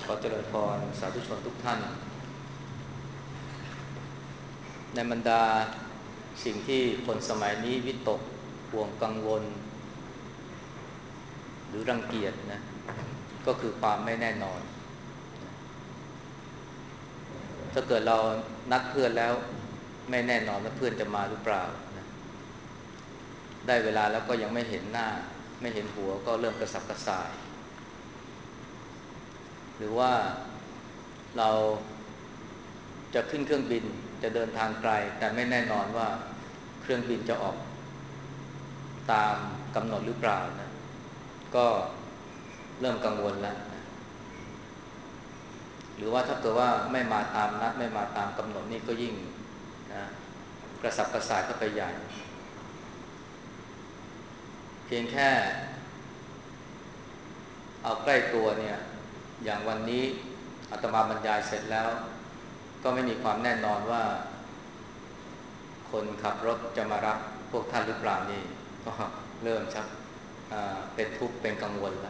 ขอเจริญพรสาธุชนทุกท่านในบรรดาสิ่งที่คนสมัยนี้วิตกห่วงกังวลหรือรังเกียจนะก็คือความไม่แน่นอนถ้าเกิดเรานัดเพื่อนแล้วไม่แน่นอนว่าเพื่อนจะมาหรือเปล่านะได้เวลาแล้วก็ยังไม่เห็นหน้าไม่เห็นหัวก็เริ่มกระสับกระส่ายหรือว่าเราจะขึ้นเครื่องบินจะเดินทางไกลแต่ไม่แน่นอนว่าเครื่องบินจะออกตามกำหนดหรือเปล่านะก็เริ่มกังวลแล้วนะหรือว่าถ้าเกิดว่าไม่มาตามนัดไม่มาตามกำหนดนี่ก็ยิ่งนะกระสับกระส่ายเข้าไปใหญ่เพียงแค่เอาใกล้ตัวเนี่ยอย่างวันนี้อาตมาบรรยายเสร็จแล้วก็ไม่มีความแน่นอนว่าคนขับรถจะมารับพวกท่านหรือเปล่านี่ก็เริ่มชักเป็นทุกข์เป็นกังวลแล้ว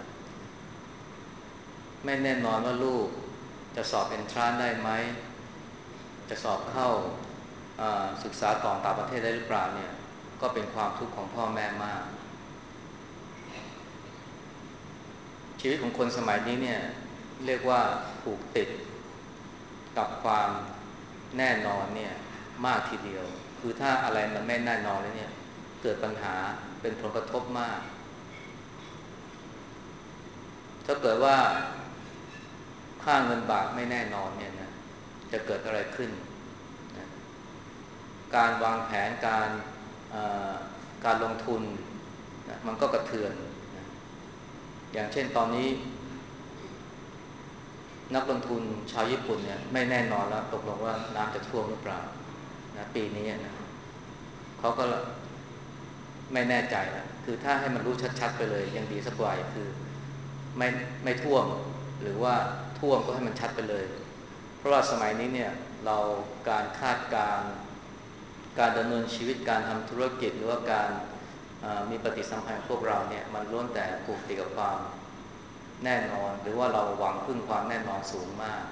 ไม่แน่นอนว่าลูกจะสอบเอนทรานซ์ได้ไหมจะสอบเข้าศึกษาต่อต่างประเทศได้หรือเปล่าเนี่ยก็เป็นความทุกข์ของพ่อแม่มากชีวิตของคนสมัยนี้เนี่ยเรียกว่าผูกติดกับความแน่นอนเนี่ยมากทีเดียวคือถ้าอะไรมันไม่แน่นอนแล้วเนี่ยเกิดปัญหาเป็นผลกระทบมากถ้าเกิดว่าค่าเงินบาทไม่แน่นอนเนี่ยนะจะเกิดอะไรขึ้นนะการวางแผนการลงทุนนะมันก็กระเทือนนะอย่างเช่นตอนนี้นักลงทุนชาวญี่ปุ่นเนี่ยไม่แน่นอนแล้วตกลงว่าน้ำจะท่วมหรือเปล่านะปีนี้นะเขาก็ไม่แน่ใจแล้วคือถ้าให้มันรู้ชัดๆไปเลยยังดีสักกว่าคือไม่ไม่ท่วมหรือว่าท่วมก็ให้มันชัดไปเลยเพราะว่าสมัยนี้เนี่ยเราการคาดการณ์การดำเนินชีวิตการทำธุรกิจหรือว่าการมีปฏิสัมพันธ์พวกเราเนี่ยมันล้วนแต่ผูกติดกับความแน่นอนหรือว่าเราหวังพึ่งความแน่นอนสูงมาก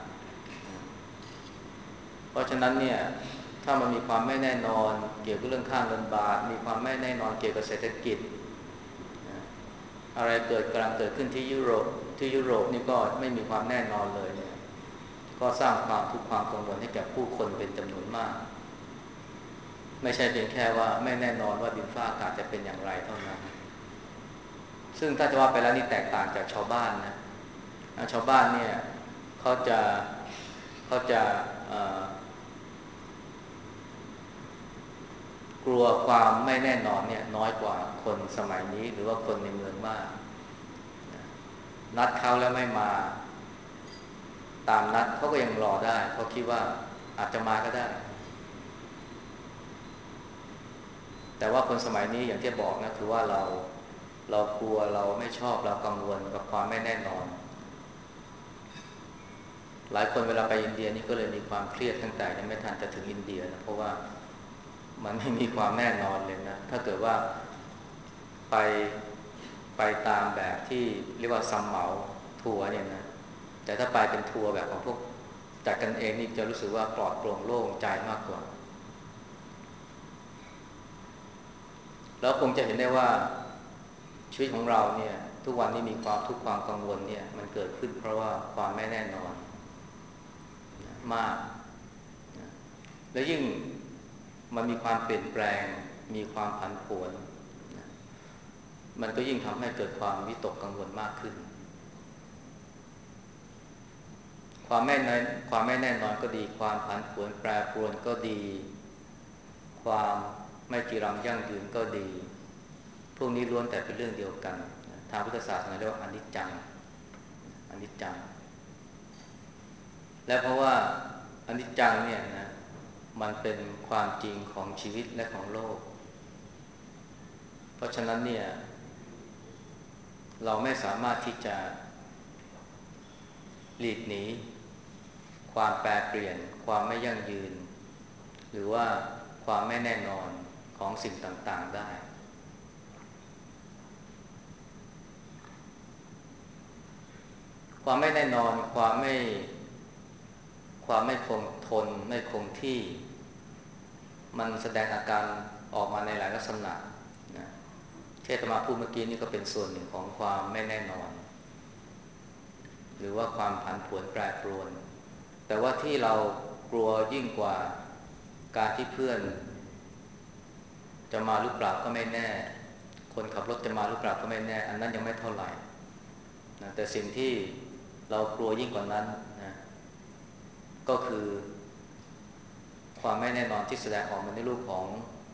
เพราะฉะนั้นเนี่ยถ้ามันมีความไม่แน่นอนเกี่ยวกับเรื่องค่าเงินบาทมีความไม่แน่นอนเกี่ยวกับเศรษฐกิจอะไรกำลังเกิดขึ้นที่ยุโรปนี่ก็ไม่มีความแน่นอนเลยเนี่ยก็สร้างความทุกข์ความกังวลให้แก่ผู้คนเป็นจำนวนมากไม่ใช่เพียงแค่ว่าไม่แน่นอนว่าดินฟ้าอากาศจะเป็นอย่างไรเท่านั้นซึ่งถ้าจะว่าไปแล้วนี่แตกต่างจากชาวบ้านนะชาวบ้านเนี่ยเขาจะเขาจะกลัวความไม่แน่นอนเนี่ยน้อยกว่าคนสมัยนี้หรือว่าคนในเมืองมากนัดเขาแล้วไม่มาตามนัดเขาก็ยังรอได้เพราะคิดว่าอาจจะมาก็ได้แต่ว่าคนสมัยนี้อย่างที่บอกนะคือว่าเรากลัวเราไม่ชอบเรากังวลกับความไม่แน่นอนหลายคนเวลาไปอินเดียนี่ก็เลยมีความเครียดตั้งแต่ยังไม่ทันจะถึงอินเดียนะเพราะว่ามันไม่มีความแน่นอนเลยนะถ้าเกิดว่าไปไปตามแบบที่เรียกว่าซัมเหมาทัวร์เนี่ยนะแต่ถ้าไปเป็นทัวร์แบบของพวกจัดกันเองนี่จะรู้สึกว่าปลอดโปร่งโล่งใจมากกว่าแล้วคงจะเห็นได้ว่าชีวิตของเราเนี่ยทุกวันนี้มีความทุกข์ความกังวลเนี่ยมันเกิดขึ้นเพราะว่าความไม่แน่นอนมากและยิ่งมันมีความเปลี่ยนแปลงมีความผันผวนมันก็ยิ่งทำให้เกิดความวิตกกังวลมากขึ้นความไม่แน่นอนก็ดีความผันผวนแปรปรวนก็ดีความไม่จีรังยั่งยืนก็ดีพวกนี้ล้วนแต่เป็นเรื่องเดียวกันทางพุทธศาสนาเรียกว่าอนิจจังและเพราะว่าอนิจจังเนี่ยนะมันเป็นความจริงของชีวิตและของโลกเพราะฉะนั้นเนี่ยเราไม่สามารถที่จะหลีกหนีความแปรเปลี่ยนความไม่ยั่งยืนหรือว่าความไม่แน่นอนของสิ่งต่างๆได้ความไม่แน่นอนความไม่คงทนไม่คงที่มันแสดงอาการออกมาในหลายลักษณะนะที่อาตมาพูดเมื่อกี้นี่ก็เป็นส่วนหนึ่งของความไม่แน่นอนหรือว่าความผันผวนแปรปรวนแต่ว่าที่เรากลัวยิ่งกว่าการที่เพื่อนจะมาหรือเปล่าก็ไม่แน่คนขับรถจะมาหรือเปล่าก็ไม่แน่อันนั้นยังไม่เท่าไหร่นะแต่สิ่งที่เรากลัวยิ่งกว่านั้นนะก็คือความไม่แน่นอนที่แสดงออกมาในรูปของ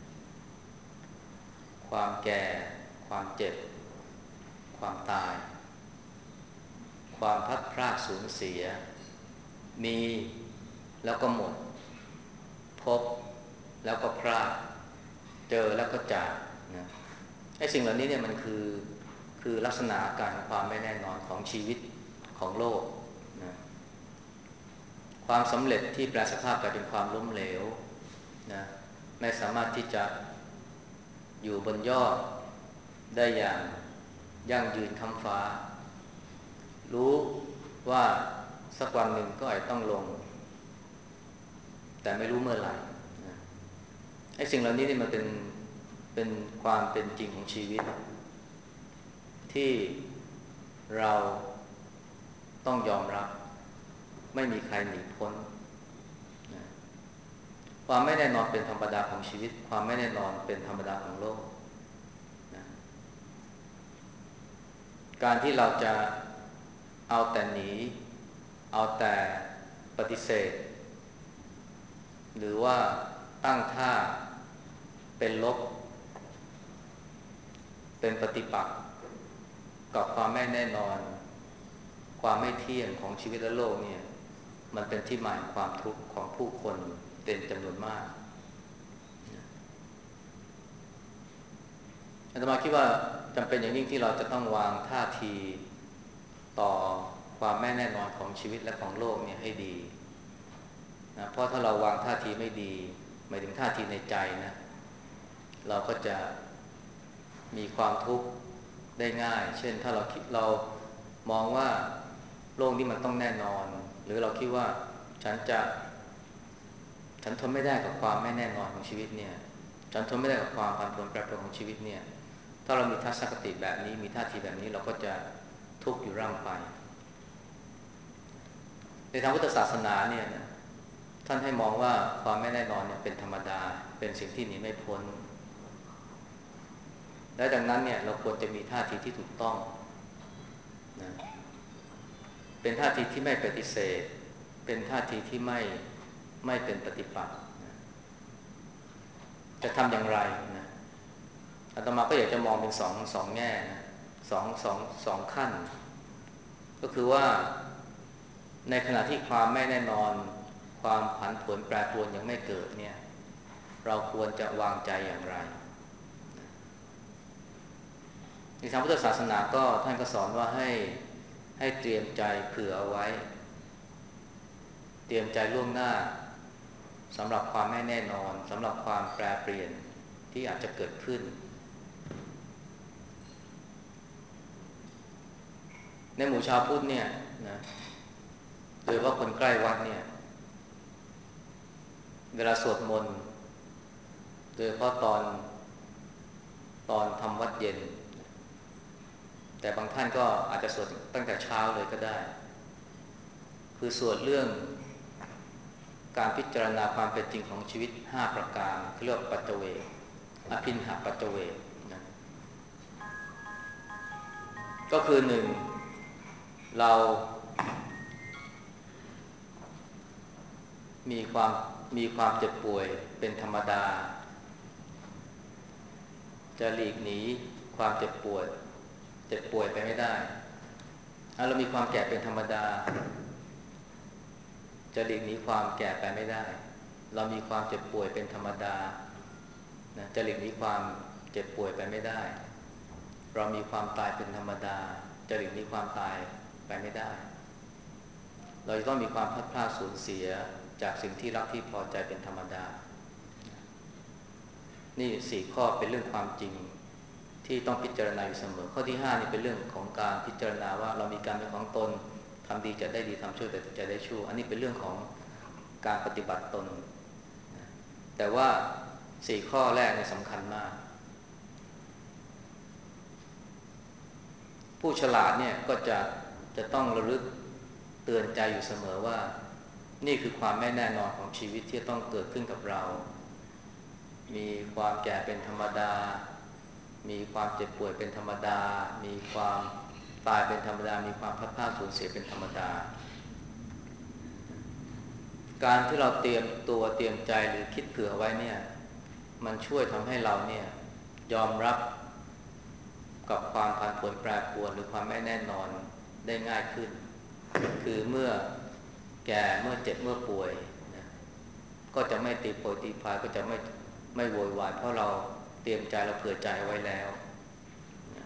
ความแก่ความเจ็บความตายความพลัดพรากสูญเสียมีแล้วก็หมดพบแล้วก็พลาดเจอแล้วก็จากนะไอ้สิ่งเหล่านี้เนี่ยมันคือลักษณะอาการของความไม่แน่นอนของชีวิตของโลกนะความสำเร็จที่แปลสภาพกลายเป็นความล้มเหลวนะไม่สามารถที่จะอยู่บนยอดได้อย่างยั่งยืนค้ำฟ้ารู้ว่าสักวันหนึ่งก็อาจต้องลงแต่ไม่รู้เมื่อไหร่นะไอ้สิ่งเหล่านี้นี่มันเป็นความเป็นจริงของชีวิตที่เราต้องยอมรับไม่มีใครหนีพ้นนะความไม่แน่นอนเป็นธรรมดาของชีวิตความไม่แน่นอนเป็นธรรมดาของโลกนะการที่เราจะเอาแต่หนีเอาแต่ปฏิเสธหรือว่าตั้งท่าเป็นลบเป็นปฏิปักษ์กับความไม่แน่นอนความไม่เที่ยงของชีวิตและโลกเนี่ยมันเป็นที่มาของความทุกข์ของผู้คนเป็นจำนวนมากอาตมาคิดว่าจำเป็นอย่างยิ่งที่เราจะต้องวางท่าทีต่อความไม่แน่นอนของชีวิตและของโลกเนี่ยให้ดีนะเพราะถ้าเราวางท่าทีไม่ดีหมายถึงท่าทีในใจนะเราก็จะมีความทุกข์ได้ง่ายเช่นถ้าเรามองว่าโลกนี้มันต้องแน่นอนหรือเราคิดว่าฉันทนไม่ได้กับความไม่แน่นอนของชีวิตเนี่ยฉันทนไม่ได้กับความผันผวนแปรปรวนของชีวิตเนี่ยถ้าเรามีทัศนคติแบบนี้มีท่าทีแบบนี้เราก็จะทุกข์อยู่ร่ำไปในทางพุทธศาสนาเนี่ยนะท่านให้มองว่าความไม่แน่นอนเนี่ยเป็นธรรมดาเป็นสิ่งที่หนีไม่พ้นและดังนั้นเนี่ยเราควรจะมีท่าทีที่ถูกต้องนะเป็นท่าทีที่ไม่ปฏิเสธเป็นท่าทีที่ไม่เป็นปฏิปักษ์นะจะทำอย่างไรนะอาตมาก็อยากจะมองเป็นสองแง่นะสองขั้นก็คือว่าในขณะที่ความไม่แน่นอนความผันผวนแปรปรวนยังไม่เกิดเนี่ยเราควรจะวางใจอย่างไรในทางพุทธศาสนาก็ท่านก็สอนว่าให้เตรียมใจเผื่อเอาไว้เตรียมใจล่วงหน้าสำหรับความไม่แน่นอนสำหรับความแปรเปลี่ยนที่อาจจะเกิดขึ้นในหมู่ชาวพุทธเนี่ยนะโดยเฉพาะคนใกล้วัดเนี่ยเวลาสวดมนต์โดยเฉพาะตอนทำวัดเย็นแต่บางท่านก็อาจจะสวดตั้งแต่เช้าเลยก็ได้คือสวดเรื่องการพิจารณาความเป็นจริงของชีวิต5ประการเรียกว่าปัจเจเวกอภินหปัจเจเวกนะก็คือหนึ่งเรามีความมีความเจ็บป่วยเป็นธรรมดาจะหลีกหนีความเจ็บป่วยไปไม่ได้เรามีความแก่เป็นธรรมดาจะหลีกหนีความแก่ไปไม่ได้เรามีความเจ็บป่วยเป็นธรรมดานะจะหลีกหนีความเจ็บป่วยไปไม่ได้เรามีความตายเป็นธรรมดาจะหลีกหนีความตายไปไม่ได้เราจะต้องมีความพลัดพรากสูญเสียจากสิ่งที่รักที่พอใจเป็นธรรมดานี่4ข้อเป็นเรื่องความจริงที่ต้องพิจารณาอยู่เสมอข้อที่5นี่เป็นเรื่องของการพิจารณาว่าเรามีการเป็นของตนทำดีจะได้ดีทำชั่วแต่จะได้ชั่วอันนี้เป็นเรื่องของการปฏิบัติตนแต่ว่า4ข้อแรกเนี่ยสำคัญมากผู้ฉลาดเนี่ยก็จะต้องระลึกเตือนใจอยู่เสมอว่านี่คือความไม่แน่นอนของชีวิตที่ต้องเกิดขึ้นกับเรามีความแก่เป็นธรรมดามีความเจ็บป่วยเป็นธรรมดามีความตายเป็นธรรมดามีความพลัดพรากสูญเสียเป็นธรรมดาการที่เราเตรียมตัวเตรียมใจหรือคิดเผื่อไว้เนี่ยมันช่วยทำให้เราเนี่ยยอมรับกับความผันผวนแปรปรวนหรือความไม่แน่นอนได้ง่ายขึ้นคือเมื่อแก่เมื่อเจ็บเมื่อป่วยนะก็จะไม่ตีโพยตีพายก็จะไม่โวยวายเพราะเราเตรียมใจเราเผื่อใจเอาไว้แล้วนะ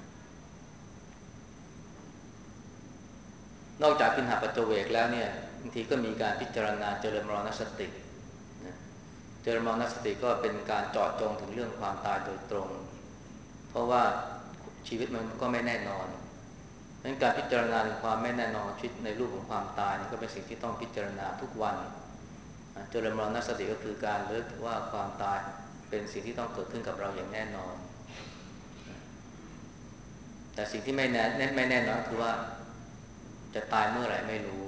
นอกจากกินหาปัจเจเวกแล้วเนี่ยบางทีก็มีการพิจารณาเจริญมรณสตินะเจริญมรณสติก็เป็นการเจาะจงถึงเรื่องความตายโดยตรงเพราะว่าชีวิตมันก็ไม่แน่นอนดังนั้นการพิจารณาถึงความไม่แน่นอนชีวิตในรูปของความตายนี่ก็เป็นสิ่งที่ต้องพิจารณาทุกวันเจริญมรณสติก็คือการระลึกว่าความตายเป็นสิ่งที่ต้องเกิดขึ้นกับเราอย่างแน่นอนแต่สิ่งที่ไม่แน่นอนคือว่าจะตายเมื่อไหร่ไม่รู้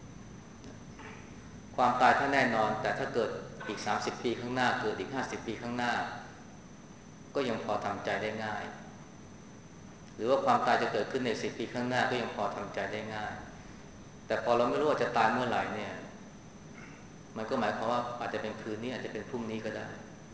ความตายถ้าแน่นอนแต่ถ้าเกิดอีก30ปีข้างหน้าเกิดอีก50ปีข้างหน้าก็ยังพอทำใจได้ง่ายหรือว่าความตายจะเกิดขึ้นใน10 ปีข้างหน้าก็ยังพอทำใจได้ง่ายแต่พอเราไม่รู้ว่าจะตายเมื่อไหร่เนี่ยมันก็หมายความว่าอาจจะเป็นคืนนี้อาจจะเป็นพรุ่งนี้ก็ได้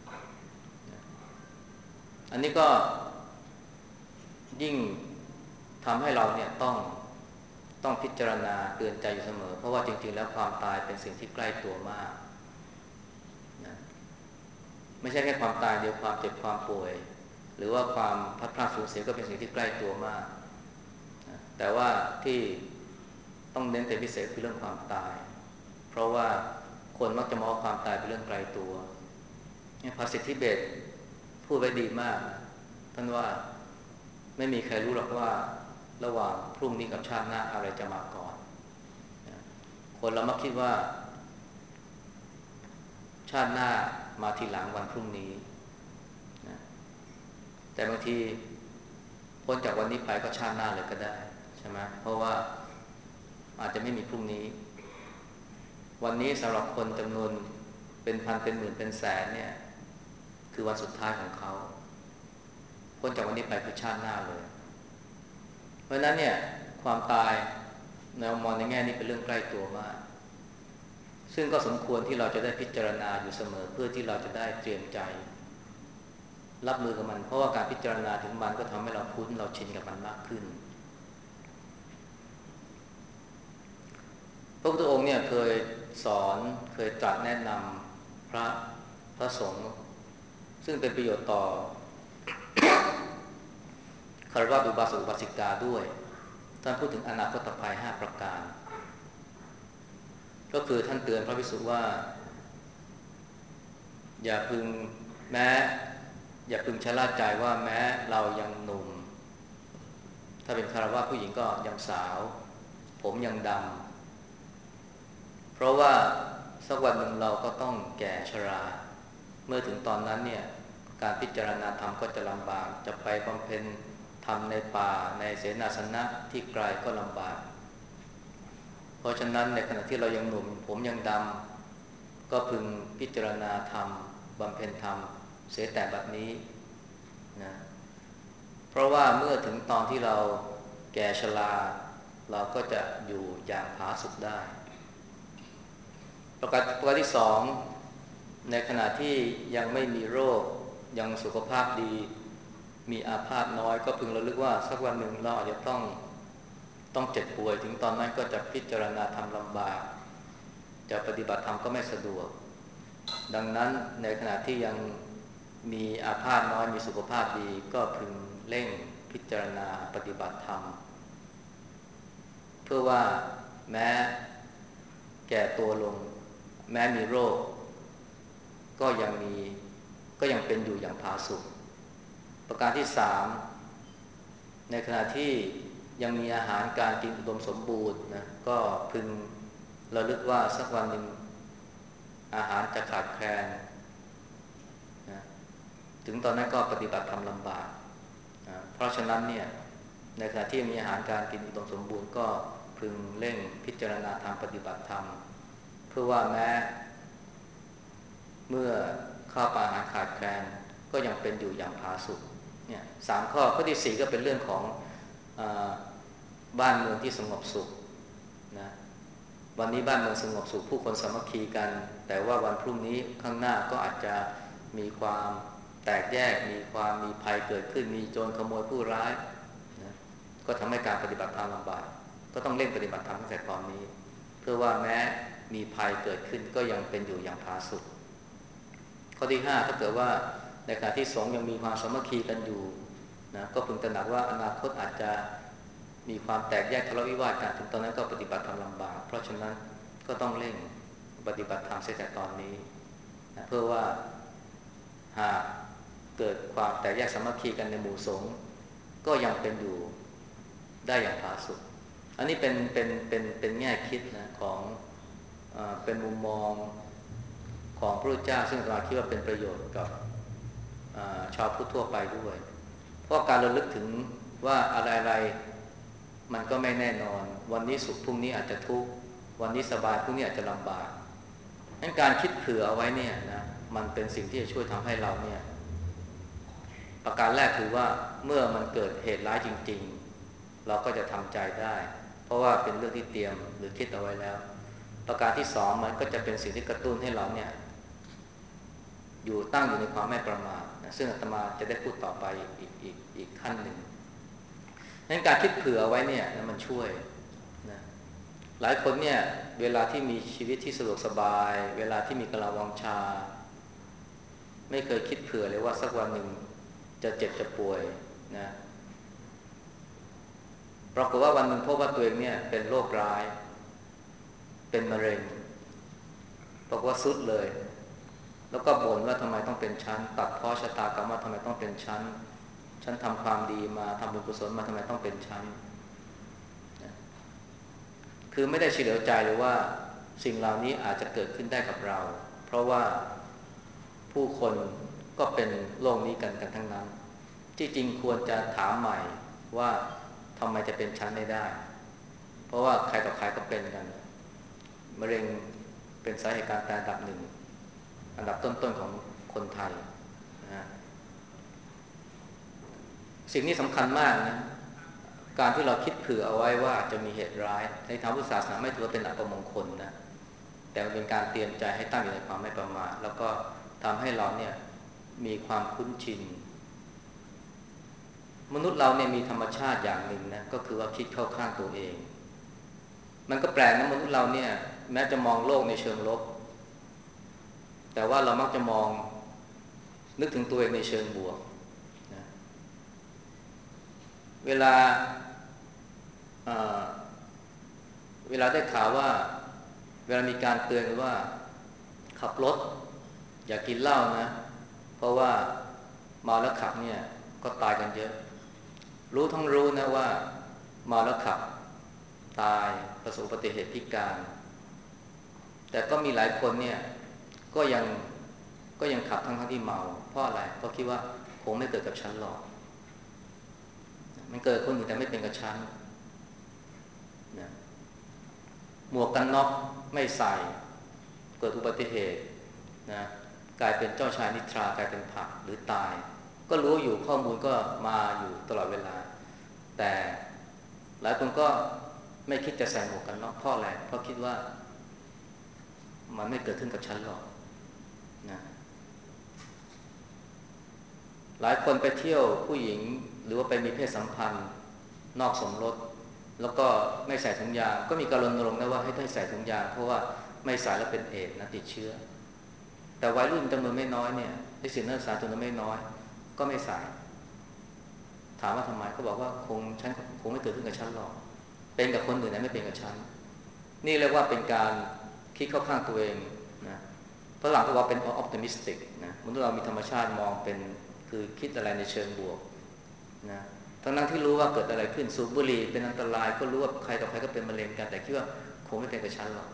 อันนี้ก็ยิ่งทำให้เราเนี่ยต้องพิจารณาเตือนใจอยู่เสมอเพราะว่าจริงๆแล้วความตายเป็นสิ่งที่ใกล้ตัวมากนะไม่ใช่แค่ความตายเดียวความเจ็บความป่วยหรือว่าความพลัดพรากสูญเสียก็เป็นสิ่งที่ใกล้ตัวมากนะแต่ว่าที่ต้องเน้นเป็นพิเศษคือเรื่องความตายเพราะว่าคนมักจะมองความตายเป็นเรื่องไกลตัวภาษิตทิเบตพูดไว้ดีมากท่านว่าไม่มีใครรู้หรอกว่าระหว่างพรุ่งนี้กับชาติหน้าอะไรจะมาก่อนคนเรามักคิดว่าชาติหน้ามาทีหลังวันพรุ่งนี้นะแต่บางทีพ้นจากวันนี้ไปก็ชาติหน้าเลยก็ได้ใช่ไหมเพราะว่าอาจจะไม่มีพรุ่งนี้วันนี้สำหรับคนจำนวนเป็นพันเป็นหมื่นเป็นแสนเนี่ยคือวันสุดท้ายของเขาพ้นจากวันนี้ไปคือชาติหน้าเลยเพราะฉะนั้นเนี่ยความตายในมองในแง่นี้เป็นเรื่องใกล้ตัวมากซึ่งก็สมควรที่เราจะได้พิจารณาอยู่เสมอเพื่อที่เราจะได้เตรียมใจรับมือกับมันเพราะว่าการพิจารณาถึงมันก็ทำให้เราคุ้นเราชินกับมันมากขึ้นพระพุทธองค์เนี่ยเคยสอนเคยตรัสแนะนำพระสงฆ์ซึ่งเป็นประโยชน์ต่อคฤหัสถ์อุบาสกอุบาสิกาด้วยท่านพูดถึงอนาคตภัย5ประการก็คือท่านเตือนพระภิกษุว่าอย่าพึงอย่าพึงชะล่าใจว่าแม้เรายังหนุ่มถ้าเป็นคฤหัสถ์ผู้หญิงก็ยังสาวผมยังดำเพราะว่าสักวันหนึ่งเราก็ต้องแก่ชราเมื่อถึงตอนนั้นเนี่ยการพิจารณาธรรมก็จะลำบากจะไปบำเพ็ญธรรมในป่าในเสนาสนะที่ไกลก็ลำบากเพราะฉะนั้นในขณะที่เรายังหนุ่มผมยังดำก็พึงพิจารณาธรรมบำเพ็ญธรรมเสียแต่บัดนี้นะเพราะว่าเมื่อถึงตอนที่เราแก่ชราเราก็จะอยู่อย่างผาสุกได้ประการที่สองในขณะที่ยังไม่มีโรคยังสุขภาพดีมีอาพาธน้อยก็พึงระลึกว่าสักวันหนึ่งเราอาจจะต้องเจ็บป่วยถึงตอนนั้นก็จะพิจารณาธรรมลำบากจะปฏิบัติธรรมก็ไม่สะดวกดังนั้นในขณะที่ยังมีอาพาธน้อยมีสุขภาพดีก็พึงเร่งพิจารณาปฏิบัติธรรมเพื่อว่าแม้แก่ตัวลงแม้มีโรคก็ยังเป็นอยู่อย่างผาสุกประการที่สามในขณะที่ยังมีอาหารการกินอุดมสมบูรณ์นะก็พึงระลึกว่าสักวันหนึ่งอาหารจะขาดแคลนนะถึงตอนนั้นก็ปฏิบัติธรรมลำบากนะเพราะฉะนั้นเนี่ยในขณะที่มีอาหารการกินอุดมสมบูรณ์ก็พึงเร่งพิจารณาทางปฏิบัติธรรมเพื่อว่าแม้เมื่อข้าวปลาอาหารขาดแคลนก็ยังเป็นอยู่อย่างผาสุกเนี่ย3 ข้อที่ 4ก็เป็นเรื่องของบ้านเมืองที่สงบสุขนะวันนี้บ้านเมืองสงบสุขผู้คนสามัคคีกันแต่ว่าวันพรุ่งนี้ข้างหน้าก็อาจจะมีความแตกแยกมีภัยเกิดขึ้นมีโจรขโมยผู้ร้ายนะก็ทำให้การปฏิบัติธรรมลำบากก็ต้องเร่งปฏิบัติธรรมตั้งแต่ตอนนี้เพื่อว่าแม้มีภัยเกิดขึ้นก็ยังเป็นอยู่อย่างผาสุกข้อที่ 5ถ้าเกิดว่าในขณะที่สงฆ์ยังมีความสามัคคีกันอยู่นะก็พึงตระหนักว่าอนาคตอาจจะมีความแตกแยกทะเลาะวิวาทกันถึงตอนนั้นก็ปฏิบัติธรรมลำบากเพราะฉะนั้นก็ต้องเร่งปฏิบัติธรรมเสียแต่ตอนนี้นะเพื่อว่าหากเกิดความแตกแยกสามัคคีกันในหมู่สงฆ์ก็ยังเป็นอยู่ได้อย่างผาสุกอันนี้เป็นแง่คิดนะของเป็นมุมมองของพระพุทธเจ้าซึ่งเราคิดว่าเป็นประโยชน์กับชาวพุทธทั่วไปด้วยเพราะการระลึกถึงว่าอะไรๆมันก็ไม่แน่นอนวันนี้สุขพรุ่งนี้อาจจะทุกข์วันนี้สบายพรุ่งนี้อาจจะลำบากงั้นการคิดเผื่อเอาไว้เนี่ยนะมันเป็นสิ่งที่จะช่วยทำให้เราเนี่ยประการแรกคือว่าเมื่อมันเกิดเหตุร้ายจริงๆเราก็จะทำใจได้เพราะว่าเป็นเรื่องที่เตรียมหรือคิดเอาไว้แล้วประการที่ 2มันก็จะเป็นสิ่งที่กระตุ้นให้เราเนี่ยตั้งอยู่ในความไม่ประมาทนะซึ่งอาตมาจะได้พูดต่อไปอีกขั้นหนึ่งงั้นการคิดเผื่อเอาไว้เนี่ยมันช่วยนะหลายคนเนี่ยเวลาที่มีชีวิตที่สะดวกสบายเวลาที่มีกำลังวังชาไม่เคยคิดเผื่อเลยว่าสักวันหนึ่งจะเจ็บจะป่วยนะปรากฏว่าวันหนึ่งพบว่าตัวเองเนี่ยเป็นโรคร้ายเป็นมะเร็งบอกว่าสุดเลยแล้วก็บ่นว่าทำไมต้องเป็นชั้นตัดพ้อชะตากรรมว่าทำไมต้องเป็นชั้นฉันทำความดีมาทำบุญกุศลมาทำไมต้องเป็นชั้นคือไม่ได้เฉลียวใจเลยว่าสิ่งเหล่านี้อาจจะเกิดขึ้นได้กับเราเพราะว่าผู้คนก็เป็นโรคนี้กันทั้งนั้นที่จริงควรจะถามใหม่ว่าทำไมจะเป็นชั้นไม่ได้เพราะว่าใครต่อใครก็เป็นกันมะเร็งเป็นสาเหตุการตายอันดับ 1อันดับต้นๆของคนไทยนะสิ่งนี้สำคัญมากนะการที่เราคิดเผื่อเอาไว้ว่าจะมีเหตุร้ายในทางพุทธศาสนาไม่ถือว่าเป็นอัปมงคลนะแต่มันเป็นการเตรียมใจให้ตั้งอยู่ในความไม่ประมาทแล้วก็ทำให้เราเนี่ยมีความคุ้นชินมนุษย์เราเนี่ยมีธรรมชาติอย่างหนึ่งนะก็คือว่าคิดเข้าข้างตัวเองมันก็แปลกนะมนุษย์เราเนี่ยแม้จะมองโลกในเชิงลบแต่ว่าเรามักจะมองนึกถึงตัวเองในเชิงบวกนะเวลาเเวลาได้ข่าวว่าเวลามีการเตือนว่าขับรถอย่ากินเหล้านะเพราะว่าเมาแล้วขับเนี่ยก็ตายกันเยอะรู้ทั้งรู้นะว่าเมาแล้วขับตายประสบอุบัติเหตุพิการแต่ก็มีหลายคนเนี่ยก็ยังขับทั้งที่เมาเพราะอะไรเพราะคิดว่าคงไม่เกิดกับฉันหรอกมันเกิดคนอื่นแต่ไม่เป็นกับฉันนะหมวกกันน็อกไม่ใส่เกิดอุบัติเหตุนะกลายเป็นเจ้าชายนิทรากลายเป็นผักหรือตายก็รู้อยู่ข้อมูลก็มาอยู่ตลอดเวลาแต่หลายคนก็ไม่คิดจะใส่หมวกกันน็อกเพราะอะไรเพราะคิดว่ามันไม่เกิดขึ้นกับฉันหรอกนะหลายคนไปเที่ยวผู้หญิงหรือว่าไปมีเพศสัมพันธ์นอกสมรสแล้วก็ไม่ใส่ถุงยางก็มีการรณรงค์นะว่าให้ต้องใส่ถุงยางเพราะว่าไม่ใส่แล้วเป็นเอดส์นะติดเชื้อแต่วัยรุ่นจำนวนไม่น้อยเนี่ยนิสิตนักศึกษาจำนวนไม่น้อยก็ไม่ใส่ถามว่าทำไมเขาบอกว่าฉันคงไม่เกิดขึ้นกับฉันหรอกเป็นกับคนอื่นนะไม่เป็นกับฉันนี่เรียกว่าเป็นการคิดเข้าข้างตัวเองนะฝรั่งเขาบอกเป็น optimistic นะมนุษย์เรามีธรรมชาติมองเป็นคือคิดอะไรในเชิงบวกนะทั้งที่รู้ว่าเกิดอะไรขึ้นสูบบุหรี่เป็นอันตรายก็รู้ว่าใครต่อใครก็เป็นมะเร็งกันแต่คิดว่าคงไม่เป็นกับฉันหรอก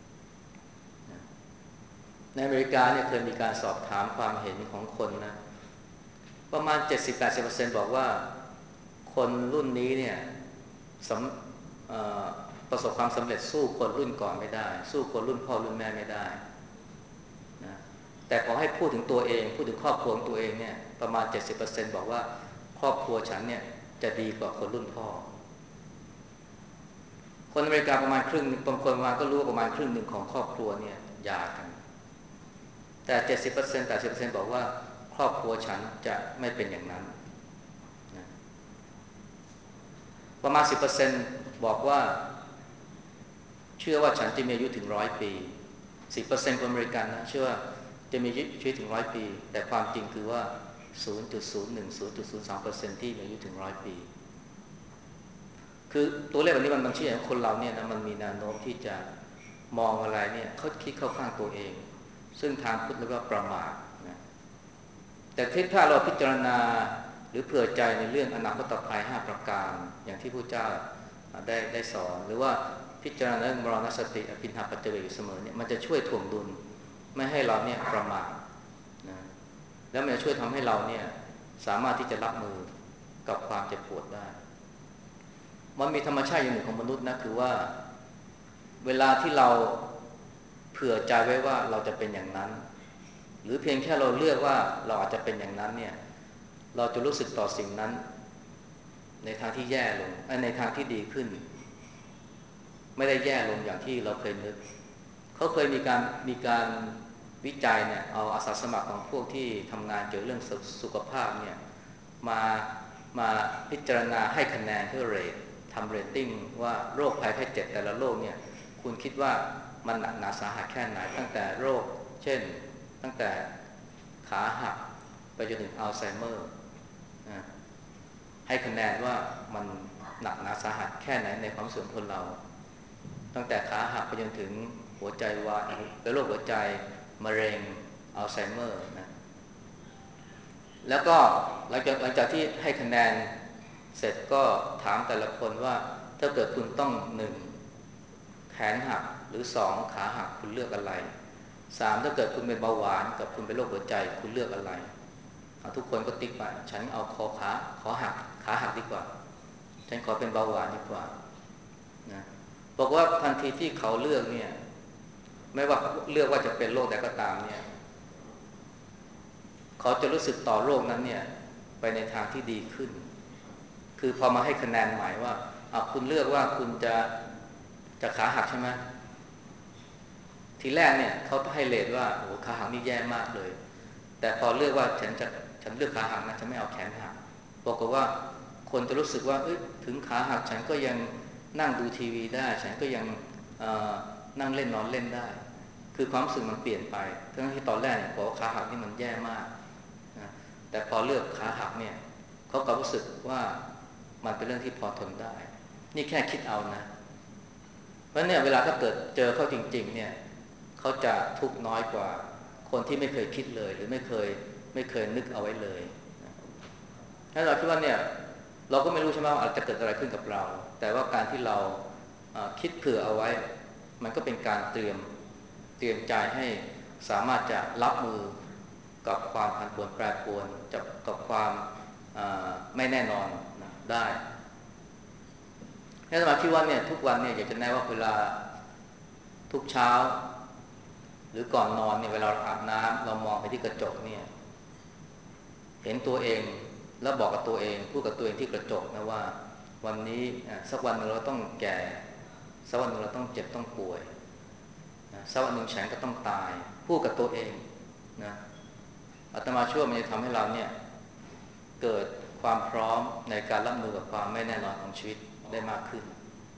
ในอเมริกาเนี่ยเคยมีการสอบถามความเห็นของคนนะประมาณ 70-80% บอกว่าคนรุ่นนี้เนี่ยสประสบความสำเร็จสู้คนรุ่นก่อนไม่ได้สู้คนรุ่นพ่อรุ่นแม่ไม่ได้นะแต่พอให้พูดถึงตัวเองพูดถึงครอบครัวของตัวเองเนี่ยประมาณ 70% บอกว่าครอบครัวฉันเนี่ยจะดีกว่าคนรุ่นพ่อคนอเมริกาประมาณครึ่งบางคนมาก็รู้ว่าประมาณครึ่งหนึ่งของครอบครัวเนี่ยหย่ากันแต่ 70% 80% บอกว่าครอบครัวฉันจะไม่เป็นอย่างนั้นนะประมาณ 10% บอกว่าเชื่อว่าฉันจะมีอายุถึง100 ปี 10% คนอเมริกันนะเชื่อว่าจะมีชีวิตถึง100 ปีแต่ความจริงคือว่า 0.01-0.03% ที่มีอายุถึง100 ปีคือตัวเลขแบบนี้มันชี้ให้คนเราเนี่ยนะมันมีแนวโน้มที่จะมองอะไรเนี่ยเขาคิดเข้าข้างตัวเองซึ่งทางพุทธเรียกว่าประมาทนะแต่ถ้าเราพิจารณาหรือเผื่อใจในเรื่องอนาคตภัย5ประการอย่างที่พระเจ้าได้สอนหรือว่าพิจารณาเรื่องมรณสติอภินหาปัจเจเวกอยู่เสมอเนี่ยมันจะช่วยถ่วงดุลไม่ให้เราเนี่ยประมาทนะแล้วมันจะช่วยทำให้เราเนี่ยสามารถที่จะรับมือกับความเจ็บปวดได้มันมีธรรมชาติอย่างหนึ่งของมนุษย์นะคือว่าเวลาที่เราเผื่อใจไว้ว่าเราจะเป็นอย่างนั้นหรือเพียงแค่เราเลือกว่าเราอาจจะเป็นอย่างนั้นเนี่ยเราจะรู้สึกต่อสิ่งนั้นในทางที่แย่ลงในทางที่ดีขึ้นไม่ได้แย่ลงอย่างที่เราเคยนึกเขาเคยมีการวิจัยเนี่ยเอาอาสาสมัครของพวกที่ทำงานเกี่ยวกับเรื่องสุขภาพเนี่ยมามาพิจารณาให้คะแนนเพื่อเรททำเรตติ้งว่าโรคภัยไข้เจ็บแต่ละโรคเนี่ยคุณคิดว่ามันหนักหนาสาหัสแค่ไหนตั้งแต่โรคเช่นตั้งแต่ขาหักไปจนถึงอัลไซเมอร์ให้คะแนนว่ามันหนักหนาสาหัสแค่ไหนในความรู้สึกคนเราตั้งแต่ขาหักไปจนถึงหัวใจวายเป็นโรคหัวใจมะเร็งอัลไซเมอร์นะแล้วก็หลังจากที่ให้คะแนนเสร็จก็ถามแต่ละคนว่าถ้าเกิดคุณต้อง1แขนหักหรือ2ขาหักคุณเลือกอะไร3ถ้าเกิดคุณเป็นเบาหวานกับคุณเป็นโรคหัวใจคุณเลือกอะไรทุกคนก็ติ๊กไปฉันเอาขาหักดีกว่าฉันขอเป็นเบาหวานดีกว่านะบอกว่าทันทีที่เขาเลือกเนี่ยไม่ว่าเลือกว่าจะเป็นโรคใดก็ตามเนี่ยเขาจะรู้สึกต่อโรคนั้นเนี่ยไปในทางที่ดีขึ้นคือพอมาให้คะแนนใหม่ว่าคุณเลือกว่าคุณจะขาหักใช่ไหมทีแรกเนี่ยเขาให้เรทว่าโอ้ขาหักนี่แย่มากเลยแต่พอเลือกว่าฉันเลือกขาหักนะฉันไม่เอาแขนหักบอกว่าคนจะรู้สึกว่าถึงขาหักฉันก็ยังนั่งดูทีวีได้ฉันก็ยังนั่งเล่นนอนเล่นได้คือความรู้สึกมันเปลี่ยนไปทั้งที่ตอนแรกเนี่ยบอกว่าขาหักนี่มันแย่มากนะแต่พอเลือกขาหักเนี่ยเขาก็รู้สึกว่ามันเป็นเรื่องที่พอทนได้นี่แค่คิดเอานะเพราะเนี่ยเวลาถ้าเกิดเจอเขาจริงๆเนี่ยเขาจะทุกข์น้อยกว่าคนที่ไม่เคยคิดเลยหรือไม่เคยนึกเอาไว้เลยถ้าเราคิดว่าเนี่ยเราก็ไม่รู้ใช่ไหมว่าอาจจะเกิดอะไรขึ้นกับเราแต่ว่าการที่เราคิดเผื่อเอาไว้มันก็เป็นการเตรียมใจให้สามารถจะรับมือกับความผันผวนแปรปรวนกับความไม่แน่นอนได้ถ้าเราคิดว่าเนี่ยทุกวันเนี่ยอยากจะแน่ว่าเวลาทุกเช้าหรือก่อนนอนเนี่ยเวลาเราอาบน้ำเรามองไปที่กระจกเนี่ยเห็นตัวเองแล้วบอกกับตัวเองพูดกับตัวเองที่กระจกนะว่าวันนี้สักวันหนึ่งเราต้องแก่สักวันหนึ่งเราต้องเจ็บต้องป่วยสักวันหนึ่งฉันก็ต้องตายพูดกับตัวเองนะอาตมาเชื่อว่ามันจะทำให้เราเนี่ยเกิดความพร้อมในการรับมือกับความไม่แน่นอนของชีวิตได้มากขึ้น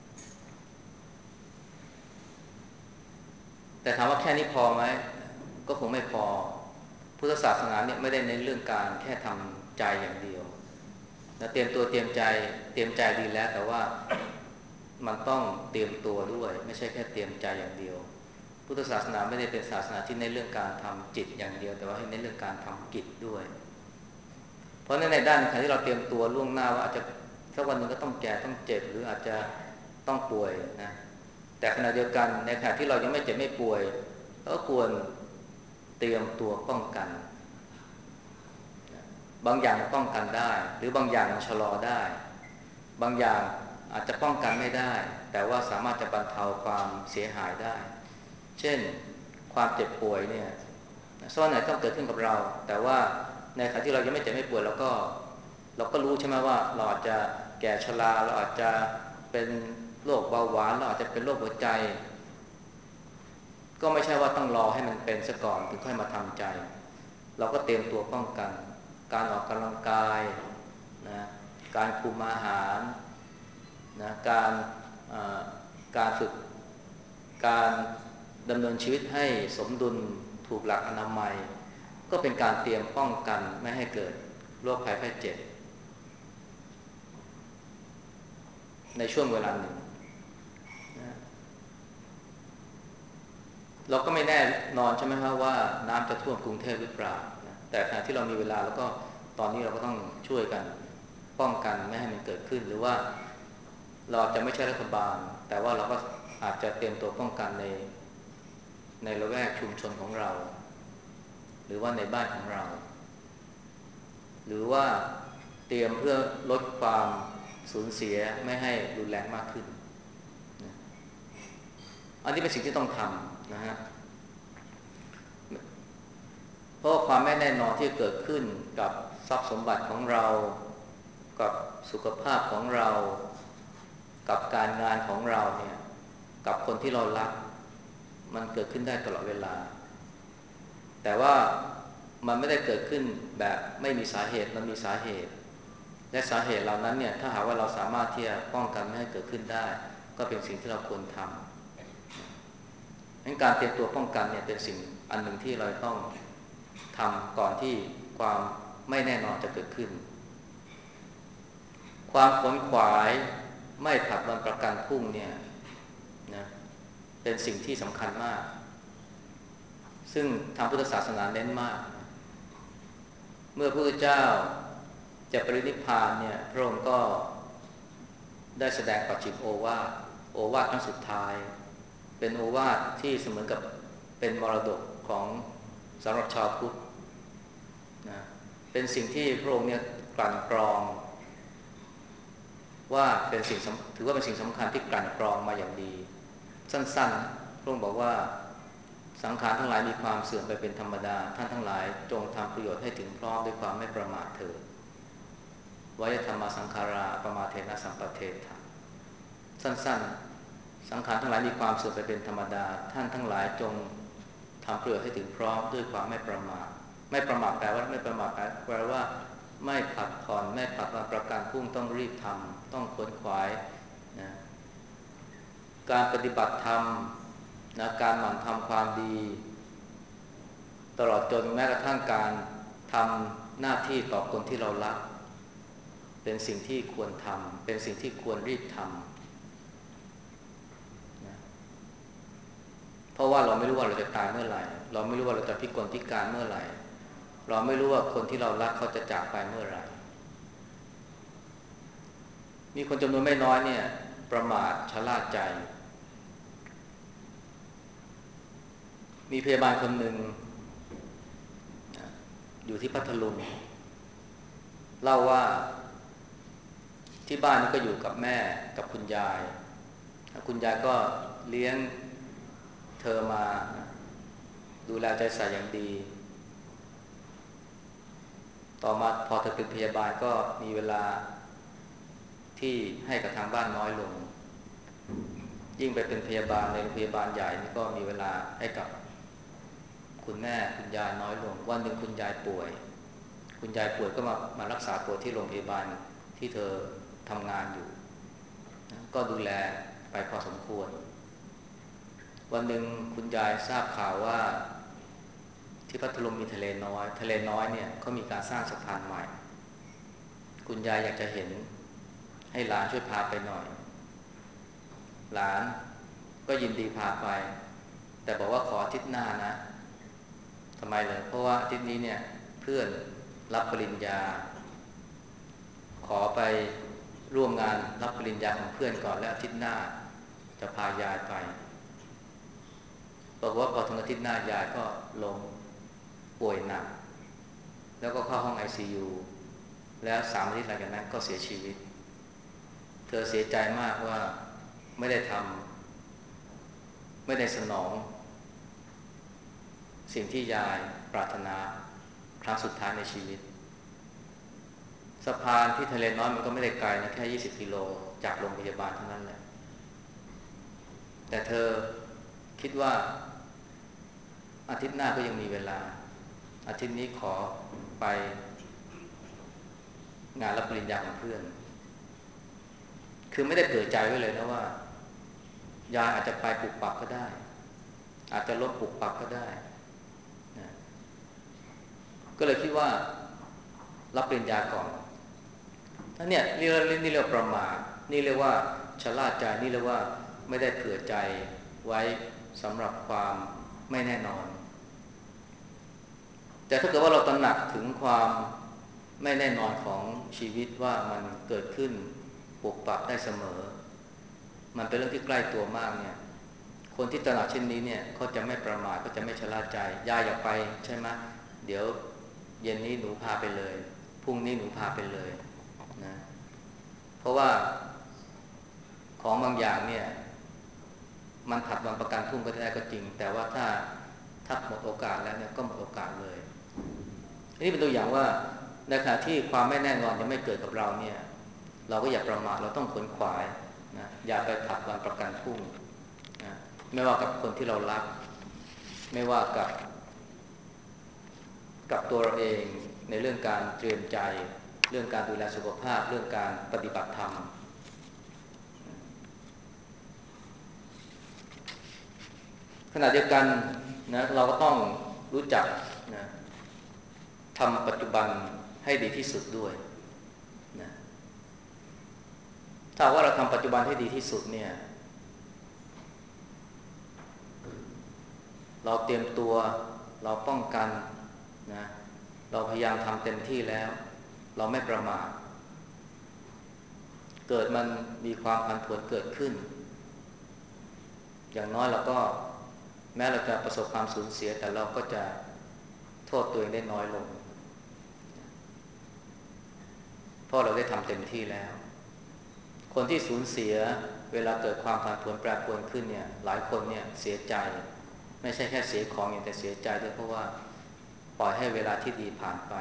แต่ถามว่าแค่นี้พอไหมก็คงไม่พอพุทธศาสนาเนี่ยไม่ได้เน้นเรื่องการแค่ทำใจอย่างเดียวนะเตรียมใจดีแล้วแต่ว่ามันต้องเตรียมตัวด้วยไม่ใช่แค่เตรียมใจอย่างเดียวพุทธศาสนาไม่ได้เป็นศาสนาที่เน้นเรื่องการทำจิตอย่างเดียวแต่ว่าให้เน้นเรื่องการทำกิจด้วยเพราะในด้านขณะที่เราเตรียมตัวล่วงหน้าว่าอาจจะสักวันหนึ่งก็ต้องแก่ต้องเจ็บหรืออาจจะต้องป่วยนะแต่ขณะเดียวกันในขณะที่เรายังไม่เจ็บไม่ป่วยเราก็ควรเตรียมตัวป้องกันบางอย่างป้องกันได้หรือบางอย่างชะลอได้บางอย่างอาจจะป้องกันไม่ได้แต่ว่าสามารถจะบรรเทาความเสียหายได้เช่นความเจ็บป่วยเนี่ยซ่อนไหนต้องเกิดขึ้นกับเราแต่ว่าในขณะที่เรายังไม่เจ็บไม่ป่วยเราก็รู้ใช่ไหมว่าเราอาจจะแก่ชราเราอาจจะเป็นโรคเบาหวานเราอาจจะเป็นโรคหัวใจก็ไม่ใช่ว่าต้องรอให้มันเป็นซะก่อนถึงค่อยมาทำใจเราก็เตรียมตัวป้องกันการออกกำลังกายนะการคุมอาหารนะการฝึกการดำเนินชีวิตให้สมดุลถูกหลักอนามัยก็เป็นการเตรียมป้องกันไม่ให้เกิดโรคภัยไข้เจ็บในช่วงเวลาหนึ่งนะเราก็ไม่แน่นอนใช่ไหมครับว่าน้ำจะท่วมกรุงเทพหรือเปล่านะแต่ขณะที่เรามีเวลาแล้วก็ตอนนี้เราก็ต้องช่วยกันป้องกันไม่ให้มันเกิดขึ้นหรือว่าเราจะไม่ใช่รัฐบาลแต่ว่าเราก็อาจจะเตรียมตัวป้องกันในละแวกชุมชนของเราหรือว่าในบ้านของเราหรือว่าเตรียมเพื่อลดความสูญเสียไม่ให้รุนแรงมากขึ้นอันนี้เป็นสิ่งที่ต้องทำนะฮะเพราะความไม่แน่นอนที่เกิดขึ้นกับทรัพย์สมบัติของเรากับสุขภาพของเรากับการงานของเราเนี่ยกับคนที่เรารักมันเกิดขึ้นได้ตลอดเวลาแต่ว่ามันไม่ได้เกิดขึ้นแบบไม่มีสาเหตุมันมีสาเหตุและสาเหตุเหล่านั้นเนี่ยถ้าหากว่าเราสามารถที่จะป้องกันไม่ให้เกิดขึ้นได้ก็เป็นสิ่งที่เราควรทำงั้นการเตรียมตัวป้องกันเนี่ยเป็นสิ่งอันหนึ่งที่เราต้องทำก่อนที่ความไม่แน่นอนจะเกิดขึ้นความขวนขวายไม่ผลัดวันประกันพรุ่งเนี่ยนะเป็นสิ่งที่สำคัญมากซึ่งทางพุทธศาสนาเน้นมากเมื่อพระพุทธเจ้าจะปรินิพพานเนี่ยพระองค์ก็ได้แสดงปัจฉิมโอวาทครั้งสุดท้ายเป็นโอวาทที่เสมือนกับเป็นมรดกของสำหรับชาวพุทธนะเป็นสิ่งที่พระองค์เนี่ยกลั่นกรองว่าเป็นสิ่งถือว่าเป็นสิ่งสำคัญที่กลั่นกรองมาอย่างดีสั้นๆพระองค์บอกว่าสังขารทั้งหลายมีความเสื่อมไปเป็นธรรมดาท่านทั้งหลายจงทำประโยชน์ให้ถึงพร้อมด้วยความไม่ประมาทเถิดวยธรรมสังขาราปมาเทนะสัมปเทถะสั้นๆสังขารทั้งหลายมีความเสื่อมไปเป็นธรรมดาท่านทั้งหลายจงทำประโยชน์ให้ถึงพร้อมด้วยความไม่ประมาทไม่ประมาทแปลว่าไม่ประมาทแปลว่าไม่ผัดผ่อนไม่ผัดวันประกันพรุ่งต้องรีบทำต้องขวนขวายนะการปฏิบัติธรรมนะการหมั่นทำความดีตลอดจนแม้กระทั่งการทำหน้าที่ต่อคนที่เรารักเป็นสิ่งที่ควรทำเป็นสิ่งที่ควรรีบทำนะเพราะว่าเราไม่รู้ว่าเราจะตายเมื่อไหร่เราไม่รู้ว่าเราจะพิกลพิการเมื่อไหร่เราไม่รู้ว่าคนที่เรารักเขาจะจากไปเมื่อไหร่มีคนจำนวนไม่น้อยเนี่ยประมาทชะล่าใจมีพยาบาลคนหนึ่งอยู่ที่พัทลุงเล่าว่าที่บ้านนี่ก็อยู่กับแม่กับคุณยายคุณยายก็เลี้ยงเธอมาดูแลใจใส่อย่างดีต่อมาพอเธอเป็นพยาบาลก็มีเวลาที่ให้กับทางบ้านน้อยลงยิ่งไปเป็นพยาบาลในโรงพยาบาลใหญ่นี่ก็มีเวลาให้กับคุณแม่คุณยายน้อยลงวันหนึ่งคุณยายป่วยก็มารักษาตัวที่โรงพยาบาลที่เธอทำงานอยู่ก็ดูแลไปพอสมควรวันหนึ่งคุณยายทราบข่าวว่าที่พัทลุงมีทะเลน้อยเนี่ยเขามีการสร้างสะพานใหม่คุณยายอยากจะเห็นให้หลานช่วยพาไปหน่อยหลานก็ยินดีพาไปแต่บอกว่าขออาทิตย์หน้านะทำไมเลยเพราะว่าอาทิตย์นี้เนี่ยเพื่อนรับปริญญาขอไปร่วมงานรับปริญญาของเพื่อนก่อนแล้วอาทิตย์หน้าจะพายายไปบอกว่าพอถึงอาทิตย์หน้ายายก็ล้มป่วยหนักแล้วก็เข้าห้อง ICU แล้ว3 อาทิตย์หลังจากนั้นก็เสียชีวิตเธอเสียใจมากว่าไม่ได้ทำไม่ได้สนองสิ่งที่ยายปรารถนาครั้งสุดท้ายในชีวิตสะพานที่ทะเลน้อยมันก็ไม่ได้ไกลนะแค่20 กิโลจากโรงพยาบาลเท่านั้นแหละแต่เธอคิดว่าอาทิตย์หน้าก็ยังมีเวลาอาทิตย์นี้ขอไปงานรับปริญญาของเพื่อนคือไม่ได้เผื่อใจไว้เลยนะว่ายายอาจจะไปปุบปับก็ได้อาจจะลดปุบปับก็ได้นะก็เลยคิดว่ารับปริญญาก่อนนั่นเนี่ยนี่เรียกประมาทนี่เรียกว่าชะล่าใจนี่เรียกว่าไม่ได้เผื่อใจไว้สำหรับความไม่แน่นอนแต่ถ้าเกิดว่าเราตระหนักถึงความไม่แน่นอนของชีวิตว่ามันเกิดขึ้นปุบปับได้เสมอมันเป็นเรื่องที่ใกล้ตัวมากเนี่ยคนที่ตระหนักเช่นนี้เนี่ยเขาจะไม่ประมาทก็จะไม่ชะล่าใจยายอยากไปใช่ไหมเดี๋ยวเย็นนี้หนูพาไปเลยพรุ่งนี้หนูพาไปเลยนะเพราะว่าของบางอย่างเนี่ยมันผัดวันประกันพรุ่งก็ได้ก็จริงแต่ว่าถ้าหมดโอกาสแล้วเนี่ยก็หมดโอกาสเลยนี่เป็นตัวอย่างว่าในขณะที่ความไม่แน่นอนยังไม่เกิดกับเราเนี่ยเราก็อย่าประมาทเราต้องขวนขวายนะอย่าไปผัดวันประกันพรุ่งนะไม่ว่ากับคนที่เรารักไม่ว่ากับตัวเราเองในเรื่องการเตรียมใจเรื่องการดูแลสุขภาพเรื่องการปฏิบัติธรรมขณะเดียวกันนะเราก็ต้องรู้จักนะทำปัจจุบันให้ดีที่สุดด้วยนะถ้าว่าเราทำปัจจุบันให้ดีที่สุดเนี่ยเราเตรียมตัวเราป้องกันนะเราพยายามทำเต็มที่แล้วเราไม่ประมาทเกิดมันมีความผันผวนเกิดขึ้นอย่างน้อยเราก็แม้เราจะประสบความสูญเสียแต่เราก็จะโทษตัวเองได้น้อยลงเพราะเราได้ทำเต็มที่แล้วคนที่สูญเสียเวลาเกิดความผันผวนแปรปรวนขึ้นเนี่ยหลายคนเนี่ยเสียใจไม่ใช่แค่เสียของอย่างแต่เสียใจด้วยเพราะว่าปล่อยให้เวลาที่ดีผ่านไป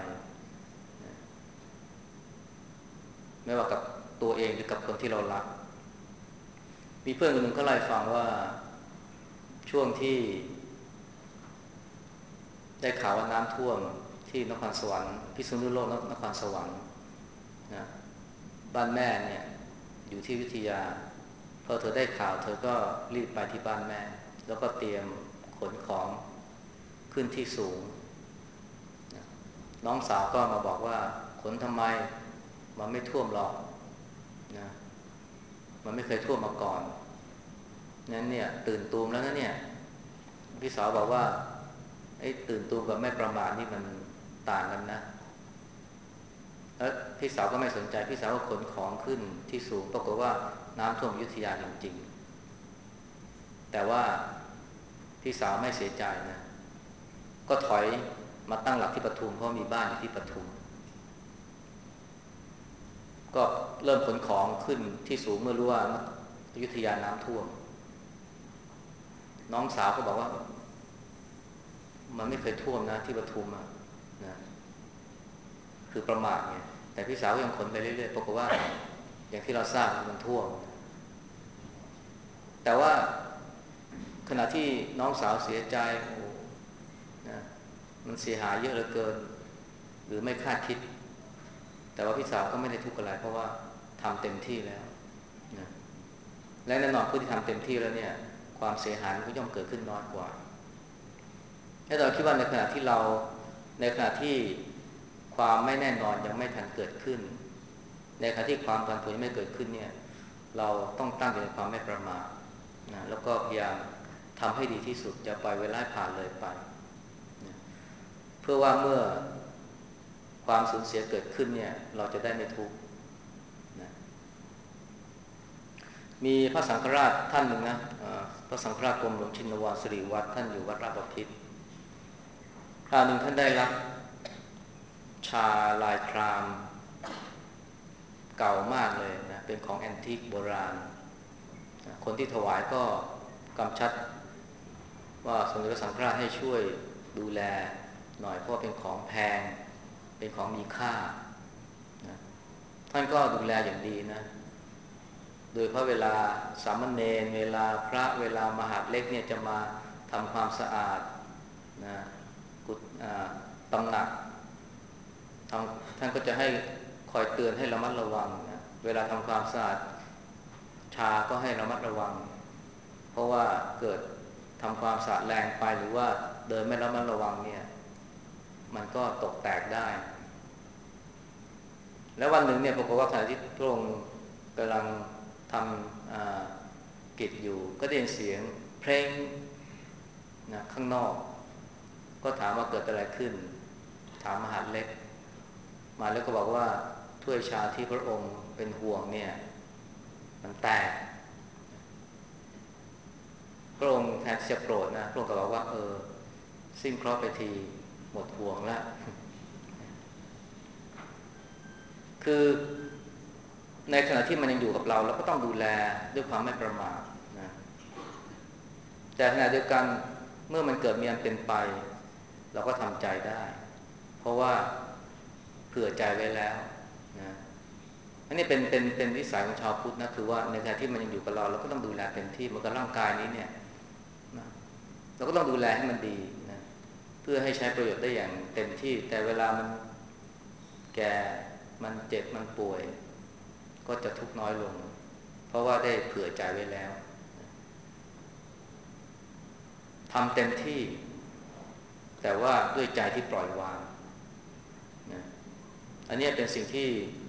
ไม่ว่ากับตัวเองหรือกับคนที่เรารักมีเพื่อนคนหนึ่งก็เล่าให้ฟังว่าช่วงที่ได้ข่าวว่าน้ำท่วมที่นครสวรรค์พิษณุโลกนครสวรรค์นะบ้านแม่เนี่ยอยู่ที่อยุธยาพอเธอได้ข่าวเธอก็รีบไปที่บ้านแม่แล้วก็เตรียมขนของขึ้นที่สูงนะน้องสาวก็มาบอกว่าขนทำไมมันไม่ท่วมหรอกนะมันไม่เคยท่วมมาก่อนนั้นเนี่ยตื่นตูมแล้วนะเนี่ยพี่สาวบอกว่าไอ้ตื่นตูมกับไม่ประมาทนี่มันต่างกันนะแล้วพี่สาวก็ไม่สนใจพี่สาวก็ขนของขึ้นที่สูงปรากฏว่าน้ำท่วมอยุธยาจริงๆแต่ว่าพี่สาวไม่เสียใจนะก็ถอยมาตั้งหลักที่ปทุมเพราะมีบ้านอยู่ที่ปทุมก็เริ่มขนของขึ้นที่สูงเมื่อรู้ว่าอยุธยาน้ำท่วมน้องสาวก็บอกว่ามันไม่เคยท่วมนะที่ปทุมนะคือประมาทไงแต่พี่สาวยังขนไปเรื่อยๆปรากฏว่าอย่างที่เราทราบมันท่วมแต่ว่าขณะที่น้องสาวเสียใจโอ้นะมันเสียหายเยอะเหลือเกินหรือไม่คาดคิดแต่ว่าพี่สาวก็ไม่ได้ทุกข์อะไรเพราะว่าทำเต็มที่แล้วนะและแน่นอนผู้ที่ทำเต็มที่แล้วเนี่ยความเสียหายมันก็ย่อมเกิดขึ้นน้อยกว่าและเราคิดว่าในขณะที่ความไม่แน่นอนยังไม่ทันเกิดขึ้นในขณะที่ความผันผวนยังไม่เกิดขึ้นเนี่ยเราต้องตั้งอยู่ในความไม่ประมาทนะแล้วก็พยายามทำให้ดีที่สุดจะปล่อยเวลาผ่านเลยไปนะเพื่อว่าเมื่อความสูญเสียเกิดขึ้นเนี่ยเราจะได้ไม่ทุกข์นะมีพระสังฆราชท่านหนึ่งนะพระสังฆราชกรมหลวงชินวรสิริวัฒน์ท่านอยู่วัดราชบพิตรคราวหนึ่งท่านได้รับชาลายครามเก่ามากเลยนะเป็นของแอนทิกโบราณคนที่ถวายก็กำชับว่าสมเด็จพระสังฆราชให้ช่วยดูแลหน่อยเพราะเป็นของแพงเป็นของมีค่านะท่านก็ดูแลอย่างดีนะโดยเพราะเวลาสามเณรเวลาพระเวลามหาดเล็กเนี่ยจะมาทำความสะอาดนะกุฏตำหนักท่านก็จะให้คอยเตือนให้ระมัดระวังนะเวลาทำความสะอาดชาก็ให้ระมัดระวังเพราะว่าเกิดทำความสะอาดแรงไปหรือว่าเดินไม่ระมัดระวังเนี่ยมันก็ตกแตกได้แล้ววันหนึ่งเนี่ยปรากฏว่าขณะที่พระองค์กำลังทำกิจอยู่ก็ได้ยินเสียงเพลงนะข้างนอกก็ถามว่าเกิดอะไรขึ้นถามมหาดเล็กมาแล้วก็บอกว่าถ้วยชาที่พระองค์เป็นห่วงเนี่ยมันแตกพระองค์แทนที่จะโกรธนะพระองค์ก็บอกว่าสิ้นเคราะห์ไปทีหมดห่วงแล้วคือในขณะที่มันยังอยู่กับเราเราก็ต้องดูแลด้วยความไม่ประมาทนะแต่ขณะเดียวกันเมื่อมันเกิดมีอันเป็นไปเราก็ทำใจได้เพราะว่าเผื่อใจไว้แล้วนะอันนี้เป็นวิสัยของชาวพุทธนะคือว่าในขณะที่มันยังอยู่กับเราเราก็ต้องดูแลเต็มที่เหมือนกับร่างกายนี้เนี่ยนะเราก็ต้องดูแลให้มันดีนะเพื่อให้ใช้ประโยชน์ได้อย่างเต็มที่แต่เวลามันแก่มันเจ็บมันป่วยก็จะทุกข์น้อยลงเพราะว่าได้เผื่อใจไว้แล้วทำเต็มที่แต่ว่าด้วยใจที่ปล่อยวางนะอันนี้เป็นสิ่งที่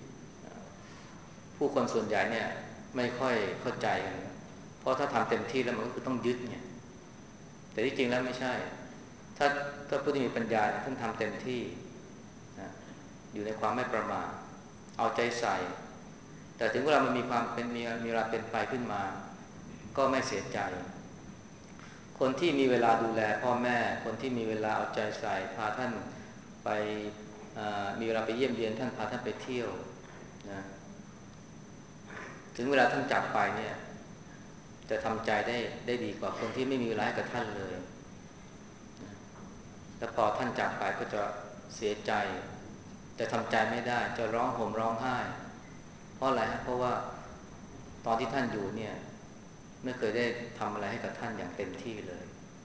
ผู้คนส่วนใหญ่เนี่ยไม่ค่อยเข้าใจกันเพราะถ้าทำเต็มที่แล้วมันก็คือต้องยึดเนี่ยแต่ที่จริงแล้วไม่ใช่ถ้าผู้ที่มีปัญญาท่านทำเต็มที่นะอยู่ในความไม่ประมาทเอาใจใส่แต่ถึงเวลามันมีความเป็นมีเวลาเป็นไปขึ้นมาก็ไม่เสียใจคนที่มีเวลาดูแลพ่อแม่คนที่มีเวลาเอาใจใส่พาท่านไปมีเวลาไปเยี่ยมเยียนท่านพาท่านไปเที่ยวนะถึงเวลาท่านจากไปเนี่ยจะทำใจได้ดีกว่าคนที่ไม่มีเวลาให้กับท่านเลยนะแล้วพอท่านจากไปก็จะเสียใจจะทำใจไม่ได้จะร้องห่มร้องไห้เพราะอะไรฮะเพราะว่าตอนที่ท่านอยู่เนี่ยไม่เคยได้ทำอะไรให้กับท่านอย่างเต็มที่เลย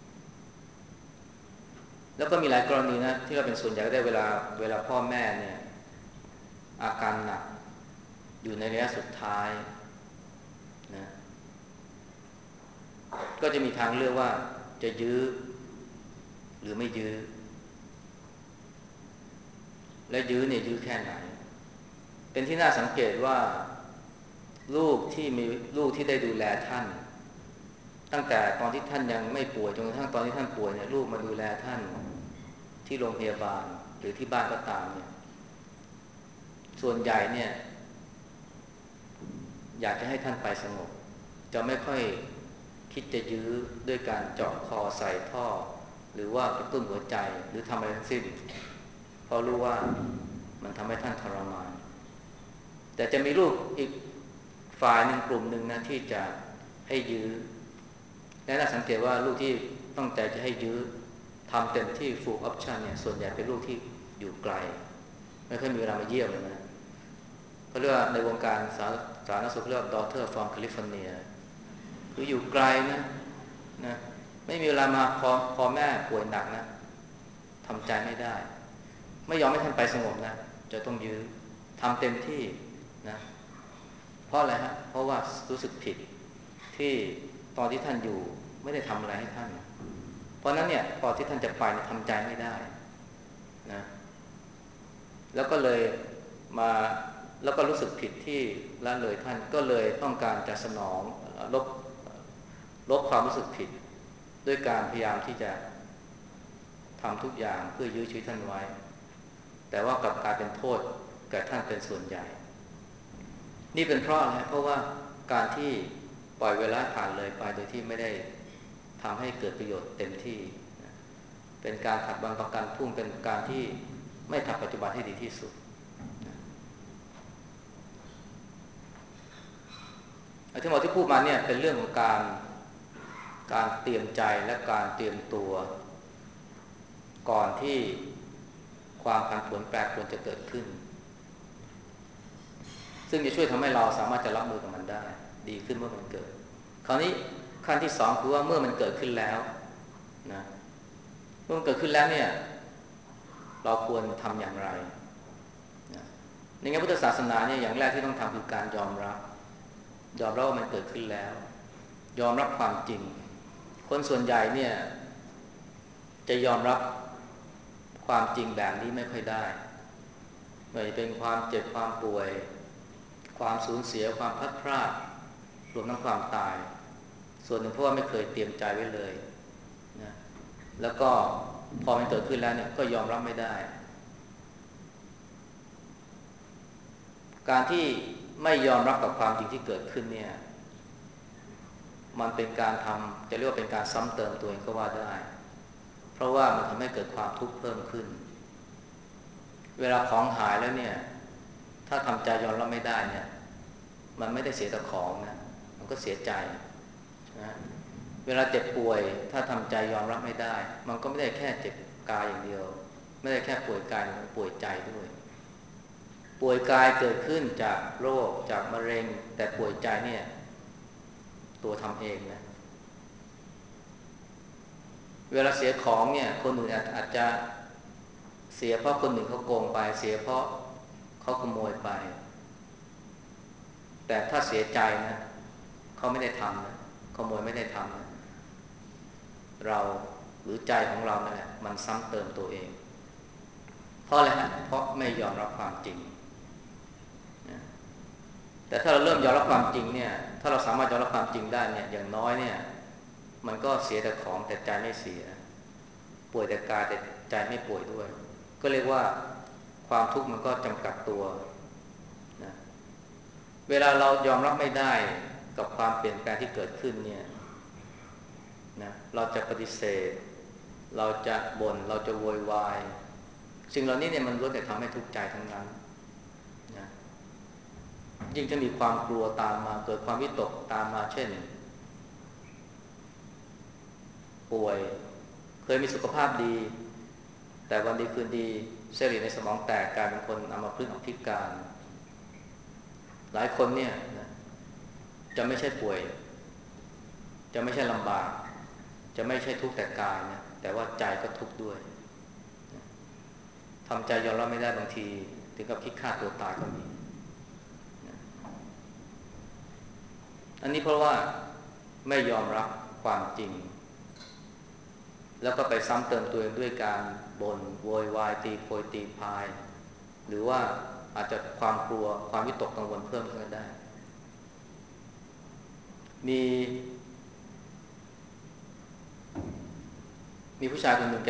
แล้วก็มีหลายกรณีนะที่เราเป็นส่วนใหญ่ก็ได้เวลาพ่อแม่เนี่ยอาการหนักอยู่ในระยะสุดท้ายนะก็จะมีทางเลือกว่าจะยื้อหรือไม่ยื้อและยื้อเนี่ยยื้อแค่ไหนเป็นที่น่าสังเกตว่าลูกที่ได้ดูแลท่านตั้งแต่ตอนที่ท่านยังไม่ป่วยจนกระทั่งตอนที่ท่านป่วยเนี่ยลูกมาดูแลท่านที่โรงพยาบาลหรือที่บ้านก็ตามเนี่ยส่วนใหญ่เนี่ยอยากจะให้ท่านไปสงบจะไม่ค่อยคิดจะยื้อด้วยการเจาะคอใส่ท่อหรือว่ากระตุ้นหัวใจหรือทำอะไรทั้งสิ้นเพราะรู้ว่ามันทำให้ท่านทรมานแต่จะมีลูกอีกฝ่ายหนึ่งกลุ่มหนึ่งนะที่จะให้ยื้อและน่าสังเกตว่าลูกที่ต้องใจจะให้ยื้อทำเต็มที่ full option เนี่ยส่วนใหญ่เป็นลูกที่อยู่ไกลไม่ค่อยมีเวลามาเยี่ยมเลยนะเขาเรียกว่าในวงการสาธารณสุขเรียกว่า daughter from California คืออยู่ไกลนะไม่มีเวลามาพอแม่ป่วยหนักนะทำใจไม่ได้ไม่ยอมให้ท่านไปสงบนะจะต้องยื้อทำเต็มที่นะเพราะอะไรฮะเพราะว่ารู้สึกผิดที่ตอนที่ท่านอยู่ไม่ได้ทำอะไรให้ท่านเพราะนั้นเนี่ยพอที่ท่านจะไปทำใจไม่ได้นะแล้วก็เลยมาแล้วก็รู้สึกผิดที่ละเลยท่านก็เลยต้องการจะสนองลบความรู้สึกผิดด้วยการพยายามที่จะทำทุกอย่างเพื่อยื้อชีวิตท่านไว้แต่ว่ากลับกลายเป็นโทษแก่ท่านเป็นส่วนใหญ่นี่เป็นเพราะอะไรเพราะว่าการที่ปล่อยเวลาผ่านเลยไปโดยที่ไม่ได้ทำให้เกิดประโยชน์เต็มที่เป็นการขัดวันประกันพรุ่งเป็นการที่ไม่ทำปัจจุบันให้ดีที่สุดทั้งหมดที่พูดมาเนี่ยเป็นเรื่องของการเตรียมใจและการเตรียมตัวก่อนที่ความผันผวนแปรปรวนจะเกิดขึ้นซึ่งจะช่วยทำให้เราสามารถจะรับมือกับมันได้ดีขึ้นเมื่อมันเกิดคราวนี้ขั้นที่สองคือว่าเมื่อมันเกิดขึ้นแล้วนะเมื่อมันเกิดขึ้นแล้วเนี่ยเราควรทำอย่างไรนะในแง่พุทธศาสนาเนี่ยอย่างแรกที่ต้องทำคือการยอมรับว่ามันเกิดขึ้นแล้วยอมรับความจริงคนส่วนใหญ่เนี่ยจะยอมรับความจริงแบบนี้ไม่ค่อยได้ไม่ว่าจะเป็นความเจ็บความป่วยความสูญเสียความพลัดพรากรวมทั้งความตายส่วนหนึ่งเพราะว่าไม่เคยเตรียมใจไว้เลยนะแล้วก็พอมันเกิดขึ้นแล้วเนี่ยก็ยอมรับไม่ได้การที่ไม่ยอมรับกับความจริงที่เกิดขึ้นเนี่ยมันเป็นการทำจะเรียกว่าเป็นการซ้ำเติมตัวเองก็ว่าได้เพราะว่ามันทำให้เกิดความทุกข์เพิ่มขึ้นเวลาของหายแล้วเนี่ยถ้าทำใจยอมรับไม่ได้เนี่ยมันไม่ได้เสียแต่ของนะมันก็เสียใจนะเวลาเจ็บป่วยถ้าทำใจยอมรับไม่ได้มันก็ไม่ได้แค่เจ็บกายอย่างเดียวไม่ได้แค่ป่วยกายมันป่วยใจด้วยป่วยกายเกิดขึ้นจากโรคจากมะเร็งแต่ป่วยใจเนี่ยตัวทำเองนะเวลาเสียของเนี่ยคนอื่นอาจจะเสียเพราะคนหนึ่งเขาโกงไปเสียเพราะเขาขโมยไปแต่ถ้าเสียใจนะเขาไม่ได้ทำนะขโมยไม่ได้ทำนะเราหรือใจของเรานั่นแหละมันซ้ำเติมตัวเองเพราะอะไรฮะเพราะไม่ยอมรับความจริงนะแต่ถ้าเราเริ่มยอมรับความจริงเนี่ยถ้าเราสามารถยอมรับความจริงได้เนี่ยอย่างน้อยเนี่ยมันก็เสียแต่ของแต่ใจไม่เสียป่วยแต่กายแต่ใจไม่ป่วยด้วยก็เรียกว่าความทุกข์มันก็จำกัดตัวนะเวลาเรายอมรับไม่ได้กับความเปลี่ยนแปลงที่เกิดขึ้นเนี่ยนะเราจะปฏิเสธเราจะบ่นเราจะโวยวายสิ่งเหล่านี้เนี่ยมันล้วนแต่ทำให้ทุกข์ใจทั้งนั้นนะยิ่งจะมีความกลัวตามมาเกิดความวิตกตามมาเช่นป่วยเคยมีสุขภาพดีแต่วันดีคืนดีเส้นเลือดในสมองแตกกลายเป็นคนอัมพฤกษ์พิการหลายคนเนี่ยนะจะไม่ใช่ป่วยจะไม่ใช่ลำบากจะไม่ใช่ทุกข์แต่กายนะแต่ว่าใจก็ทุกข์ด้วยนะทำใจยอมรับไม่ได้บางทีถึงกับคิดฆ่าตัวตายก็มีนะอันนี้เพราะว่าไม่ยอมรับความจริงแล้วก็ไปซ้ำเติมตัวเองด้วยการบ่นโวยวายตีโพยตีพายหรือว่าอาจจะความกลัวความวิตกกังวลเพิ่มขึ้นได้มีผู้ชายคนหนึ่ง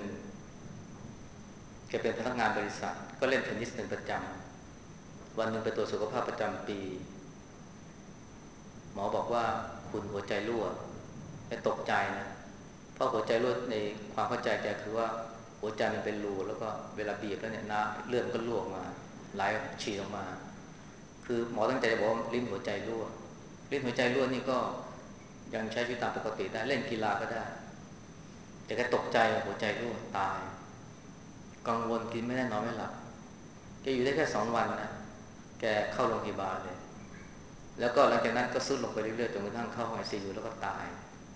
แกเป็นพนักงานบริษัทก็เล่นเทนนิสเป็นประจำวันหนึ่งไปตรวจสุขภาพประจำปีหมอบอกว่าคุณหัวใจรั่วแกตกใจนะเพราะหัวใจรั่วในความเข้าใจแกคือว่าหัวใจมันเป็นรูแล้วก็เวลาบีบแล้วเนี่ยน้ำเลือดมันก็รั่วออกมาไหลฉี่ออกมาคือหมอตั้งใจจะบอกว่าลิ้นหัวใจรั่วลิ้นหัวใจรั่วนี่ก็ยังใช้ชีวิตตามปกติได้เล่นกีฬาก็ได้แต่แกตกใจหัวใจรั่วตายกังวลกินไม่ได้นอนไม่หลับแกอยู่ได้แค่2 วันนะแกเข้าโรงพยาบาลเลยแล้วก็หลังจากนั้นก็ทรุดลงไปเรื่อยๆจนกระทั่งเข้าห้อง ICU แล้วก็ตาย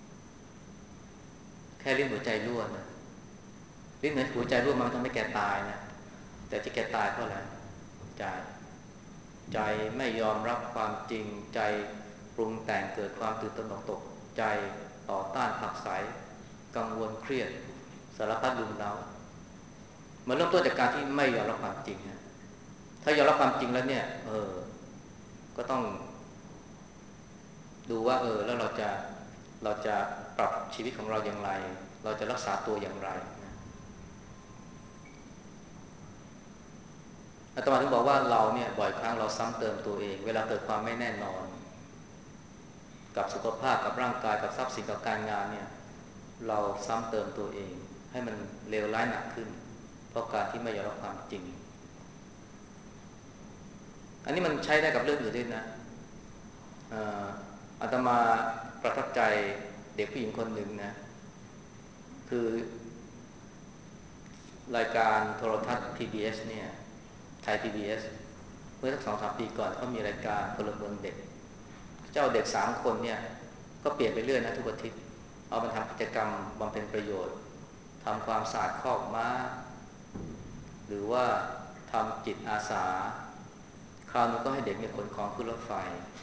แค่ลิ้นหัวใจรั่วนะลิ้นหัวใจรั่วมันทำให้แกตายนะแต่ที่แกตายเพราะอะไรใจไม่ยอมรับความจริงใจปรุงแต่งเกิดความตื่นตระหนกตกใจต่อต้านผลักไสกังวลเครียดสารพัดรุมเร้ามันเริ่มต้นจากการที่ไม่ยอมรับความจริงนะถ้ายอมรับความจริงแล้วเนี่ยก็ต้องดูว่าแล้วเราจะปรับชีวิตของเราอย่างไรเราจะรักษาตัวอย่างไรนะอาตมาถึงบอกว่าเราเนี่ยบ่อยครั้งเราซ้ำเติมตัวเองเวลาเกิดความไม่แน่นอนกับสุขภาพกับร่างกายกับทรัพย์สินกับการงานเนี่ยเราซ้ำเติมตัวเองให้มันเลวร้ายหนักขึ้นเพราะการที่ไม่ยอมรับความจริงอันนี้มันใช้ได้กับเรื่องอื่นด้วยนะอาตมาประทับใจเด็กผู้หญิงคนหนึ่งนะคือรายการโทรทัศน์ PBS เนี่ยไทย PBS เมื่อสัก 2-3 ปีก่อนเขามีรายการพลเมืองเด็กเจ้าเด็ก3 คนเนี่ยก็เปลี่ยนไปเรื่อยนะทุกอาทิตย์เอามาทำกิจกรรมบำเพ็ญประโยชน์ทำความสะอาดคอกม้าหรือว่าทำจิตอาสาคราวนี้ก็ให้เด็กเนี่ยขนของขึ้นรถไฟ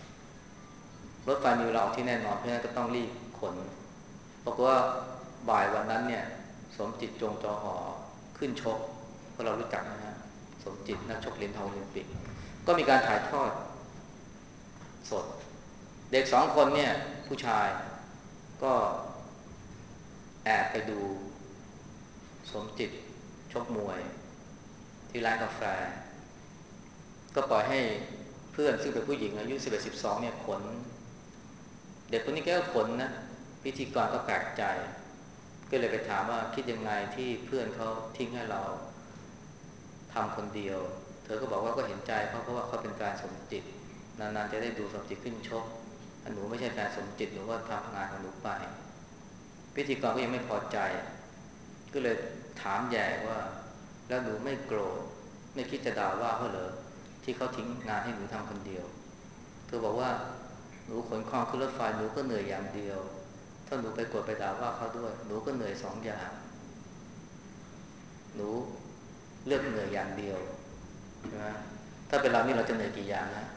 มีเวลาออกที่แน่นอนเพราะฉะนั้นก็ต้องรีบขนปรากฏว่าบ่ายวันนั้นเนี่ยสมจิตจงจอหอขึ้นชกเพราะเรารู้จักนะฮะสมจิตนักชกเหรียญทองโอลิมปิกก็มีการถ่ายทอดสดเด็ก2 คนเนี่ยผู้ชายก็แอบไปดูสมจิตชกมวยที่ร้านกาแฟก็ปล่อยให้เพื่อนซึ่งเป็นผู้หญิงอายุ 11-12 เนี่ยขนเด็กคนนี้แกก็ขนนะพิธีกรก็แปลกใจก็เลยไปถามว่าคิดยังไงที่เพื่อนเขาทิ้งให้เราทำคนเดียวเธอก็บอกว่าก็เห็นใจเขาเพราะว่าเขาเป็นแฟนสมจิตนานๆจะได้ดูสมจิตขึ้นชกหนูไม่ใช่แฟนสมจิตหนูว่าทำงานของหนูไปพิธีกรก็ยังไม่พอใจก็เลยถามแย่ว่าแล้วหนูไม่โกรธไม่คิดจะด่าว่าเขาเหรอที่เขาทิ้งงานให้หนูทำคนเดียวเธอบอกว่าหนูขนของขึ้นรถไฟหนูก็เหนื่อยอย่างเดียวถ้าหนูไปโกรธไปด่าว่าเขาด้วยหนูก็เหนื่อย2 อย่างหนูเลือกเหนื่อยอย่างเดียวใช่ไหมถ้าเป็นเรานี่เราจะเหนื่อยกี่อย่างนะ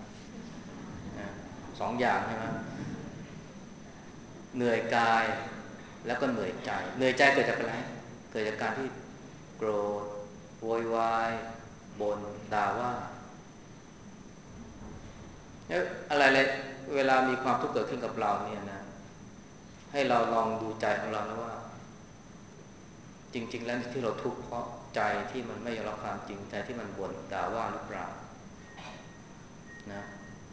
2 อย่างใช่ไหมเหนื่อยกายแล้วก็เหนื่อยใจเกิดจากอะไรเกิดจากการที่โกรธโวยวายบ่นด่าว่าอะไรเลยเวลามีความทุกข์เกิดขึ้นกับเราเนี่ยนะให้เราลองดูใจของเรานะว่าจริงๆแล้วที่เราทุกข์เพราะใจที่มันไม่ยอมรับความจริงใจที่มันบ่นด่าว่าหรือเปล่านะ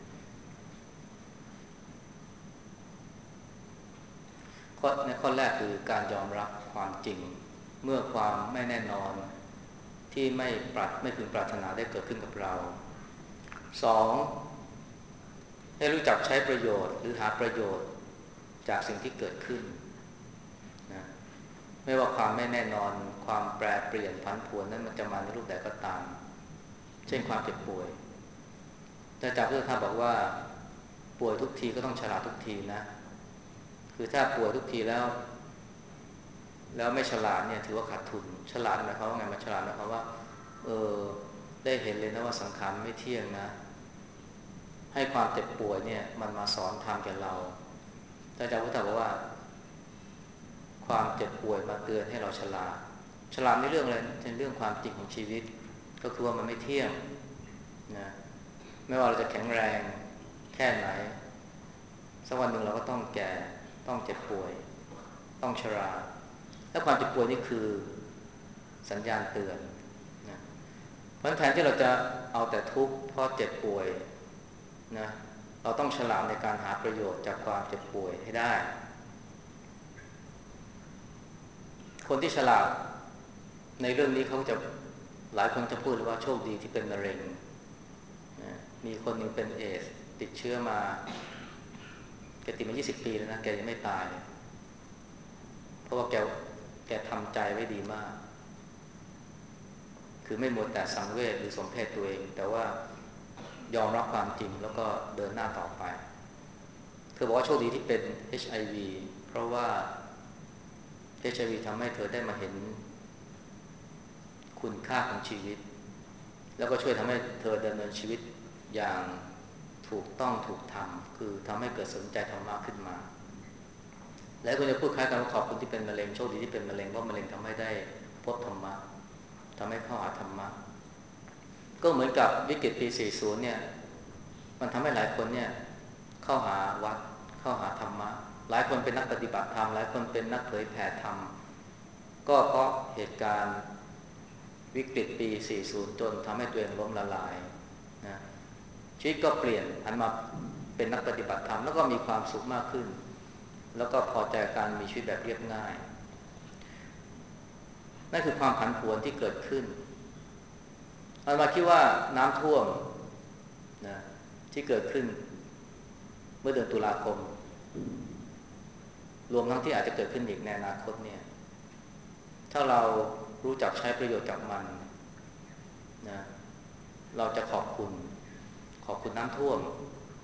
ข้อแรกคือการยอมรับความจริงเมื่อความไม่แน่นอนที่ไม่พึงปรารถนาได้เกิดขึ้นกับเรา2ให้รู้จักใช้ประโยชน์หรือหาประโยชน์จากสิ่งที่เกิดขึ้นนะไม่ว่าความไม่แน่นอนความแปรเปลี่ยนผันผวนนั้นมันจะมาในรูปแบบก็ตามเช่นความเจ็บป่วยแต่จากพุทธทาสบอกว่าป่วยทุกทีก็ต้องฉลาดทุกทีนะคือถ้าป่วยทุกทีแล้วไม่ฉลาดเนี่ยถือว่าขาดทุนฉลาดหมายความว่าไงมันฉลาดหมายความว่าได้เห็นเลยนะว่าสังขารไม่เที่ยงนะให้ความเจ็บป่วยเนี่ยมันมาสอนธรรมแก่เราแต่อาจารย์พุทธบอกว่าความเจ็บป่วยมาเตือนให้เราฉลาดในเรื่องอะไรในเรื่องความจริงของชีวิตก็คือว่ามันไม่เที่ยงนะไม่ว่าเราจะแข็งแรงแค่ไหนสักวันหนึ่งเราก็ต้องแก่ต้องเจ็บป่วยต้องชราและความเจ็บป่วยนี่คือสัญญาณเตือนนะเพราะแทนที่เราจะเอาแต่ทุกข์เพราะเจ็บป่วยนะเราต้องฉลาดในการหาประโยชน์จากความเจ็บป่วยให้ได้คนที่ฉลาดในเรื่องนี้เขาจะหลายคนจะพูดเลยว่าโชคดีที่เป็นมะเร็งนะมีคนหนึ่งเป็นเอดส์ติดเชื้อมาแกติดมา20 ปีแล้วนะแกยังไม่ตายเพราะว่าแกทำใจไว้ดีมากคือไม่มัวแต่สังเวชหรือสมเพชตัวเองแต่ว่ายอมรับความจริงแล้วก็เดินหน้าต่อไปเธอบอกว่าโชคดีที่เป็น HIV เพราะว่า HIV ทำให้เธอได้มาเห็นคุณค่าของชีวิตแล้วก็ช่วยทำให้เธอดำเนินชีวิตอย่างถูกต้องถูกธรรมคือทำให้เกิดสนใจธรรมะขึ้นมาและคุณจะพูดคล้ายกันว่าขอบคุณที่เป็นมะเร็งโชคดีที่เป็นมะเร็งเพราะมะเร็งทำให้ได้พบธรรมะทำให้เข้าหาธรรมะก็เหมือนกับวิกฤตปี 40 เนี่ยมันทำให้หลายคนเนี่ยเข้าหาวัดเข้าหาธรรมะหลายคนเป็นนักปฏิบัติธรรมหลายคนเป็นนักเผยแผ่ธรรมก็เพราะเหตุการณ์วิกฤตปี 40 จนทำให้ตัวเองล้มละลายนะชีวิตก็เปลี่ยนหันมาเป็นนักปฏิบัติธรรมแล้วก็มีความสุขมากขึ้นแล้วก็พอใจการมีชีวิตแบบเรียบง่ายนั่นคือความผันผวนที่เกิดขึ้นอาตมาคิดว่าน้ำท่วมนะที่เกิดขึ้นเมื่อเดือนตุลาคมรวมทั้งที่อาจจะเกิดขึ้นอีกในอนาคตเนี่ยถ้าเรารู้จักใช้ประโยชน์จากมันนะเราจะขอบคุณน้ำท่วม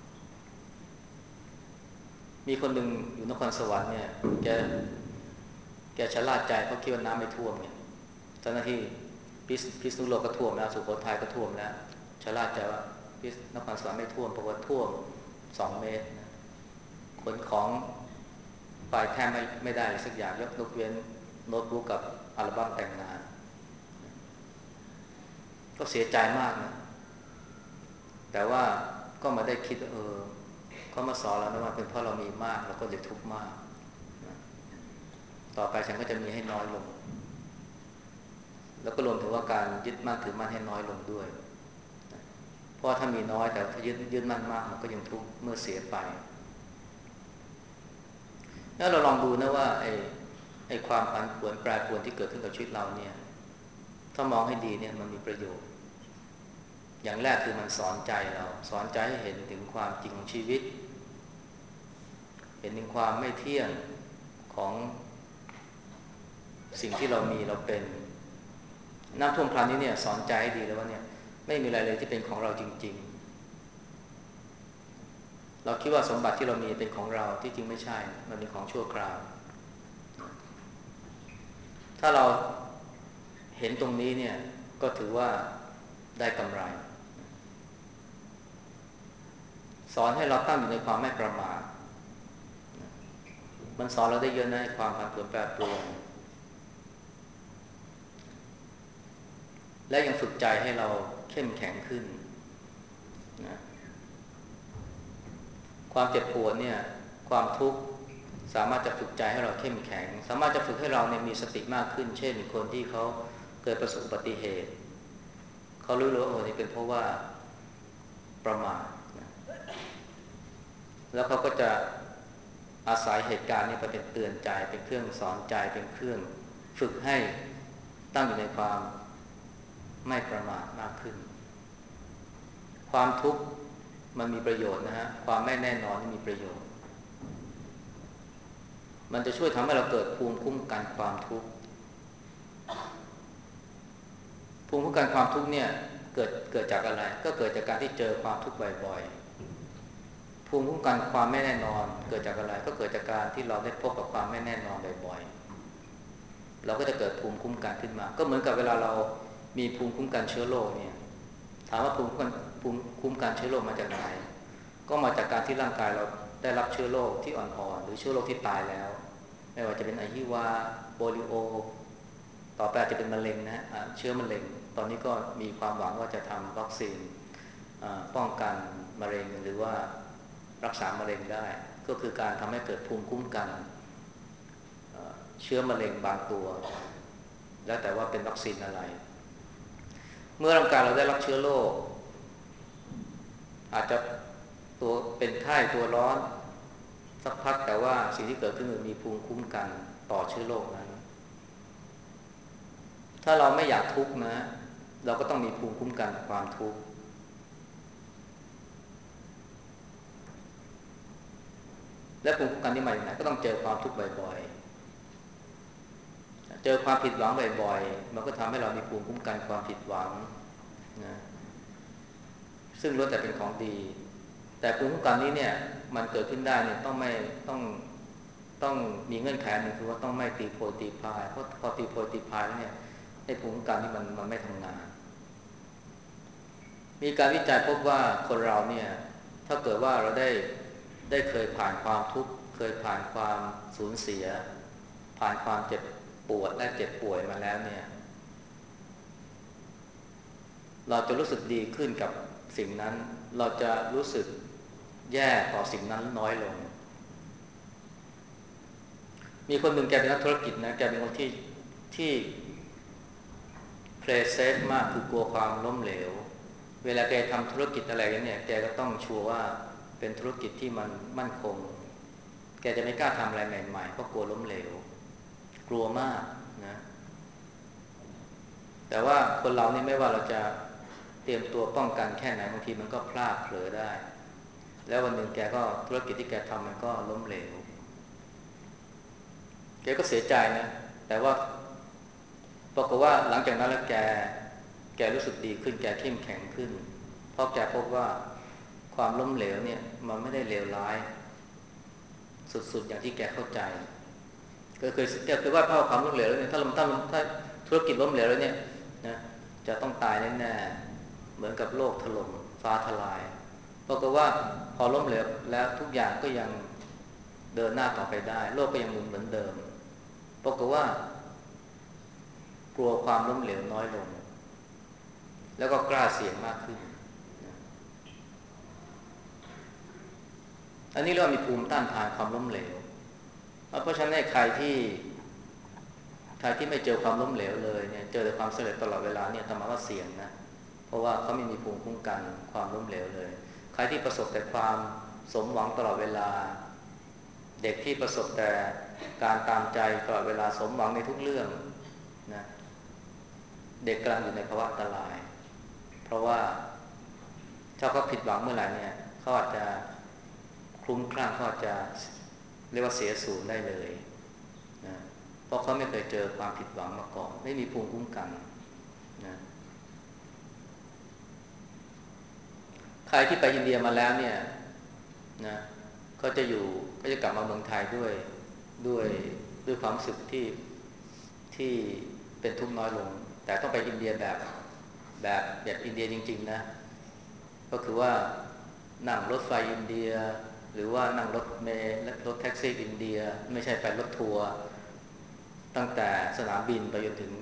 มีคนหนึ่งอยู่นครสวรรค์เนี่ยแกชะล่าใจเพราะคิดว่าน้ำไม่ท่วมเนี่ยเจ้าหน้าที่พิษณุโลกก็ท่วมแล้วสุโขทัยก็ท่วมแล้วชะล่าใจว่านครสวรรค์ไม่ท่วมเพราะว่าท่วม2 เมตรขนของไปแทบไม่ได้เลยสักอย่างยกเว้นโน้ตบุ๊กกับอัลบั้มแต่งงานก็เสียใจมากนะแต่ว่าก็มาได้คิดเขามาสอนเรานะว่าเป็นเพราะเรามีมากเราก็เลยทุกข์มากต่อไปฉันก็จะมีให้น้อยลงแล้วก็รวมถึงว่าการยึดมั่นถือมั่นให้น้อยลงด้วยเพราะถ้ามีน้อยแต่ถ้ายึดมั่นมากมันก็ยังทุกข์เมื่อเสียไปแล้วเราลองดูนะว่าไอ้ความผันผวนแปรปรวนที่เกิดขึ้นกับชีวิตเราเนี่ยถ้ามองให้ดีเนี่ยมันมีประโยชน์อย่างแรกคือมันสอนใจเราสอนใจให้เห็นถึงความจริงของชีวิตเห็นถึงความไม่เที่ยงของสิ่งที่เรามีเราเป็นน้ำท่วมคราวนี้เนี่ยสอนใจให้ดีเลยว่าเนี่ยไม่มีอะไรเลยที่เป็นของเราจริงๆเราคิดว่าสมบัติที่เรามีเป็นของเราที่จริงไม่ใช่มันเป็นของชั่วคราวถ้าเราเห็นตรงนี้เนี่ยก็ถือว่าได้กำไรสอนให้เราตั้งอยู่ในความไม่ประมาทมันสอนเราได้เยอะนะความผันผวนแปรปรวนและยังฝึกใจให้เราเข้มแข็งขึ้นนะความเจ็บปวดเนี่ยความทุกข์สามารถจะฝึกใจให้เราเข้มแข็งสามารถจะฝึกให้เราเนี่ยมีสติมากขึ้นเช่นคนที่เขาเกิดประสบอุบัติเหตุเขารู้เลยว่านี่เป็นเพราะว่าประมาทแล้วเขาก็จะอาศัยเหตุการณ์นี้ไปเป็นเตือนใจเป็นเครื่องสอนใจเป็นเครื่องฝึกให้ตั้งอยู่ในความไม่ประมาทมากขึ้นความทุกข์มันมีประโยชน์นะฮะความไม่แน่นอนมีประโยชน์มันจะช่วยทำให้เราเกิดภูมิคุ้มกันความทุกข์ภูมิคุ้มกันความทุกข์เนี่ยเกิดจากอะไรก็เกิดจากการที่เจอความทุกข์บ่อยๆภูมิคุ้มกันความไม่แน่นอนเกิดจากอะไรก็เกิดจากการที่เราได้พบกับความไม่แน่นอนบ่อยๆเราก็จะเกิดภูมิคุ้มกันขึ้นมาก็เหมือนกับเวลาเรามีภูมิคุ้มกันเชื้อโรคเนี่ยถามว่าภูมิคุ้มกันเชื้อโรคมาจากไหนก็มาจากการที่ร่างกายเราได้รับเชื้อโรคที่อ่อนๆหรือเชื้อโรคที่ตายแล้วไม่ว่าจะเป็นHIVโปลิโอต่อไปอาจจะเป็นมะเร็งนะเชื้อมะเร็งตอนนี้ก็มีความหวังว่าจะทำวัคซีนป้องกันมะเร็งหรือว่ารักษามะเร็งได้ก็คือการทำให้เกิดภูมิคุ้มกันเชื้อมะเร็งบางตัวแล้วแต่ว่าเป็นวัคซีนอะไรเมื่อร่างกายเราได้รับเชื้อโรคอาจจะตัวเป็นไข้ตัวร้อนสักพักแต่ว่าสิ่งที่เกิดขึ้นคือมีภูมิคุ้มกันต่อเชื้อโรคนั้นถ้าเราไม่อยากทุกข์นะเราก็ต้องมีภูมิคุ้มกันความทุกข์และภูมิคุ้มกันที่มาจากไหนก็ต้องเจอความทุกข์บ่อยๆเจอความผิดหวังบ่อยๆมันก็ทำให้เรามีภูมิคุ้มกันความผิดหวังนะซึ่งล้วนแต่เป็นของดีแต่ภูมิคุ้มกันนี้เนี่ยมันเกิดขึ้นได้เนี่ยต้องมีเงื่อนไขหนึ่งคือว่าต้องไม่ตีโพยตีพายเพราะพอตีโพยตีพายแล้วเนี่ยไอ้ภูมิคุ้มกันนี่มันไม่ทำงานมีการวิจัยพบว่าคนเราเนี่ยถ้าเกิดว่าเราได้เคยผ่านความทุกข์เคยผ่านความสูญเสียผ่านความเจ็บปวดและเจ็บป่วยมาแล้วเนี่ยเราจะรู้สึกดีขึ้นกับสิ่งนั้นเราจะรู้สึกแย่ต่อสิ่งนั้นน้อยลงมีคนหนึ่งแกเป็นนักธุรกิจนะแกเป็นคนที่play safe มากคือกลัวความล้มเหลวเวลาแกทำธุรกิจอะไรกันเนี่ยแกก็ต้องชัวร์ว่าเป็นธุรกิจที่มันมั่นคงแกจะไม่กล้าทำอะไรใหม่ๆเพราะกลัวล้มเหลวกลัวมากนะแต่ว่าคนเรานี่ไม่ว่าเราจะเตรียมตัวป้องกันแค่ไหนบางทีมันก็พลาดเผลอได้แล้ววันหนึ่งแกก็ธุรกิจที่แกทำมันก็ล้มเหลวแกก็เสียใจนะแต่ว่าปรากฏว่าหลังจากนั้นแล้วแกรู้สึกดีขึ้นแกเข้มแข็งขึ้นเพราะแกพบว่าความล้มเหลวเนี่ยมันไม่ได้เลวร้ายสุดๆอย่างที่แกเข้าใจก็คือว่าเพราะความล้มเหลวแล้วเนี่ยถ้าธุรกิจล้มเหลวแล้วเนี่ยนะจะต้องตายแน่ๆเหมือนกับโลกถล่มฟ้าทลายเพราะว่าพอล้มเหลวแล้วทุกอย่างก็ยังเดินหน้าต่อไปได้โลกก็ยังหมุนเหมือนเดิมเพราะว่ากลัวความล้มเหลวน้อยลงแล้วก็กล้าเสี่ยงมากขึ้นอันนี้เรามีภูมิต้านทานความล้มเหลวเพราะฉะนั้นใครที่ไม่เจอความล้มเหลวเลยเนี่ยเจอแต่ความสำเร็จตลอดเวลาเนี่ยทำมาว่าเสี่ยงนะเพราะว่าเขาไม่มีภูมิคุ้มกันความล้มเหลวเลยใครที่ประสบแต่ความสมหวังตลอดเวลาเด็กที่ประสบแต่การตามใจตลอดเวลาสมหวังในทุกเรื่องนะเด็กกำลังอยู่ในภาวะอันตรายเพราะว่าถ้าเขาผิดหวังเมื่อไหร่เนี่ยเขาอาจจะคลุ้มคลั่งเขาอาจจะเรียกว่าเสียศูนย์ได้เลยนะเพราะเขาไม่เคยเจอความผิดหวังมาก่อนไม่มีภูมิคุ้มกันนะใครที่ไปอินเดียมาแล้วเนี่ยนะก็จะกลับมาเมืองไทยด้วยด้วยความรู้สึกที่เป็นทุกข์น้อยลงแต่ต้องไปอินเดียแบบอินเดียจริงๆนะก็คือว่านั่งรถไฟอินเดียหรือว่านั่งรถเมล์รถแท็กซี่อินเดียไม่ใช่ไปรถทัวร์ตั้งแต่สนามบินไปจนถึง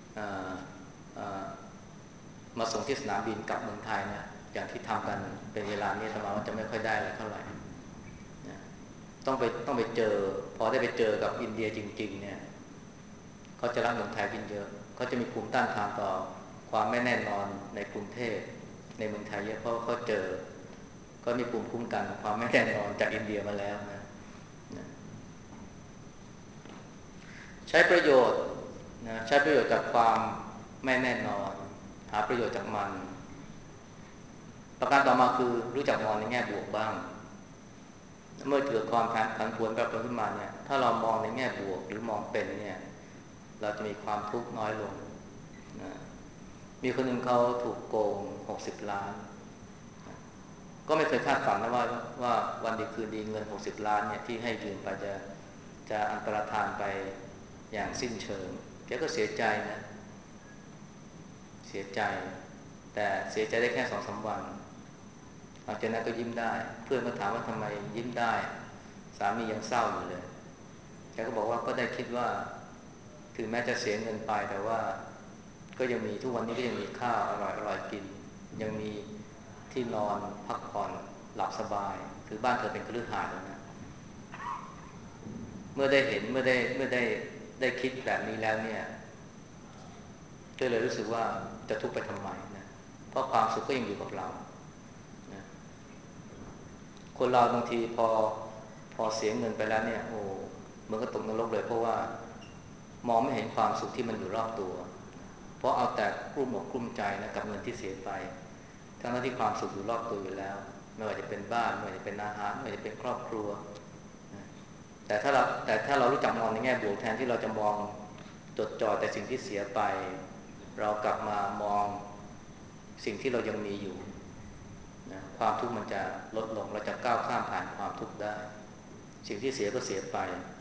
มาส่งที่สนามบินกลับเมืองไทยนะอย่างที่ทำกันเป็นเวลานี้สมาว่าจะไม่ค่อยได้อะไรเท่าไหร่นะต้องไปเจอพอได้ไปเจอกับอินเดียจริงๆเนี่ยเขาจะรักเมืองไทยขึ้นเยอะเขาจะมีภูมิต้านทานต่อความไม่แน่นอนในกรุงเทพในเมืองไทยเยอะเพราะเขาเจอก็มีภูมิคุ้มกันความไม่แน่นอนจากอินเดียมาแล้วนะใช้ประโยชน์ใช้ประโยชน์จากความไม่แน่นอนหาประโยชน์จากมันประการต่อมาคือรู้จักมองในแง่บวกบ้างเมื่อเกิดความผันผวนแปรปรวนขึ้นมาเนี่ยถ้าเรามองในแง่บวกหรือมองเป็นเนี่ยเราจะมีความทุกข์น้อยลงนะมีคนหนึ่งเขาถูกโกง60 ล้านก็ไม่เคยคาดฝันนะว่าวันดีคืนดีเงิน60 ล้านเนี่ยที่ให้ยืมไปจะอันตรธานไปอย่างสิ้นเชิงแกก็เสียใจนะเสียใจแต่เสียใจได้แค่2-3 วันหลังจากนั้นก็ยิ้มได้เพื่อนก็ถามว่าทำไมยิ้มได้สามียังเศร้าอยู่เลยแกก็บอกว่าก็ได้คิดว่าถึงแม้จะเสียเงินไปแต่ว่าก็ยังมีทุกวันนี้ก็ยังมีข้าวอร่อยกินยังมีที่นอนพักผ่อนหลับสบายคือบ้านเธอเป็นคฤหาสน์แล้วนะเมื่อได้เห็นเมื่อได้คิดแบบนี้แล้วเนี่ยก็เลยรู้สึกว่าจะทุกข์ไปทำไมนะเพราะความสุขก็ยังอยู่กับเรานะคนเราบางทีพอเสียเงินไปแล้วเนี่ยโอ้มันก็ตกนรกเลยเพราะว่ามองไม่เห็นความสุขที่มันอยู่รอบตัวเพราะเอาแต่กลุ้มอกกลุ้มใจนะกับเงินที่เสียไปทั้งที่ความสุขอยู่รอบตัวอยู่แล้วไม่ว่าจะเป็นบ้านไม่ว่าจะเป็นอาหารไม่ว่าจะเป็นครอบครัวแต่ถ้าเรารู้จักมองในแง่บวกแทนที่เราจะมองจดจ่อแต่สิ่งที่เสียไปเรากลับมามองสิ่งที่เรายังมีอยู่นะความทุกข์มันจะลดลงเราจะก้าวข้ามผ่านความทุกข์ได้สิ่งที่เสียก็เสียไป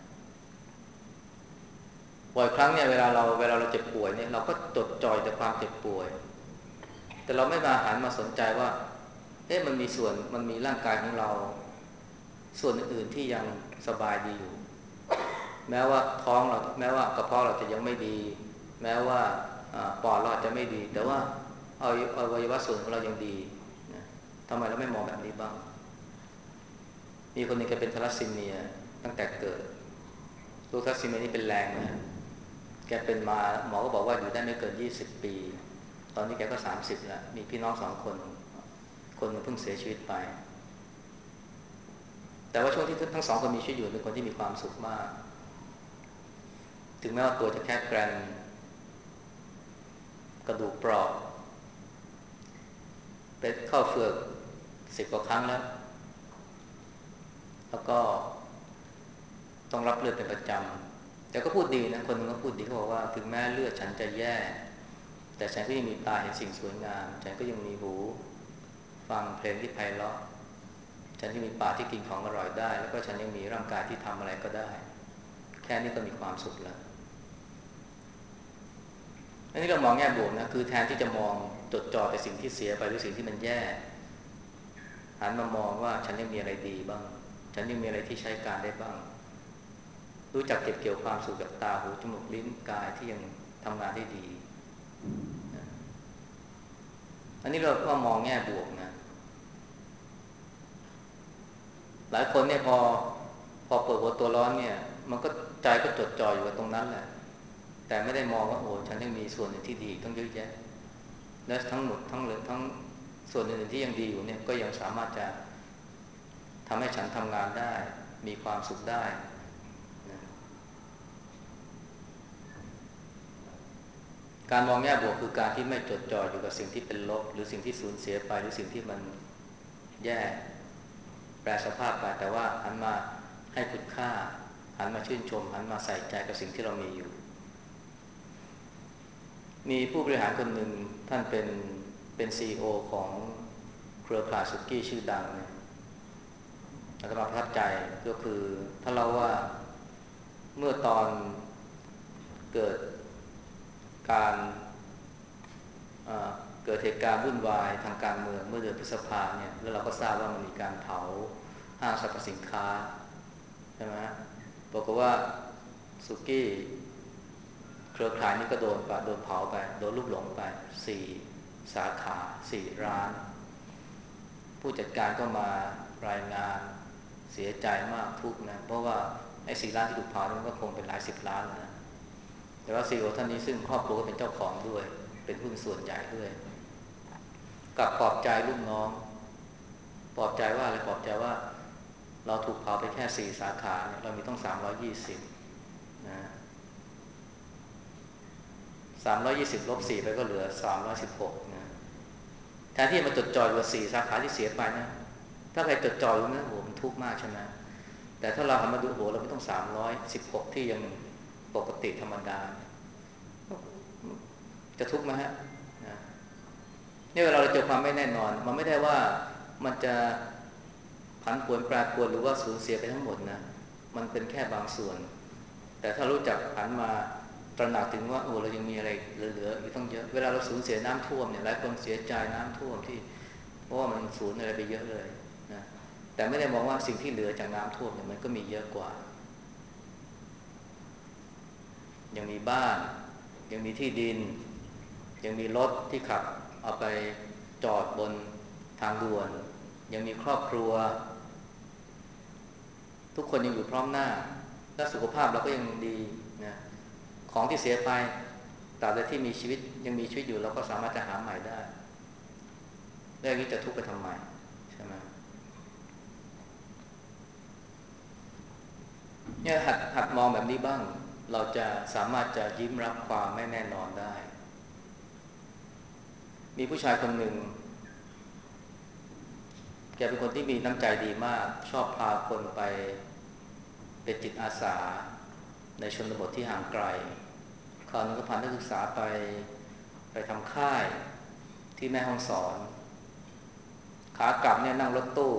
บ่อยครั้งเนี่ยเวลาเราเจ็บป่วยเนี่ยเราก็จดจ่อแต่ความเจ็บป่วยแต่เราไม่มาหันมาสนใจว่ามันมีร่างกายของเราส่วนอื่นๆที่ยังสบายดีอยู่แม้ว่าท้องเราแม้ว่ากระเพาะเราจะยังไม่ดีแม้ว่าปอดเราจะไม่ดีแต่ว่าอวัยวะส่วนของเรายังดีนะทำไมเราไม่มองแบบนี้บ้างมีคนหนึ่งแกเป็นทาลัสซีเมียตั้งแต่เกิดโรคทาลัสซีเมียนี่เป็นแรงนะแกเป็นมาหมอก็บอกว่าอยู่ได้ไม่เกิน20 ปีตอนนี้แกก็30แล้วมีพี่น้อง2 คนคนหนึ่งเพิ่งเสียชีวิตไปแต่ว่าช่วงที่ทั้งสองคนมีชีวิตอยู่เป็นคนที่มีความสุขมากถึงแม้ว่าตัวจะแค่แกรนกระดูกเปราะไปเข้าเฟือก10 กว่าครั้งแล้วก็ต้องรับเลือดเป็นประจำแต่ก็พูดดีนะคนนึงก็พูดดีเขาบอกว่าถึงแม้เลือดฉันจะแย่แต่ฉันก็ยังมีตาเห็นสิ่งสวยงามฉันก็ยังมีหูฟังเพลงที่ไพเราะฉันยังมีปากที่กินของอร่อยได้แล้วก็ฉันยังมีร่างกายที่ทำอะไรก็ได้แค่นี้ก็มีความสุขแล้วอันนี้เรามองแง่บวกนะคือแทนที่จะมองจดจ่อแต่สิ่งที่เสียไปหรือสิ่งที่มันแย่หันมามองว่าฉันยังมีอะไรดีบ้างฉันยังมีอะไรที่ใช้การได้บ้างรู้จักเก็บเกี่ยวความสุขจากตาหูจมูกลิ้นกายที่ยังทำงานได้ดีอันนี้เราก็มองแง่บวกนะหลายคนเนี่ยพอเปิดหัวตัวร้อนเนี่ยมันก็ใจก็จดจ่ออยู่กับตรงนั้นแหละแต่ไม่ได้มองว่าโอ้ฉันยังมีส่วนหนึ่งที่ดีต้องเยอะแยะและทั้งหมดทั้งส่วนอื่นๆที่ยังดีอยู่เนี่ยก็ยังสามารถจะทำให้ฉันทำงานได้มีความสุขได้นะการมองแง่บวกคือการที่ไม่จดจ่ออยู่กับสิ่งที่เป็นลบหรือสิ่งที่สูญเสียไปหรือสิ่งที่มันแย่แปรสภาพไปแต่ว่าหันมาให้คุณค่าหันมาชื่นชมหันมาใส่ใจกับสิ่งที่เรามีอยู่มีผู้บริหารคนหนึ่งท่านเป็นซีอีโอของเครือข่ายสุกี้ชื่อดังเนี่ยอาตมาประทับใจก็คือถ้าเราว่าเมื่อตอนเกิดการเกิดเหตุการณ์วุ่นวายทางการเมืองเมื่อเดือนพฤษภาเนี่ยแล้วเราก็ทราบว่ามันมีการเผาห้างสรรพสินค้าใช่ไหมบอกว่าสุกี้เครือข่ายนี้ก็โดนเผาไปโดนลูกหลงไป4 สาขา4 ร้านผู้จัดการก็มารายงานเสียใจมากทุกนะเพราะว่าไอ้4 ร้านที่ถูกเผามันก็คงเป็นหลาย10 ล้านนะแต่ว่าซีอีโอท่านนี้ซึ่งครอบครัวก็เป็นเจ้าของด้วยเป็นหุ้นส่วนใหญ่ด้วยกับปลอบใจลูกน้องปลอบใจว่าอะไรปลอบใจว่าเราถูกเผาไปแค่4 สาขาเนี่ยเรามีต้อง320นะ320 ลบ 4ไปก็เหลือ316นะแทนที่มันจดจ่ออยู่กับ4 สาขาที่เสียไปนะถ้าใครจดจ่ออยู่นะโอ้โหมันทุกข์มากใช่ไหมแต่ถ้าเราหันมาดูโอ้โหเราไม่ต้อง316ที่ยังปกติธรรมดาจะทุกข์ไหมฮะนะนี่เวลาเราเจอความไม่แน่นอนมันไม่ได้ว่ามันจะผันผวนแปรปรวนหรือว่าสูญเสียไปทั้งหมดนะมันเป็นแค่บางส่วนแต่ถ้ารู้จักหันมาตระหนักถึงว่าโอ้เรายังมีอะไรเหลือๆอยู่ต้องเยอะเวลาเราสูญเสียน้ำท่วมเนี่ยหลายคนเสียใจน้ำท่วมที่เพราะว่ามันสูญอะไรไปเยอะเลยนะแต่ไม่ได้มองว่าสิ่งที่เหลือจากน้ำท่วมเนี่ยมันก็มีเยอะกว่ายังมีบ้านยังมีที่ดินยังมีรถที่ขับเอาไปจอดบนทางด่วนยังมีครอบครัวทุกคนยังอยู่พร้อมหน้าและสุขภาพเราก็ยังดีนะของที่เสียไปตราบใดที่มีชีวิตยังมีชีวิตอยู่เราก็สามารถจะหาใหม่ได้เรื่องนี้จะทุกข์ไปทำไมใช่ไหมเนี่ยหัดมองแบบนี้บ้างเราจะสามารถจะยิ้มรับความไม่แน่นอนได้มีผู้ชายคนหนึ่งแกเป็นคนที่มีน้ำใจดีมากชอบพาคนไปเป็นจิตอาสาในชนบทที่ห่างไกลคราวนึงก็พานักศึกษาไปทำค่ายที่แม่ฮ่องสอนขากลับเนี่ยนั่งรถตู้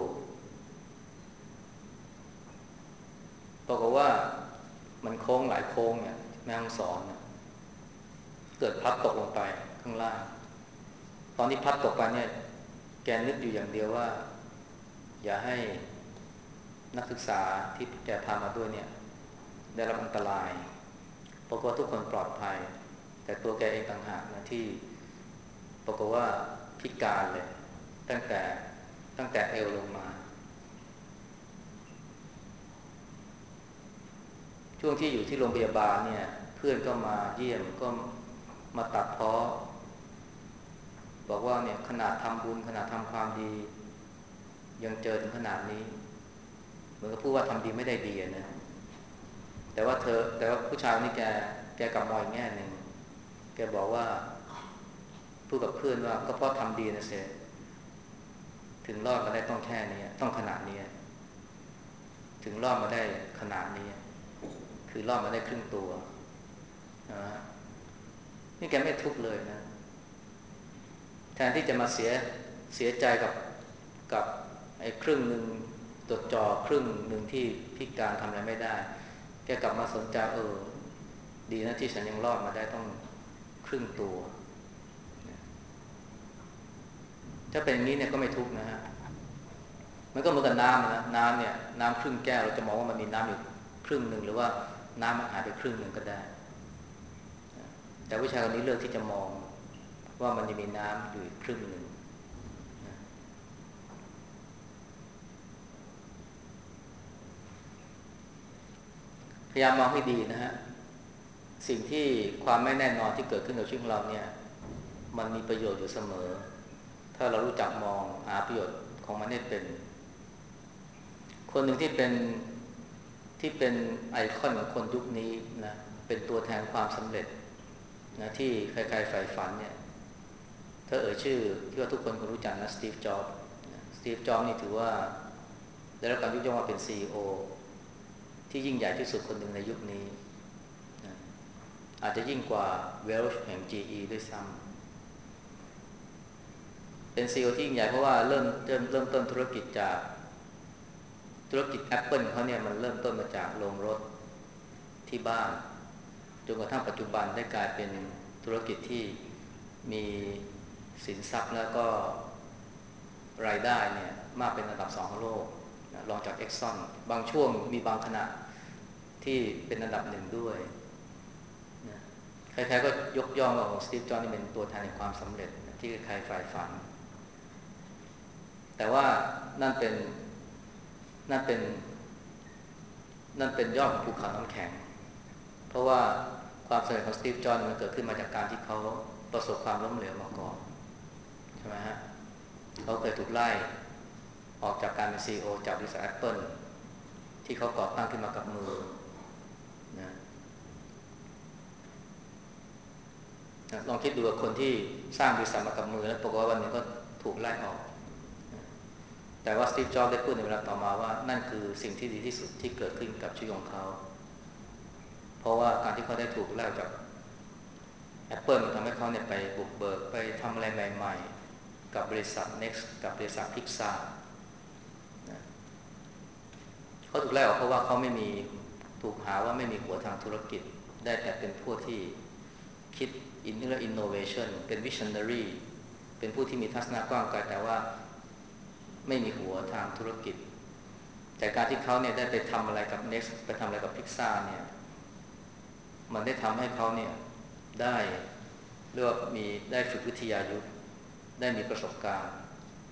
ปรากฏว่ามันโค้งหลายโค้งเนี่ยแม่ฮ่องสอนเนี่ยเกิดพลัดตกลงไปข้างล่างตอนที่พลัดตกไปเนี่ยแกนึกอยู่อย่างเดียวว่าอย่าให้นักศึกษาที่แกพามาด้วยเนี่ยได้รับอันตรายปรากฏว่าทุกคนปลอดภัยแต่ตัวแกเองต่างหากนะที่ปรากฏว่าพิการเลยตั้งแต่ตั้งแต่เอวลงมาช่วงที่อยู่ที่โรงพยาบาลเนี่ยเพื่อนก็มาเยี่ยมก็มาตัดพ้อบอกว่าเนี่ยขนาดทำบุญขนาดทำความดียังเจอถึงขนาดนี้เหมือนกับพูดว่าทำดีไม่ได้ดีนะแต่ว่าผู้ชายนี่แกกลับมองอีกแง่หนึ่งแกบอกว่าพูดกับเพื่อนว่าก็เพราะทำดีนะเสถึงรอดมาได้ต้องแค่นี้ต้องขนาดนี้ถึงรอดมาได้ขนาดนี้คือรอดมาได้ครึ่งตัวนะนี่แกไม่ทุกข์เลยนะแทนที่จะมาเสียใจกับไอ้ครึ่งหนึ่งจดจ่อครึ่งหนึ่งที่พิการทำอะไรไม่ได้แกกลับมาสนใจดีนะที่ฉันยังรอดมาได้ต้องครึ่งตัวถ้าเป็นอย่างนี้เนี่ยก็ไม่ทุกข์นะฮะมันก็เหมือนกับน้ำนะน้ำเนี่ยน้ำครึ่งแก้วเราจะมองว่ามันมีน้ำอยู่ครึ่งหนึ่งหรือว่าน้ำมันหายไปครึ่งหนึ่งก็ได้แต่วิชาคนนี้เลือกที่จะมองว่ามันจะมีน้ำอยู่ครึ่งหนึ่งพยายามมองให้ดีนะฮะสิ่งที่ความไม่แน่นอนที่เกิดขึ้นกับชีวิตของเราเนี่ยมันมีประโยชน์อยู่เสมอถ้าเรารู้จักมองหาประโยชน์ของมันให้เป็นคนหนึ่งที่เป็นไอคอนของคนยุคนี้นะเป็นตัวแทนความสำเร็จนะที่ใครๆใฝ่ฝันเนี่ยถ้าชื่อที่ว่าทุกคนคงรู้จักนะสตีฟจ็อบส์นี่ถือว่าได้รับการยกย่องว่าเป็น CEO ที่ยิ่งใหญ่ที่สุดคนหนึ่งในยุคนี้นะอาจจะยิ่งกว่าเวลช์แห่ง GE ด้วยซ้ำเป็น CEO ที่ยิ่งใหญ่เพราะว่าเริ่มต้นธุรกิจ Apple ของเขาเนี่ยมันเริ่มต้นมาจากโรงรถที่บ้านจนกระทั่งปัจจุบันได้กลายเป็นธุรกิจที่มีสินทรัพย์แล้วก็รายได้เนี่ยมากเป็นอันดับ2ของโลกนะรองจาก Exxon บางช่วงมีบางขณะที่เป็นอันดับ1ด้วยนะใครๆก็ยกย่องว่าของสตีฟจ็อบส์นี่เป็นตัวแทนแห่งความสำเร็จที่ใครใฝ่ฝันแต่ว่านั่นเป็นนั่นเป็นนั่นเป็นยอดของภูเขาน้ำแข็งเพราะว่าความสำเร็จของสตีฟจ็อบส์มันเกิดขึ้นมาจากการที่เขาประสบความล้มเหลวมาก่อนใช่ไหมฮะเขาเคยถูกไล่ออกจากการเป็น CEO จากบริษัท Apple ที่เขาก่อตั้งขึ้นมากับมือนะลองคิดดูว่าคนที่สร้างบริษัทมากับมือแล้วปรากฏว่าวันหนึ่งก็ถูกไล่ออกแต่ว่าสตีฟจ็อบส์ได้พูดในเวลาต่อมาว่านั่นคือสิ่งที่ดีที่สุดที่เกิดขึ้นกับชีวิตของเขาเพราะว่าการที่เขาได้ถูกไล่จาก Apple มันทำให้เขาเนี่ยไปบุกเบิกไปทำอะไรใหม่ๆกับบริษัท Next กับบริษัท Pixar นะเขาถูกไล่ออกเพราะว่าเขาไม่มีถูกหาว่าไม่มีหัวทางธุรกิจได้แต่เป็นผู้ที่คิดinnovation เป็น visionary เป็นผู้ที่มีทัศนคกว้างไกลแต่ว่าไม่มีหัวทางธุรกิจแต่การที่เขาเนี่ยได้ไปทำอะไรกับ Next ไปทำอะไรกับ Pixar เนี่ยมันได้ทำให้เขาเนี่ยได้เรียกว่าได้ฝึกวิทยายุทธได้มีประสบการณ์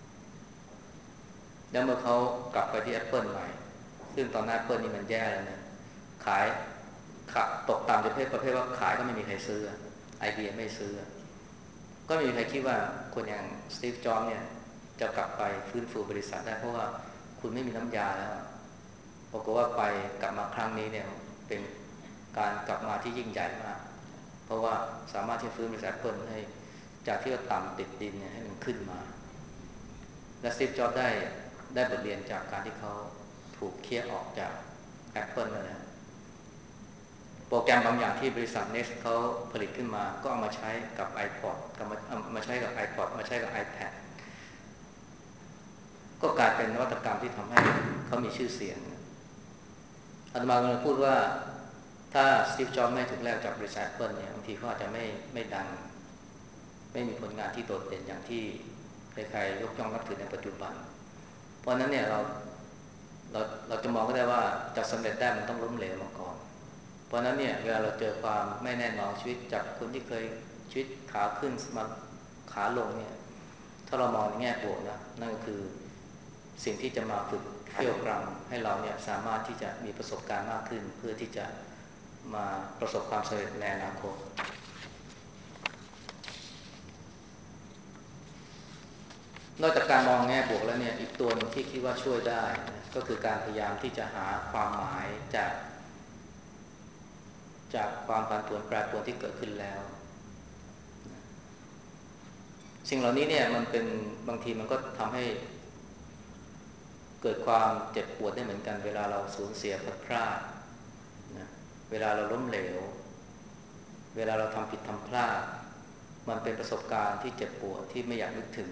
แล้วเมื่อเขากลับไปที่ Apple ใหม่ซึ่งตอนนั้น Apple นี่มันแย่แล้วนะขายตกต่ำประเภทว่าขายก็ไม่มีใครซื้อไอเดียไม่ซื้อก็ไม่มีใครคิดว่าคนอย่างสตีฟจ็อบส์เนี่ยจะกลับไปฟื้นฟูบริษัทได้เพราะว่าคุณไม่มีน้ำยาแล้วปรากฏว่ากลับมาครั้งนี้เนี่ยเป็นการกลับมาที่ยิ่งใหญ่มากเพราะว่าสามารถที่จะฟื้นบริษัท Apple ให้จากที่ว่าต่ำติดดินเนี่ยให้มันขึ้นมาและสตีฟจ็อบส์ได้บทเรียนจากการที่เขาถูกเคลียร์ออกจาก Apple นั่นแหละโปรแกรมบางอย่างที่บริษัท Next เขาผลิตขึ้นมาก็เอามาใช้กับ iPod มาใช้กับ iPod มาใช้กับ iPad ก็กลายเป็นนวัตกรรมที่ทำให้เขามีชื่อเสียงอาตมากำลังพูดว่าถ้าสตีฟจ็อบส์ไม่ถูกแลกจากบริษัท Apple เนี่ยบางทีเขาอาจจะไม่ดังไม่มีผลงานที่โดดเด่นอย่างที่ใครๆยกย่องนับถือในปัจจุบันเพราะนั้นเนี่ยเราจะมองก็ได้ว่าจะสำเร็จได้มันต้องล้มเหลวมาก่อนเพราะนั้นเนี่ยเวลาเราเจอความไม่แน่นอนชีวิตจากคนที่เคยชีวิตขาขึ้นมาขาลงเนี่ยถ้าเรามองในแง่บวกนะนั่นก็คือสิ่งที่จะมาฝึกเขี่ยวกรำให้เราเนี่ยสามารถที่จะมีประสบการณ์มากขึ้นเพื่อที่จะมาประสบความสำเร็จในอนาคตนอกจากการมองแง่บวกแล้วเนี่ยอีกตัวหนึ่งที่คิดว่าช่วยได้นะก็คือการพยายามที่จะหาความหมายจากความผันผวนแปรปรวนที่เกิดขึ้นแล้วสิ่งเหล่านี้เนี่ยมันเป็นบางทีมันก็ทำให้เกิดความเจ็บปวดได้เหมือนกันเวลาเราสูญเสียพลัดพรากนะเวลาเราล้มเหลวเวลาเราทำผิดทำพลาดมันเป็นประสบการณ์ที่เจ็บปวดที่ไม่อยากนึกถึง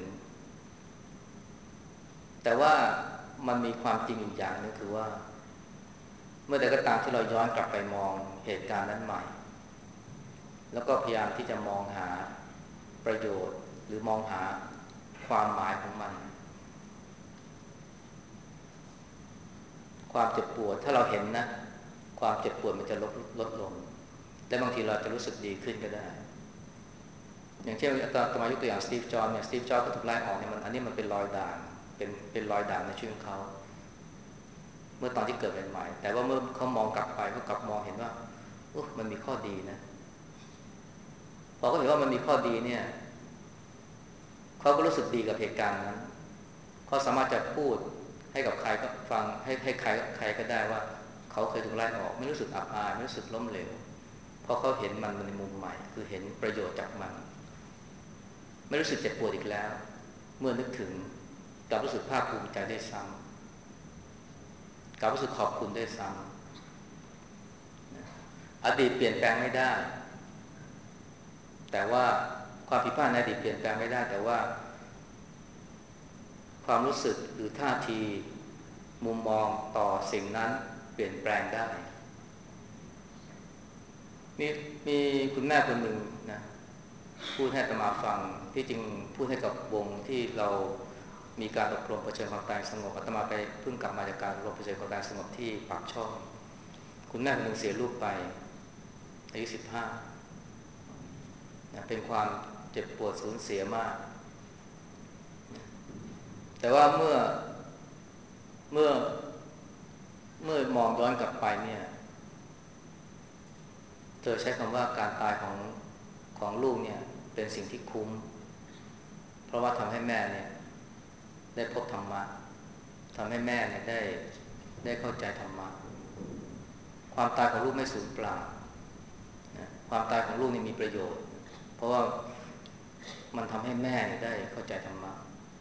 แต่ว่ามันมีความจริงอีกอย่างนึงคือว่าเมื่อใดก็ตามที่เราย้อนกลับไปมองเหตุการณ์นั้นใหม่แล้วก็พยายามที่จะมองหาประโยชน์หรือมองหาความหมายของมันความเจ็บปวดถ้าเราเห็นนะความเจ็บปวดมันจะลดลงและบางทีเราจะรู้สึกดีขึ้นก็ได้อย่างเช่นตอนมายกตัวอย่างสตีฟจ็อบส์เนี่ยสตีฟจ็อบส์ก็ถูกไล่ออกเนี่ยอันนี้มันเป็นรอยด่างเป็นรอยด่างในชีวิตของเขาเมื่อตอนที่เกิดใหม่ๆแต่ว่าเมื่อเขามองกลับไปเขากลับมองเห็นว่ามันมีข้อดีนะพอเขาเห็นว่ามันมีข้อดีเนี่ยเขาก็รู้สึกดีกับเหตุการณ์นั้นเขาสามารถจะพูดให้กับใครก็ฟังให้ใครก็ได้ว่าเขาเคยถูกไล่ออกไม่รู้สึกอับอายไม่รู้สึกล้มเหลวเพราะเขาเห็นมันในมุมใหม่คือเห็นประโยชน์จากมันไม่รู้สึกเจ็บปวดอีกแล้วเมื่อนึกถึงกลับรู้สึกภาคภูมิใจได้ซ้ำกลับรู้สึกขอบคุณได้ซ้ำอดีตเปลี่ยนแปลงไม่ได้แต่ว่าความผิดพลาดในอดีตเปลี่ยนแปลงไม่ได้แต่ว่าความรู้สึกหรือท่าทีมุมมองต่อสิ่งนั้นเปลี่ยนแปลงได้มีคุณแม่คนหนึ่งนะพูดให้อาตมาฟังที่จริงพูดให้กับวงที่เรามีการอบรมเผชิญความตายสงบอาตมาไปเพิ่งกลับมาจากการอบรมเผชิญความตายสงบที่ปากช่องคุณแม่คนหนึ่งเสียลูกไปอายุ15นะเป็นความเจ็บปวดสูญเสียมากแต่ว่าเมื่อมองย้อนกลับไปเนี่ยเธอใช้คำว่าการตายของลูกเนี่ยเป็นสิ่งที่คุ้มเพราะว่าทำให้แม่เนี่ยได้พบธรรมะทำให้แม่เนี่ยได้เข้าใจธรรมะความตายของลูกไม่สูญเปล่าความตายของลูกนี่มีประโยชน์เพราะว่ามันทำให้แม่เนี่ยได้เข้าใจธรรมะ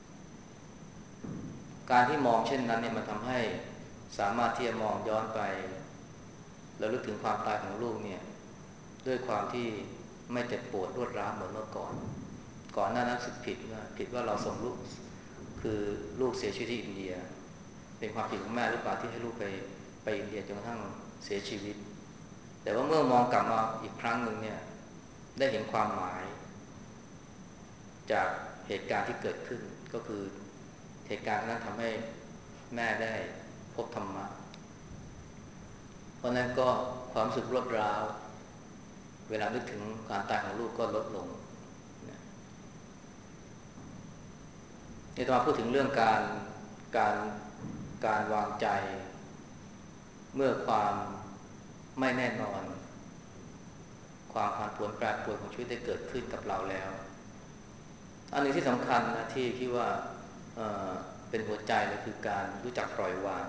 การที่มองเช่นนั้นเนี่ยมันทำให้สามารถที่จะมองย้อนไปแล้วลึกถึงความตายของลูกเนี่ยด้วยความที่ไม่เจ็บปวดรวดร้าวเหมือนเมื่อก่อนหน้านั้นรู้สึกผิดว่าเราส่งลูกคือลูกเสียชีวิตที่อินเดียเป็นความผิดของแม่หรือเปล่าที่ให้ลูกไปอินเดียจนกระทั่งเสียชีวิตแต่ว่าเมื่อมองกลับมาอีกครั้งหนึ่งเนี่ยได้เห็นความหมายจากเหตุการณ์ที่เกิดขึ้นก็คือเหตุการณ์นั้นทำให้แม่ได้พบธรรมะเพราะนั้นก็ความรู้สึกรวดร้าวเวลานึกถึงการตายของลูกก็ลดลงนี่ต้องมาพูดถึงเรื่องการการวางใจเมื่อความไม่แน่นอนความผันผวนแปรปรวนของชีวิตได้เกิดขึ้นกับเราแล้วอันนึงที่สำคัญนะที่คิดว่าเป็นหัวใจเลยคือการรู้จักปล่อยวาง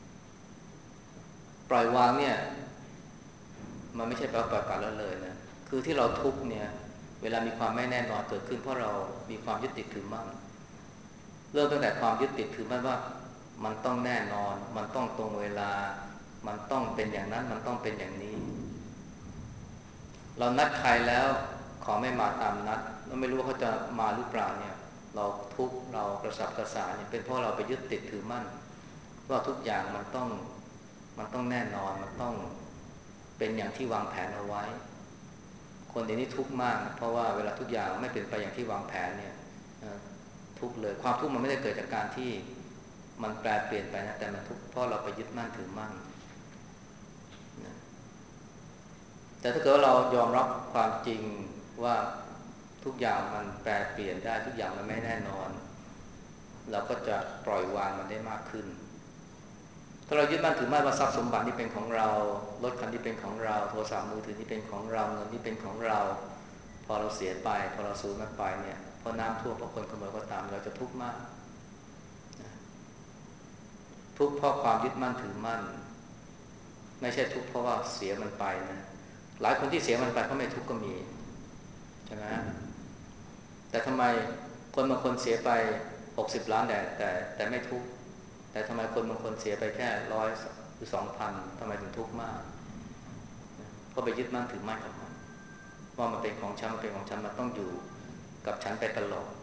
เนี่ยมันไม่ใช่แปลว่าปล่อยปละละเลยนะคือที่เราทุกข์เนี่ยเวลามีความไม่แน่นอนเกิดขึ้นเพราะเรามีความยึดติดถือมั่นเริ่มตั้งแต่ความยึดติดถือมั่นว่ามันต้องแน่นอนมันต้องตรงเวลามันต้องเป็นอย่างนั้นมันต้องเป็นอย่างนี้เรานัดใครแล้วขอไม่มาตามนัดเราไม่รู้ว่าเขาจะมาหรือเปล่าเนี่ยเราทุกข์เรากระสับกระส่ายเนี่ยเป็นเพราะเราไปยึดติดถือมั่นว่าทุกอย่างมันต้องแน่นอนมันต้องเป็นอย่างที่วางแผนเอาไว้คนเดี๋ยวนี้ทุกข์มากนะเพราะว่าเวลาทุกอย่างไม่เป็นไปอย่างที่วางแผนเนี่ยทุกข์เลยความทุกข์มันไม่ได้เกิดจากการที่มันแปรเปลี่ยนไปนะแต่มันทุกข์เพราะเราไปยึดมั่นถือมั่นนะแต่ถ้าเกิดว่าเรายอมรับความจริงว่าทุกอย่างมันแปรเปลี่ยนได้ทุกอย่างมันไม่แน่นอนเราก็จะปล่อยวางมันได้มากขึ้นถ้าเรายึดมั่นถือมั่นว่าทรัพย์สมบัตินี้เป็นของเรารถคันนี้เป็นของเราโทรศัพท์มือถือนี้เป็นของเราเงินนี้เป็นของเราพอเราเสียไปพอเราสูญมันไปเนี่ยพอน้ำท่วมเพราะคนขโมยก็ตามเราจะทุกข์มากทุกข์เพราะความยึดมั่นถือมั่นไม่ใช่ทุกข์เพราะว่าเสียมันไปนะหลายคนที่เสียมันไปเขาไม่ทุกข์ก็มีใช่ไหมแต่ทำไมคนบางคนเสียไป60 ล้านแต่ไม่ทุกข์แต่ทำไมคนบางคนเสียไปแค่100หรือ2,000ทำไมถึงทุกข์มากก็ไปยึดมั่นถือมั่นกับมันว่ามันเป็นของฉันมันเป็นของฉันมันต้องอยู่กับฉันไปตลอด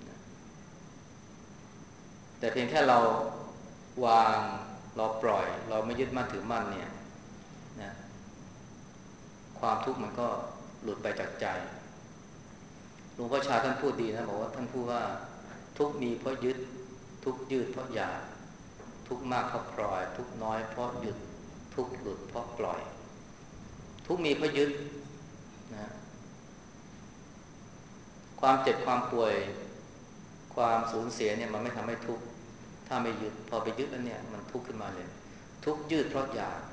แต่เพียงแค่เราวางเราปล่อยเราไม่ยึดมั่นถือมั่นเนี่ยนะความทุกข์มันก็หลุดไปจากใจหลวงพ่อชาท่านพูดดีนะบอกว่าท่านพูดว่าทุกข์มีเพราะยึดทุกข์ยืดเพราะอยากทุกข์มากเพราะปล่อยทุกข์น้อยเพราะหยุดทุกข์หลุดเพราะปล่อยทุกข์มีเพราะยึดนะความเจ็บความป่วยความสูญเสียเนี่ยมันไม่ทำให้ทุกข์ถ้าไม่ยึดพอไปยึดแล้วเนี่ยมันทุกข์ขึ้นมาเลยทุกข์ยืดเพราะ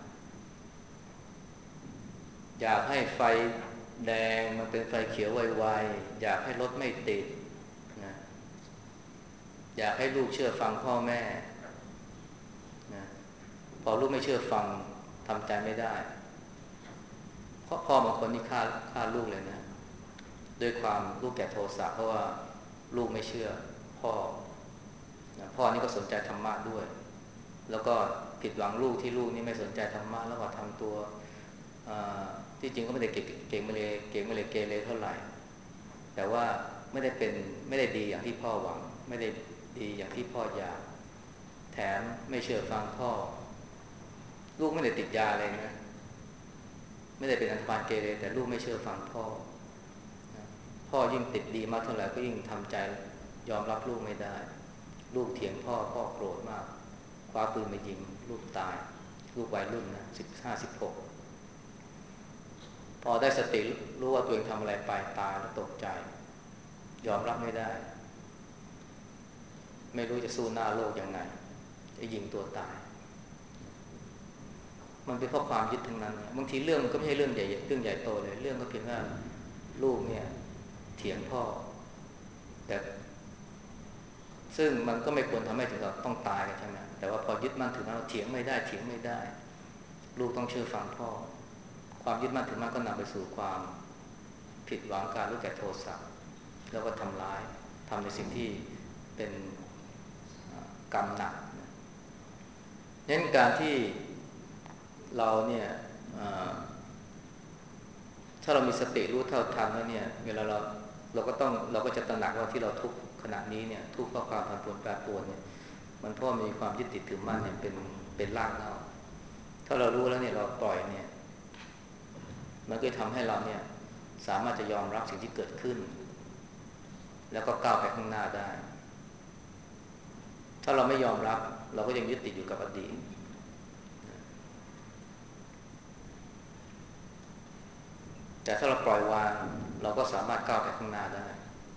อยากให้ไฟแดงมันเป็นไฟเขียวไวๆอยากให้รถไม่ติดนะอยากให้ลูกเชื่อฟังพ่อแม่นะพอลูกไม่เชื่อฟังทำใจไม่ได้เพราะพ่อบางคนนี่ฆ่าลูกเลยนะด้วยความลูกแก่โทสะเพราะว่าลูกไม่เชื่อพ่อนะพ่อนี่ก็สนใจธรรมะด้วยแล้วก็ผิดหวังลูกที่ลูกนี่ไม่สนใจธรรมะแล้วก็ทำตัวที่จริงก็ไม่ได้เก่งไม่เลยเกเรเท่าไหร่แต่ว่าไม่ได้ดีอย่างที่พ่อหวังไม่ได้ดีอย่างที่พ่ออยากแถมไม่เชื่อฟังพ่อลูกไม่ได้ติดยาเลยนะไม่ได้เป็นอันธพาลเกเรแต่ลูกไม่เชื่อฟังพ่อพ่อยิ่งติดดีมากเท่าไหร่ก็ยิ่งทำใจยอมรับลูกไม่ได้ลูกเถียงพ่อโกรธมากคว้าปืนมายิงลูกตายลูกวัยรุ่นนะ15-16พอได้สติรู้ว่าตัวเองทำอะไรไปตายแล้วตกใจยอมรับไม่ได้ไม่รู้จะสู้หน้าโลกยังไงจะยิงตัวตายมันเป็นเพราะความยึดทั้งนั้นบางทีเรื่องมันก็ไม่ใช่เรื่องใหญ่โตเลยเรื่องก็เพียงว่าลูกเนี่ยเถียงพ่อแต่ซึ่งมันก็ไม่ควรทำให้ถึงกับต้องตายกันใช่ไหมแต่ว่าพอยึดมั่นถือมั่นเถียงไม่ได้ลูกต้องเชื่อฟังพ่อความยึดมั่นถือมั่นก็นำไปสู่ความผิดหวังการรู้แก่โทสะแล้วก็ทำร้ายทำในสิ่งที่เป็นกรรมหนักนั้นการที่เราเนี่ยถ้าเรามีสติรู้เท่าทันแล้วเนี่ยเวลาเราก็จะตระหนักว่าที่เราทุกข์ขณะนี้เนี่ยทุกข์เพราะความผันผวนแปรปรวนเนี่ยมันเพราะมีความยึดติดถือมั่นเนี่ยเป็นรากเหง้าถ้าเรารู้แล้วเนี่ยเราปล่อยเนี่ยมันก็ทำให้เราเนี่ยสามารถจะยอมรับสิ่งที่เกิดขึ้นแล้วก็ก้าวไปข้างหน้าได้ถ้าเราไม่ยอมรับเราก็ยังยึดติดอยู่กับอดีตแต่ถ้าเราปล่อยวางเราก็สามารถก้าวไปข้างหน้าได้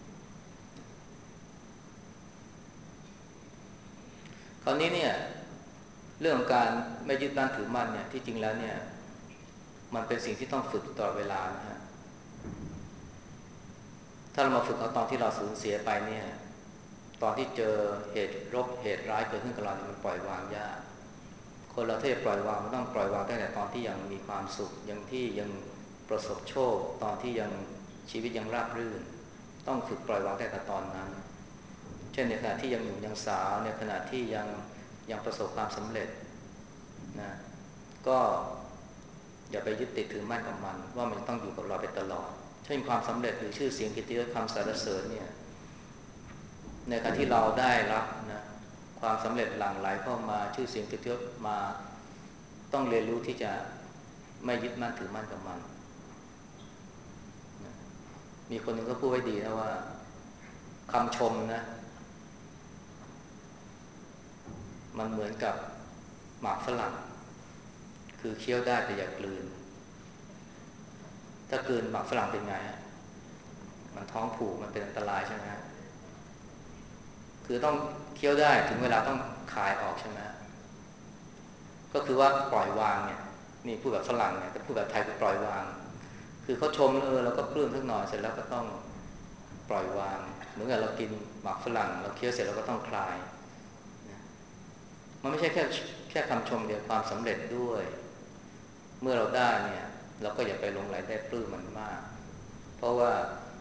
คราวนี้เนี่ยเรื่องการไม่ยึดมั่นถือมั่นเนี่ยที่จริงแล้วเนี่ยมันเป็นสิ่งที่ต้องฝึกตลอดเวลานะฮะถ้าเรามาฝึกเอาตอนที่เราสูญเสียไปเนี่ยตอนที่เจอเหตุเหตุร้ายเกิดขึ้นกับเราเนี่ยมันปล่อยวางยากคนเราถ้าจะปล่อยวางมันต้องปล่อยวางตั้งแต่ตอนที่ยังมีความสุขยังประสบโชคตอนที่ยังชีวิตยังราบรื่นต้องฝึกปล่อยวางตั้งแต่ตอนนั้นเช่นในขณะที่ยังหนุ่มยังสาวในขณะที่ยังประสบความสำเร็จนะก็อย่าไปยึดติดถือมั่นกับมันว่ามันต้องอยู่กับเราไปตลอดเช่นความสำเร็จหรือชื่อเสียงเกียรติยศคำสรรเสริญเนี่ยในขณะที่เราได้รับนะความสำเร็จหลั่งไหลเข้ามาชื่อเสียงเกียรติยศมาต้องเรียนรู้ที่จะไม่ยึดมั่นถือมั่นกับมันนะมีคนหนึ่งก็พูดไว้ดีนะว่าคำชมนะมันเหมือนกับหมากฝรั่งคือเคี้ยวได้แต่อย่ากลืนถ้ากลืนหมากฝรั่งเป็นไงมันท้องผูกมันเป็นอันตรายใช่ไหมคือต้องเคี้ยวได้ถึงเวลาต้องคายออกใช่ไหมก็คือว่าปล่อยวางเนี่ยนี่พูดแบบฝรั่งเนี่ยแต่พูดแบบไทยคือปล่อยวางคือเขาชมเราก็ปลื้มสักหน่อยเสร็จแล้วก็ต้องปล่อยวางเหมือนกับเรากินหมากฝรั่งเราเคี้ยวเสร็จเราก็ต้องคลายมันไม่ใช่แค่คำชมเดียวความสำเร็จด้วยเมื่อเราได้เนี่ยเราก็อย่าไปหลงไหลได้ปลื้มมันมากเพราะว่า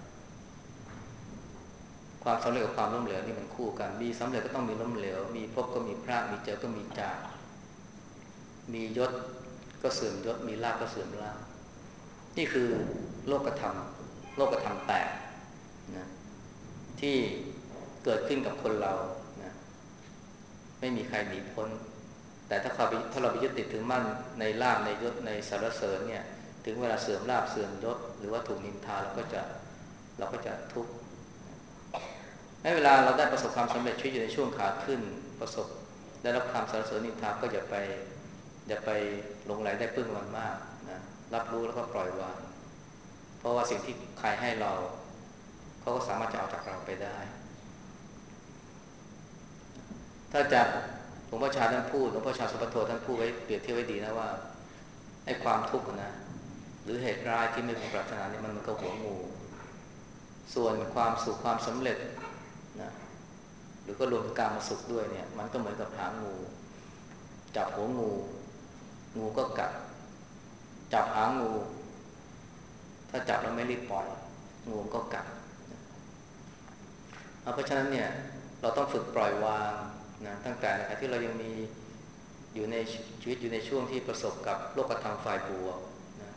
ความสำเร็จกับความล้มเหลวนี่มันคู่กันมีสำเร็จก็ต้องมีล้มเหลวมีพบก็มีพลาดมีเจอก็มีจากมียศก็เสื่อมยศมีลาภก็เสื่อมลาภนี่คือโลกธรรมแปดนะที่เกิดขึ้นกับคนเรานะไม่มีใครหนีพ้นแต่ถ้าเราไปยึดติดถือมั่นในลาภในยศในสรรเสริญเนี่ยถึงเวลาเสื่อมลาภเสื่อมยศหรือว่าถูกนินทาเราก็จะทุกข์ในเวลาเราได้ประสบความสำเร็จชีวิตอยู่ในช่วงขาขึ้นประสบได้รับความสรรเสริญนินทาก็อย่าไปหลงไหลได้ปลื้มมันมากนะรับรู้แล้วก็ปล่อยวางเพราะว่าสิ่งที่ใครให้เราเขาก็สามารถจะเอาจากเราไปได้ถ้าจากหลวงพ่อชาท่านพูดหลวงพ่อชาสุปโทท่านพูดไว้เปรียบเทียบไว้ดีนะว่าไอ้ความทุกข์นะหรือเหตุร้ายที่ไม่พึงปรารถนานี่มันก็หัวงูส่วนความสุขความสำเร็จนะหรือก็รวมกามมาสุขด้วยเนี่ยมันก็เหมือนกับหางูจับหัวงูงูก็กัดจับหางงูถ้าจับแล้วไม่รีบปล่อยงูก็กัดเพราะฉะนั้นเนี่ยเราต้องฝึกปล่อยวางนะตั้งแต่ในขณะที่เรายังมีอยู่ในชีวิตอยู่ในช่วงที่ประสบกับโลกธรรมฝ่ายบวกนะ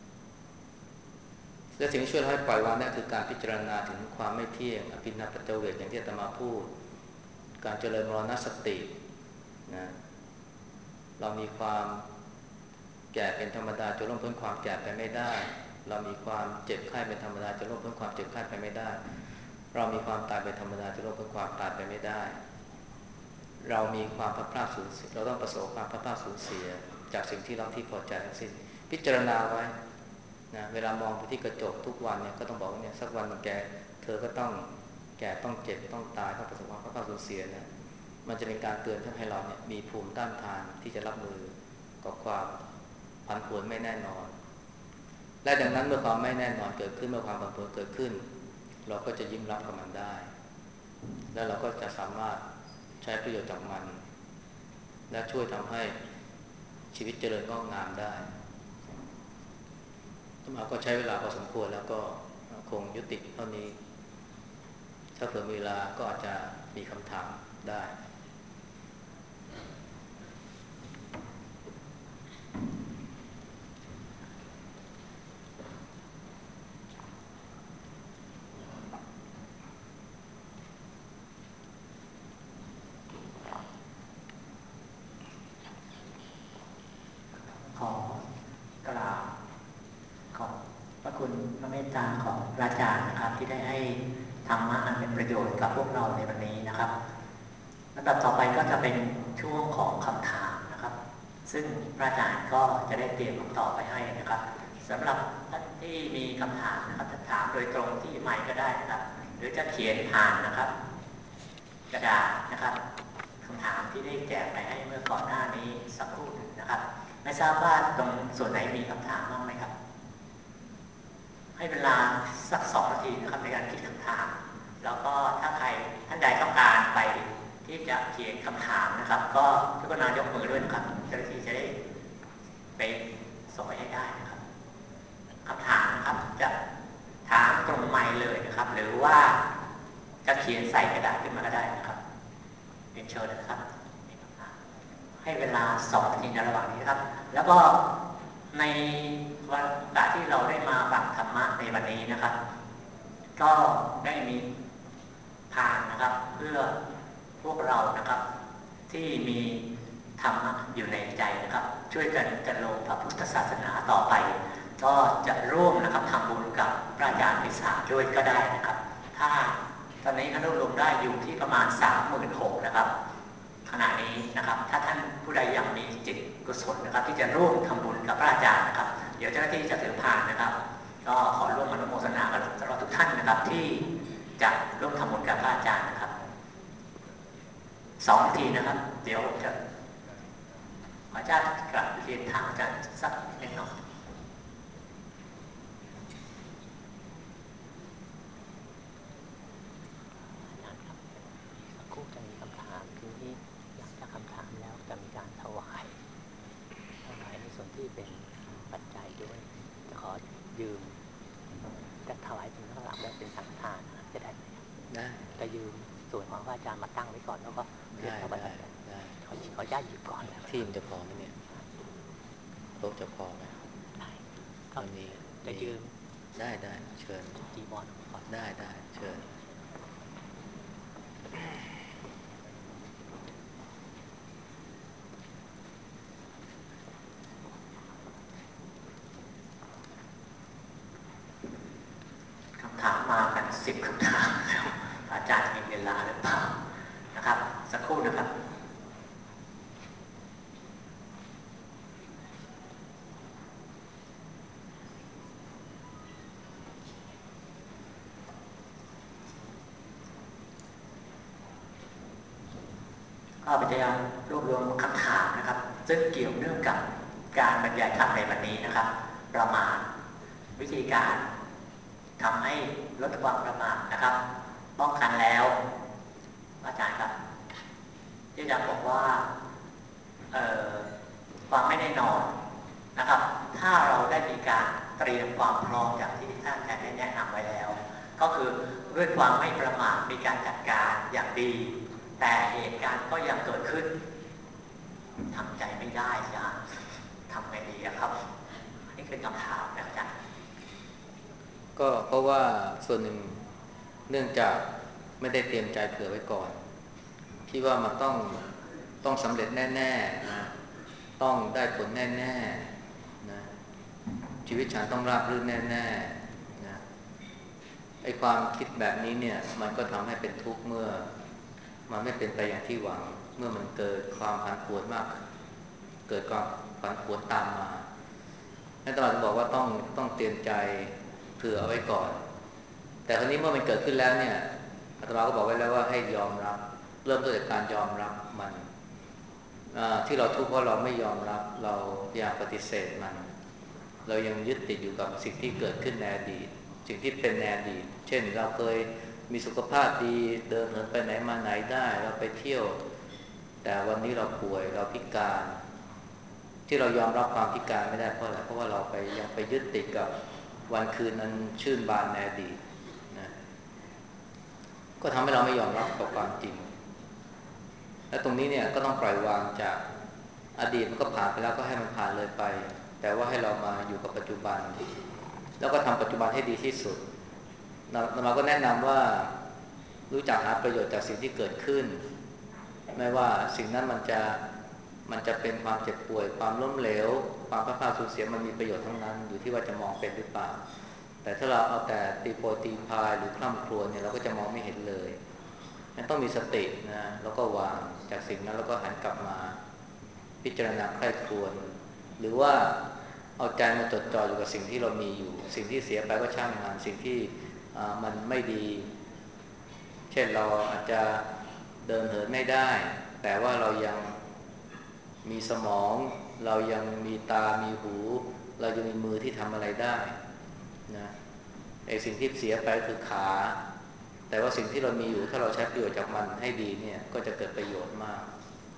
และสิ่งที่ช่วยให้ปล่อยวางนั่นคือการพิจารณาถึงความไม่เที่ยงอภินัปปัจจเวกอย่างที่อาตมาพูดการเจริญมรณสตินะเรามีความแก่เป็นธรรมดาจะล่วงพ้นความแก่ไปไม่ได้เรามีความเจ็บไข้เป็นธรรมดาจะล่วงพ้นความเจ็บไข้ไปไม่ได้เรามีความตายเป็นธรรมดาจะล่วงพ้นความตายไปไม่ได้เรามีความพลาดพลาดสูญเสียเราต้องประสบความพลาดพลาดสูญเสียจากสิ่งที่เราที่พอใจทั้งสิ้นพิจารณาไว้นะเวลามองไปที่กระจกทุกวันเนี่ยก็ต้องบอกว่าเนี่ยสักวันแกเธอก็ต้องแก่ต้องเจ็บต้องตายต้องประสบความพลาดพลาดสูญเสียนะมันจะเป็นการเตือนให้เราเนี่ยมีภูมิต้านทานที่จะรับมือกับความผันผวนไม่แน่นอนและดังนั้นเมื่อความไม่แน่นอนเกิดขึ้นเมื่อความผันผวนเกิดขึ้นเราก็จะยิ้มรับกับมันได้แล้วเราก็จะสามารถใช้ประโยชน์จากมันและช่วยทำให้ชีวิตเจริญงอกงามได้มาก็ใช้เวลาพอสมควรแล้วก็คงยุติเท่านี้ถ้าเผื่อมีเวลาก็อาจจะมีคำถามได้ขอกราบขอบพระคุณพระเมตตาของพระอาจารย์นะครับที่ได้ให้ธรรมะอันเป็นประโยชน์กับพวกเราในวันนี้นะครับลำดับต่อไปก็จะเป็นช่วงของคำถามนะครับซึ่งพระอาจารย์ก็จะได้เตรียมคำตอบไปให้นะครับสำหรับท่านที่มีคำถามนะครับจะถามโดยตรงที่ไมค์ก็ได้นะครับหรือจะเขียนผ่านนะครับกระดาษนะครับคำถามที่ได้แจกไปให้เมื่อก่อนหน้านี้สักครู่หนึ่งนะครับไม่ทราบว่าตรงส่วนไหนมีคำถามบ้างไหมครับให้เวลาสัก2 นาทีนะครับในการคิดคำถามแล้วก็ถ้าใครท่านใดต้องการไปที่จะเขียนคำถามนะครับก็ทุกคนยกมือด้วยนะครับเจ้าหน้าที่จะได้ไปส่งไปให้ได้นะครับคำถามนะครับจะถามตรงไมค์เลยนะครับหรือว่าจะเขียนใส่กระดาษขึ้นมาก็ได้นะครับเรียนเชิญนะครับให้เวลา2 นาทีในระหว่างนี้นะครับแล้วก็ในวันโอกาสที่เราได้มาฟังธรรมะในวันนี้นะครับก็ได้มีทางนะครับเพื่อพวกเรานะครับที่มีธรรมะอยู่ในใจนะครับช่วยกันดำรงพระพุทธศาสนาต่อไปก็จะร่วมนะครับทำบุญกับพระอาจารย์พิสารด้วยก็ได้นะครับถ้าตอนนี้ท่านรวบรวมได้อยู่ที่ประมาณ 36,000 นะครับขณะนี้นะครับถ้าท่านผู้ใดยังมีจิตกุศลนะครับที่จะร่วมทำบุญกับพระอาจารย์นะครับเดี๋ยวเจ้าหน้าที่จะถือพานนะครับก็ขอร่วมอนุโมทนากับสำหรับทุกท่านนะครับที่จะร่วมทำบุญกับพระอาจารย์นะครับ2 นาทีนะครับเดี๋ยวจะขออาจารย์กลับเรียนถามอาจารย์สักนิดหน่อยอาจารย์ครับสักครู่จะมีคำถามทีนี้หลังจากคำถามแล้วอาจารย์มาตั้งไว้ก่อนแล้วก็เรียนเข้าไปได้ขอญาตหยิบก่อนที่มันจะพอไหมเนี่ยโต๊ะจะพอไหมก็จะยืมได้เชิญจีบอลก่อนได้เชิญคำถามมากัน10 คำถามแล้วอาจารย์มีเวลาหรือเปล่านะครับสักครู่นะครับก็พยายามรวบรวมคำถามนะครับซึ่งเกี่ยวเนื่องกับการบรรยายธรรมในวันนี้นะครับประมาทวิธีการทำให้ลดความประมาทนะครับป้องกันแล้วอาจารย์ครับที่อาจารย์บอกว่าความไม่แน่นอนนะครับถ้าเราได้มีการเตรียมความพร้อมอย่างที่ท่านอาจารย์ได้แนะนำไว้แล้วก็คือด้วยความไม่ประมาทมีการจัดการอย่างดีแต่เหตุการณ์ก็ยังเกิดขึ้นทำใจไม่ได้จะทำไงดีครับนี่เป็นคำถามนะอาจารย์ก็เพราะว่าส่วนหนึ่งเนื่องจากไม่ได้เตรียมใจเผื่อไว้ก่อนคิดว่ามันต้องสำเร็จแน่ๆนะต้องได้ผลแน่ๆนะชีวิตฉันต้องราบรื่นแน่ๆนะไอ้ความคิดแบบนี้เนี่ยมันก็ทำให้เป็นทุกข์เมื่อมันไม่เป็นไปอย่างที่หวังเมื่อมันเกิดความผันผวนมากเกิดความผันผวนตามมาอาจารย์บอกว่าต้องเตรียมใจเผื่อเอาไว้ก่อนแต่คราวนี้เมื่อมันเกิดขึ้นแล้วเนี่ยอาตมาก็บอกไว้แล้วว่าให้ยอมรับเริ่มต้นจากการยอมรับมันที่เราทุกข์เพราะเราไม่ยอมรับเราอยากปฏิเสธมันเรายังยึดติดอยู่กับสิ่งที่เกิดขึ้นในอดีตสิ่งที่เป็นในอดีตเช่นเราเคยมีสุขภาพดีเดินเหินไปไหนมาไหนได้เราไปเที่ยวแต่วันนี้เราป่วยเราพิการที่เรายอมรับความพิการไม่ได้เพราะอะไรเพราะว่าเรายังไปยึดติดกับวันคืนนั้นชื่นบานในอดีตนะก็ทำให้เราไม่ยอมรับกับความจริงและตรงนี้เนี่ยก็ต้องปล่อยวางจากอดีตมันก็ผ่านไปแล้วก็ให้มันผ่านเลยไปแต่ว่าให้เรามาอยู่กับปัจจุบันแล้วก็ทำปัจจุบันให้ดีที่สุดเราก็แนะนำว่ารู้จักหาประโยชน์จากสิ่งที่เกิดขึ้นไม่ว่าสิ่งนั้นมันจะเป็นความเจ็บป่วยความล้มเหลวความพลาดสูญเสียมันมีประโยชน์ทั้งนั้นอยู่ที่ว่าจะมองเป็นหรือเปล่าแต่ถ้าเราเอาแต่ตีโพยตีพายหรือคร่ำครวญเนี่ยเราก็จะมองไม่เห็นเลยนั้นต้องมีสตินะแล้วก็วางจากสิ่งนั้นแล้วก็หันกลับมาพิจารณาใคร่ครวญหรือว่าเอาใจมาจดจ่ออยู่กับสิ่งที่เรามีอยู่สิ่งที่เสียไปก็ช่างมันสิ่งที่มันไม่ดีเช่นเราอาจจะเดินเหินไม่ได้แต่ว่าเรายังมีสมองเรายังมีตามีหูเรายังมีมือที่ทำอะไรได้นะไอ้สิ่งที่เสียไปคือขาแต่ว่าสิ่งที่เรามีอยู่ถ้าเราใช้ประโยชน์จากมันให้ดีเนี่ยก็จะเกิดประโยชน์มาก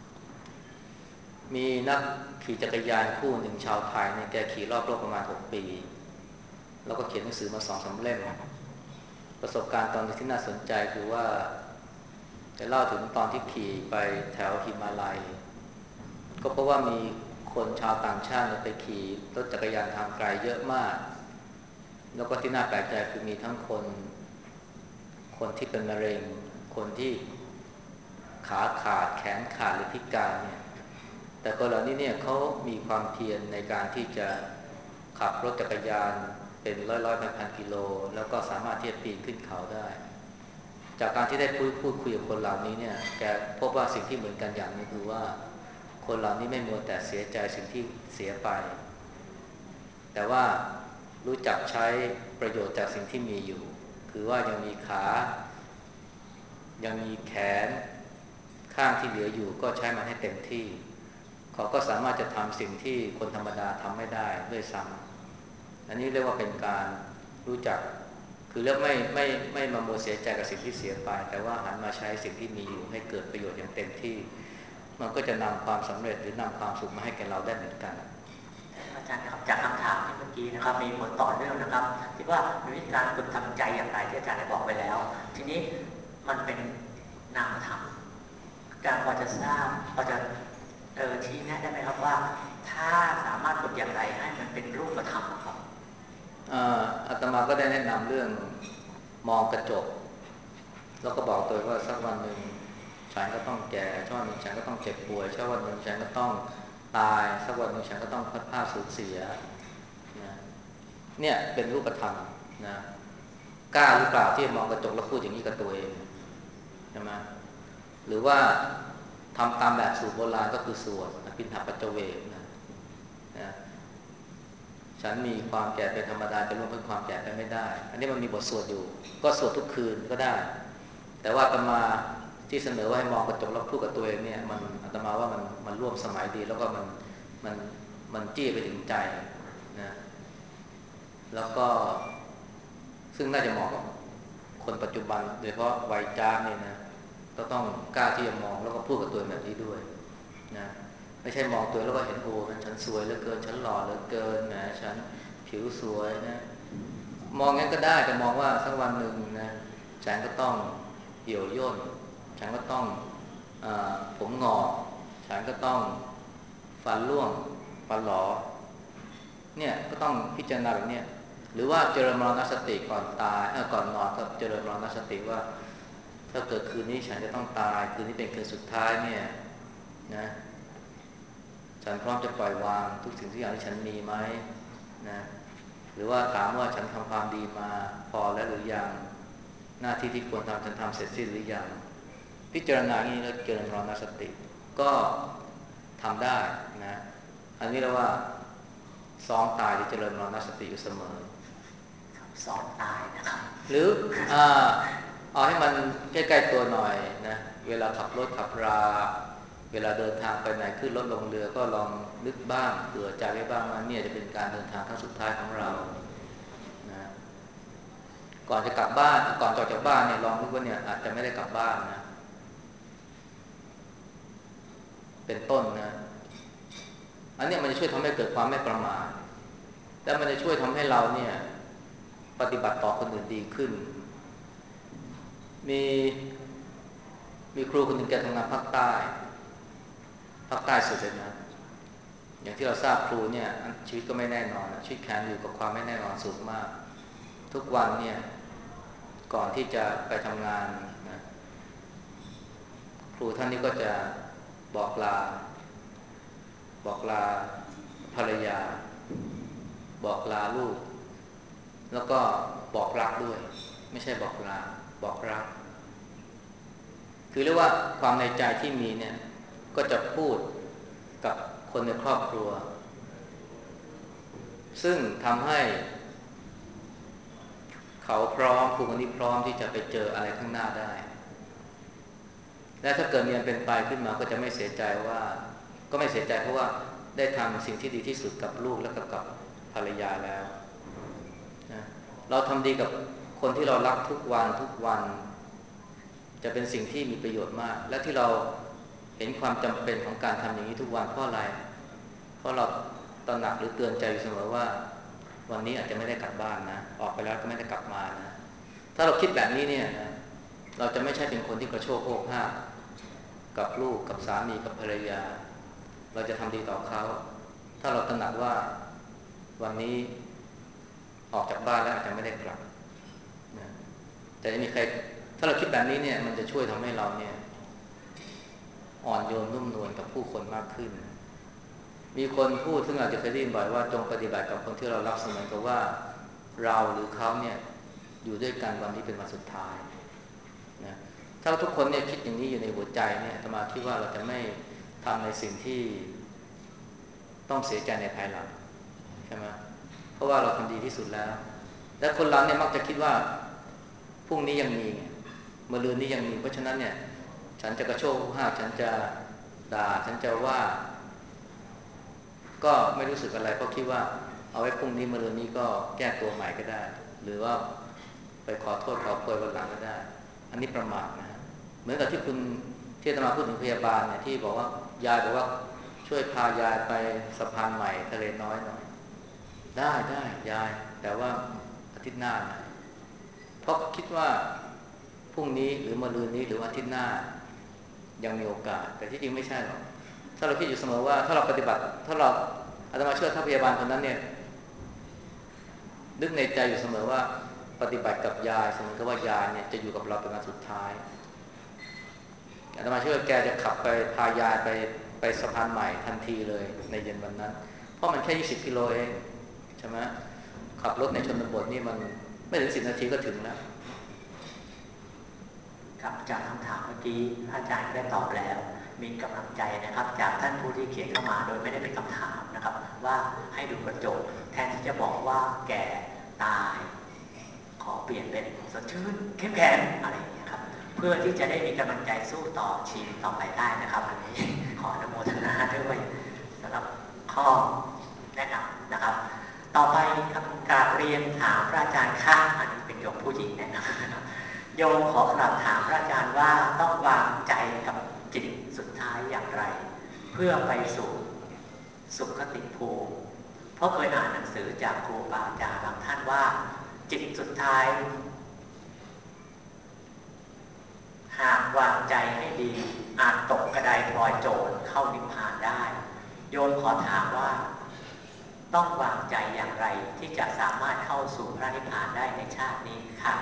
มีนักขี่จักรยานคู่หนึ่งชาวไทยเนี่ยแกขี่รอบโลกประมาณ6 ปีแล้วก็เขียนหนังสือมา2-3 เล่มประสบการณ์ตอนที่น่าสนใจคือว่าจะเล่าถึงตอนที่ขี่ไปแถวหิมาลัยก็เพราะว่ามีคนชาวต่างชาติไปขี่รถจักรยานทางไกลเยอะมากแล้วก็ที่น่าแปลกใจคือมีทั้งคนที่เป็นมะเร็งคนที่ขาขาดแขนขาดหรือพิการเนี่ยแต่คนเหล่านี้เนี่ยเขามีความเพียรในการที่จะขับรถจักรยานเป็นร้อยพันกิโลแล้วก็สามารถที่จะปีนขึ้นเขาได้จากการที่ได้พูดคุยกับคนเหล่านี้เนี่ยแกพบว่าสิ่งที่เหมือนกันอย่างนี้คือว่าคนเหล่านี้ไม่มัวแต่เสียใจสิ่งที่เสียไปแต่ว่ารู้จักใช้ประโยชน์จากสิ่งที่มีอยู่คือว่ายังมีขายังมีแขนข้างที่เหลืออยู่ก็ใช้มันให้เต็มที่เขาก็สามารถจะทำสิ่งที่คนธรรมดาทำไม่ได้ด้วยซ้ำอันนี้เรียกว่าเป็นการรู้จักคือเรียกไม่มามัวเสียใจกับสิ่งที่เสียไปแต่ว่าหันมาใช้สิ่งที่มีอยู่ให้เกิดประโยชน์อย่างเต็มที่มันก็จะนำความสำเร็จหรือนำความสุขมาให้แก่เราได้เหมือนกันอาจารย์ครับจากคำถามที่เมื่อกี้นะครับมีผลต่อเนื่องนะครับที่ว่ามีวิธีการฝึกทำใจอย่างไรที่อาจารย์ได้บอกไปแล้วทีนี้มันเป็นนามธรรมการพอจะทราบพอจะชี้แนะได้ไหมครับว่าถ้าสามารถฝึกอย่างไรให้มันเป็นรูปธรรมครับอาตมาก็ได้แนะนำเรื่องมองกระจกแล้วก็บอกตัวว่าสักวันหนึ่งฉันก็ต้องแก่สักวันหนึ่งฉันก็ต้องเจ็บป่วยสักวันหนึ่งฉันก็ต้องตายสักวันหนึ่งฉันก็ต้องพัดพรากสูญเสียนะเนี่ยเป็นรูปธรรมนะกล้าหรือเปล่าที่มองกระจกแล้วพูดอย่างนี้กับตัวเองใช่ไหมหรือว่าทำตามแบบสูตรโบราณก็คือสวดปิณฑปัจจเวกนะฉันมีความแก่เป็นธรรมดาจะล่วงพ้นความแก่ไปไม่ได้อันนี้มันมีบทสวดอยู่ก็สวดทุกคืนก็ได้แต่ว่าอาตมาที่เสนอว่าให้มองกระจกแล้วพูดกับตัวเองเนี่ยมันอาตมาว่ามันร่วมสมัยดีแล้วก็มันมันจี้ไปถึงใจนะแล้วก็ซึ่งน่าจะเหมาะกับคนปัจจุบันโดยเฉพาะวัยจ้าเนี่ยนะก็ต้องกล้าที่จะมองแล้วก็พูดกับตัวแบบนี้ด้วยนะไม่ใช่มองตัวแล้วก็เห็นโอ้ฉันสวยเหลือเกินฉันหล่อเหลือเกินแหมฉันผิวสวยนะมองงั้นก็ได้แต่มองว่าสักวันหนึ่งนะฉันก็ต้องเหี่ยวย่นฉันก็ต้องผมงอกฉันก็ต้องฟันร่วงฟันหลอเนี่ยก็ต้องพิจารณาแบบนี้หรือว่าเจริญมรณสติก่อนตายก่อนนอนก็เจริญมรณสติว่าถ้าเกิดคืนนี้ฉันจะต้องตายคืนนี้เป็นคืนสุดท้ายเนี่ยนะฉันพร้อมจะปล่อยวางทุกสิ่งทุกอย่างที่ฉันมีไหมนะหรือว่าถามว่าฉันทำความดีมาพอแล้วหรือยังหน้าที่ที่ควรทำฉันทำเสร็จสิ้นหรือยังพิจารณาอย่างนี้แล้วเจริญมรณสติก็ทำได้นะอันนี้เราว่าซ้อมตายหรือเจริญมรณสติอยู่เสมอซ้อมตายนะครับหรือเอาให้มันใกล้ๆตัวหน่อยนะเวลาขับรถขับราเวลาเดินทางไปไหนขึ้นรถลงเรือก็ลองนึกบ้างเผื่อใจไว้บ้างว่าเนี่ยจะเป็นการเดินทางครั้งสุดท้ายของเรานะก่อนจะกลับบ้านก่อนออกจากบ้านเนี่ยลองนึกว่าเนี่ยอาจจะไม่ได้กลับบ้านนะเป็นต้นนะอันนี้มันจะช่วยทำให้เกิดความไม่ประมาทและมันจะช่วยทำให้เราเนี่ยปฏิบัติต่อคนอื่นดีขึ้นมีครูคนหนึ่งแกทำงานภาคใต้สุดเลยนะอย่างที่เราทราบครูเนี่ยชีวิตก็ไม่แน่นอนชีวิตแข็งอยู่กับความไม่แน่นอนสูงมากทุกวันเนี่ยก่อนที่จะไปทำงานนะครูท่านนี้ก็จะบอกลาภรรยาบอกลาลูกแล้วก็บอกรักด้วยไม่ใช่บอกลาบอกรักคือเรียกว่าความในใจที่มีเนี่ยก็จะพูดกับคนในครอบครัวซึ่งทำให้เขาพร้อมครูคนนี้พร้อมที่จะไปเจออะไรข้างหน้าได้และถ้าเกิดมีอันเป็นไปขึ้นมาก็จะไม่เสียใจว่าก็ไม่เสียใจเพราะว่าได้ทำสิ่งที่ดีที่สุดกับลูกและกับภรรยาแล้วนะเราทำดีกับคนที่เรารักทุกวันจะเป็นสิ่งที่มีประโยชน์มากและที่เราเห็นความจำเป็นของการทำอย่างนี้ทุกวันเพราะอะไรเพราะเราตระหนักหรือเตือนใจอยู่เสมอว่าวันนี้อาจจะไม่ได้กลับบ้านนะออกไปแล้วก็ไม่ได้กลับมานะถ้าเราคิดแบบนี้เนี่ยนะเราจะไม่ใช่เป็นคนที่กระโชกโฮกห้ากกับลูกกับสามีกับภรรยาเราจะทำดีต่อเขาถ้าเราตระหนักว่าวันนี้ออกจากบ้านแล้วอาจจะไม่ได้กลับนะแต่จะมีใครถ้าเราคิดแบบนี้เนี่ยมันจะช่วยทำให้เราเนี่ยอ่อนโยนนุ่มนวลกับผู้คนมากขึ้นมีคนพูดซึ่งอาจจะเคยได้ยินบ่อยว่าจงปฏิบัติกับคนที่เรารักเสมือนกับว่าเราหรือเขาเนี่ยอยู่ด้วยกันวันนี้เป็นวันสุดท้ายนะถ้าทุกคนเนี่ยคิดอย่างนี้อยู่ในหัวใจเนี่ยอาตมาคิดว่าเราจะไม่ทำในสิ่งที่ต้องเสียใจในภายหลังใช่ไหมเพราะว่าเราทำดีที่สุดแล้วและคนเราเนี่ยมักจะคิดว่าพรุ่งนี้ยังมีมะรืนนี้ยังมีเพราะฉะนั้นเนี่ยฉันจะกระโชกห้ากฉันจะด่าฉันจะว่าก็ไม่รู้สึกอะไรเพราะคิดว่าเอาไว้พรุ่งนี้มะรืนนี้ก็แก้ตัวใหม่ก็ได้หรือว่าไปขอโทษขอโพยวันหลังก็ได้อันนี้ประมาทนะเหมือนกับที่คุณที่อาตมาพูดถึงพยาบาลเนี่ยที่บอกว่ายายบอกว่าช่วยพายายไปสะพานใหม่ทะเลน้อยหน่อยได้ยายแต่ว่าอาทิตย์หน้านะเพราะคิดว่าพรุ่งนี้หรือมะรืนนี้หรืออาทิตย์หน้ายังมีโอกาสแต่ที่จริงไม่ใช่หรอกถ้าเราคิดอยู่เสมอว่าถ้าเราปฏิบัติถ้าเราอาตมาเชื่อถ้าพยาบาลคนนั้นเนี่ยนึกในใจอยู่เสมอว่าปฏิบัติกับยายเสมอกับว่ายายเนี่ยจะอยู่กับเราเป็นวันสุดท้ายอาตมาเชื่อแกจะขับไปพายายไปสะพานใหม่ทันทีเลยในเย็นวันนั้นเพราะมันแค่20 กิโลเองใช่ไหมขับรถในชนบทนี่มันไม่ถึง10 นาทีก็ถึงแล้วครับจากคำถามเมื่อกี้อาจารย์ได้ตอบแล้วมีกำลังใจนะครับจากท่านผู้ที่เขียนเข้ามาโดยไม่ได้เป็นคำถามนะครับว่าให้ดูกระจกแทนที่จะบอกว่าแก่ตายขอเปลี่ยนเป็นสดชื่นเข้มแข็งอะไรอย่างเงี้ยครับเพื่อที่จะได้มีกำลังใจสู้ต่อชีวิตต่อไปได้นะครับอันนี้ขออนุโมทนาด้วยสำหรับข้อแนะนำนะครับต่อไปครับกราบเรียนถามพระอาจารย์ค่ะอันนี้เป็นโยมผู้หญิงแนะนำโยมขอกราบถามพระอาจารย์ว่าต้องวางใจกับจิตสุดท้ายอย่างไรเพื่อไปสู่สุขติภูมิเพราะเคยอ่านหนังสือจากครูบาอาจารย์บางท่านว่าจิตสุดท้ายหากวางใจให้ดีอาจตกกระไดพลอยโจรเข้านิพพานได้โยมขอถามว่าต้องวางใจอย่างไรที่จะสามารถเข้าสู่พระนิพพานได้ในชาตินี้ค่ะ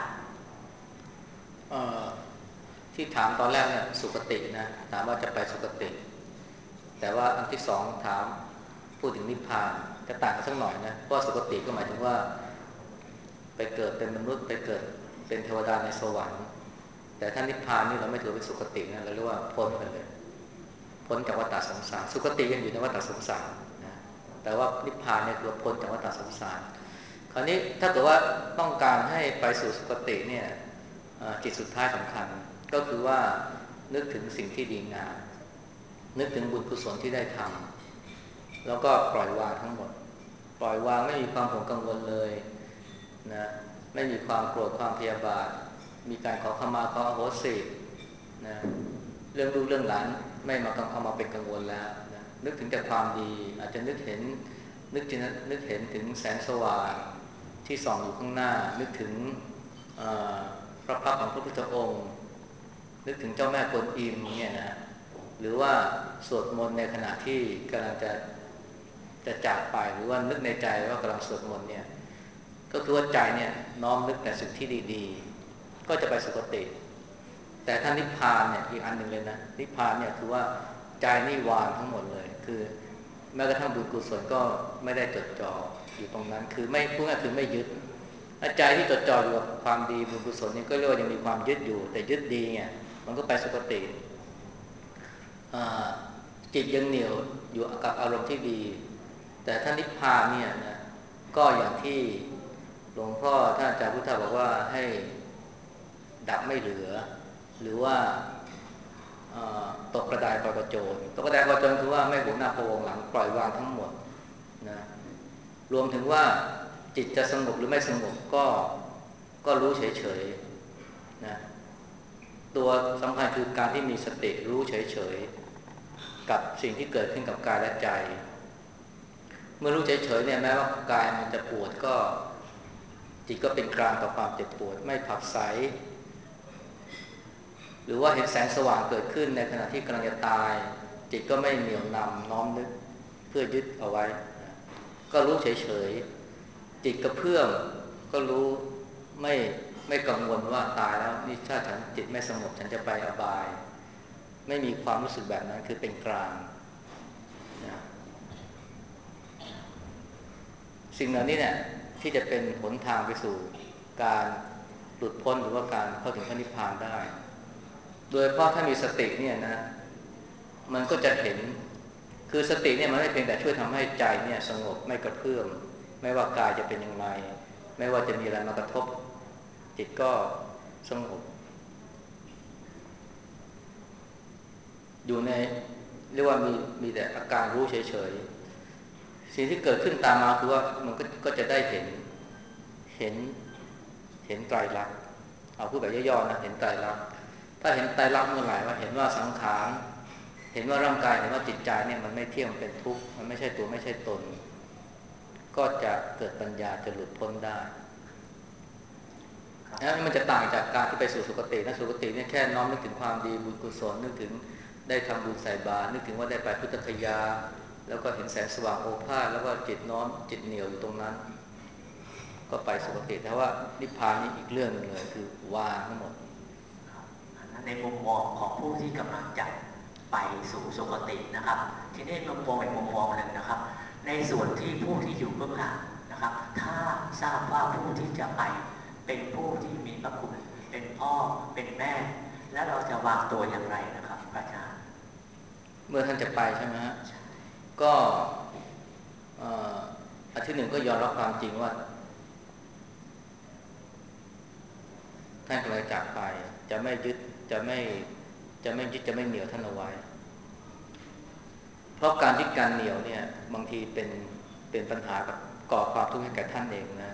ที่ถามตอนแรกเนี่ยสุคตินะถามว่าจะไปสุคติแต่ว่าอันที่สองถามพูดถึงนิพพานจะต่างกันสักหน่อยนะเพราะสุคติก็หมายถึงว่าไปเกิดเป็นมนุษย์ไปเกิดเป็นเทวดาในสวรรค์แต่ถ้านิพพานนี่เราไม่ถือเป็นสุคตินะเราเรียกว่าพ้นไปเลยพ้นจากวัฏสงสารสุคติยังอยู่ในวัฏสงสารนะแต่ว่านิพพานเนี่ยคือพ้นจากวัฏสงสารคราวนี้ถ้าเกิดว่าต้องการให้ไปสู่สุคติเนี่ยจิตสุดท้ายสำคัญก็คือว่านึกถึงสิ่งที่ดีงามนึกถึงบุญกุศลที่ได้ทำแล้วก็ปล่อยวางทั้งหมดปล่อยวางไม่มีความห่วงกังวลเลยนะไม่มีความโกรธความพยาบาทมีการขอขมาขออโหสินะเรื่องลูกเรื่องหลานไม่มาเอามาเป็นกังวลแล้วนะนึกถึงแต่ความดีอาจจะนึกเห็นถึงแสงสว่างที่ส่องอยู่ข้างหน้านึกถึงพระพักตร์ของพระพุทธองค์นึกถึงเจ้าแม่กวนอิมเนี่ยนะหรือว่าสวดมนต์ในขณะที่กำลังจะจากไปหรือว่านึกในใจว่ากำลังสวดมนต์เนี่ยก็คือว่าใจเนี่ยน้อมนึกแต่สิ่งที่ดีๆก็จะไปสุคติแต่ถ้านิพพานเนี่ยอีกอันหนึ่งเลยนะนิพพานเนี่ยคือว่าใจนี่วางทั้งหมดเลยคือแม้กระทั่งบุญกุศลก็ไม่ได้จดจ่ออยู่ตรงนั้นคือไม่พูดง่ายคือไม่ยึดใจที่จดจ่ออยู่กับความดีบุญกุศลนี่ก็เรียกว่ายังมีความยึดอยู่แต่ยึดดีเนี่ยมันก็ไปสุคติจิตยังเหนียวอยู่กับอารมณ์ที่ดีแต่ถ้านิพพานเนี่ยนะก็อย่างที่หลวงพ่อท่านอาจารย์พุทธาบอกว่าให้ดับไม่เหลือหรือว่าตกกระไดพลอยกระโจนตกกระไดพลอยกระโจนคือว่าไม่หวงหน้าพะวงหลังปล่อยวางทั้งหมดนะรวมถึงว่าจิตจะสงบหรือไม่สงบก็รู้เฉยๆนะตัวสำคัญคือการที่มีสติรู้เฉยๆกับสิ่งที่เกิดขึ้นกับกายและใจเมื่อรู้เฉยๆเนี่ยแม้ว่ากายมันจะปวดก็จิตก็เป็นกลางต่อความเจ็บปวดไม่ผักใสหรือว่าเห็นแสงสว่างเกิดขึ้นในขณะที่กำลังจะตายจิตก็ไม่เหนี่ยวนำน้อมนึกเพื่อยึดเอาไว้ก็รู้เฉยๆจิตกระเพื่อมก็รู้ไม่ไม่กังวลว่าตายแล้วนี่ถ้าฉันจิตไม่สงบฉันจะไปอบายไม่มีความรู้สึกแบบนั้นคือเป็นกลางนะสิ่งเหล่านี้เนี่ยที่จะเป็นหนทางไปสู่การหลุดพ้นหรือว่าการเข้าถึงพระนิพพานได้โดยเพราะถ้ามีสติเนี่ยนะมันก็จะเห็นคือสติเนี่ยมันไม่เพียงแต่ช่วยทำให้ใจเนี่ยสงบไม่กระเพื่อมไม่ว่ากายจะเป็นอย่างไรไม่ว่าจะมีอะไรมากระทบจิตก็สงบอยู่ในเรียกว่ามีแต่อาการรู้เฉยๆสิ่งที่เกิดขึ้นตามมาคือว่ามันก็จะได้เห็นเห็นไตรลักษณ์เอาพูดแบบย่อๆนะเห็นไตรลักษณ์ถ้าเห็นไตรลักษณ์เมื่อไหร่ว่าเห็นว่าสังขารเห็นว่าร่างกายเห็นว่าจิตใจเนี่ยมันไม่เที่ยงเป็นทุกข์มันไม่ใช่ตัวไม่ใช่ตนก็จะเกิดปัญญาจะหลุดพ้นได้นะมันจะต่างจากการที่ไปสู่สุคตินะสุคติเนี่ยแค่น้อมนึกถึงความดีบุญกุศลนึกถึงได้ทำบุญใส่บาตรนึกถึงว่าได้ไปพุทธคยาแล้วก็เห็นแสงสว่างโอภาสแล้วก็จิตน้อมจิตเหนี่ยวอยู่ตรงนั้นก็ไปสุคติแต่ว่านิพพานนี่อีกเรื่องนึงเลยคือวางทั้งหมดในมุมมองของผู้ที่กำลังจะไปสู่สุคตินะครับที่นี่มุมมองอีกมุมมองหนึ่งนะครับในส่วนที่ผู้ที่อยู่เบื้องหลังนะครับถ้าทราบว่าผู้ที่จะไปเป็นผู้ที่มีพระคุณเป็นพ่อเป็นแม่แล้วเราจะวางตัวอย่างไรนะครับอาจารย์เมื่อท่านจะไปใช่ไหมฮะก็อันที่หนึ่งก็ยอมรับความจริงว่าท่านกำลังจากไปจะไม่ยึดจะไม่ยึดจะไม่เหนี่ยวท่านเอาไว้เพราะการยึดการเหนี่ยวเนี่ยบางทีเป็นปัญหากับก่อความทุกข์ให้แก่ท่านเองนะ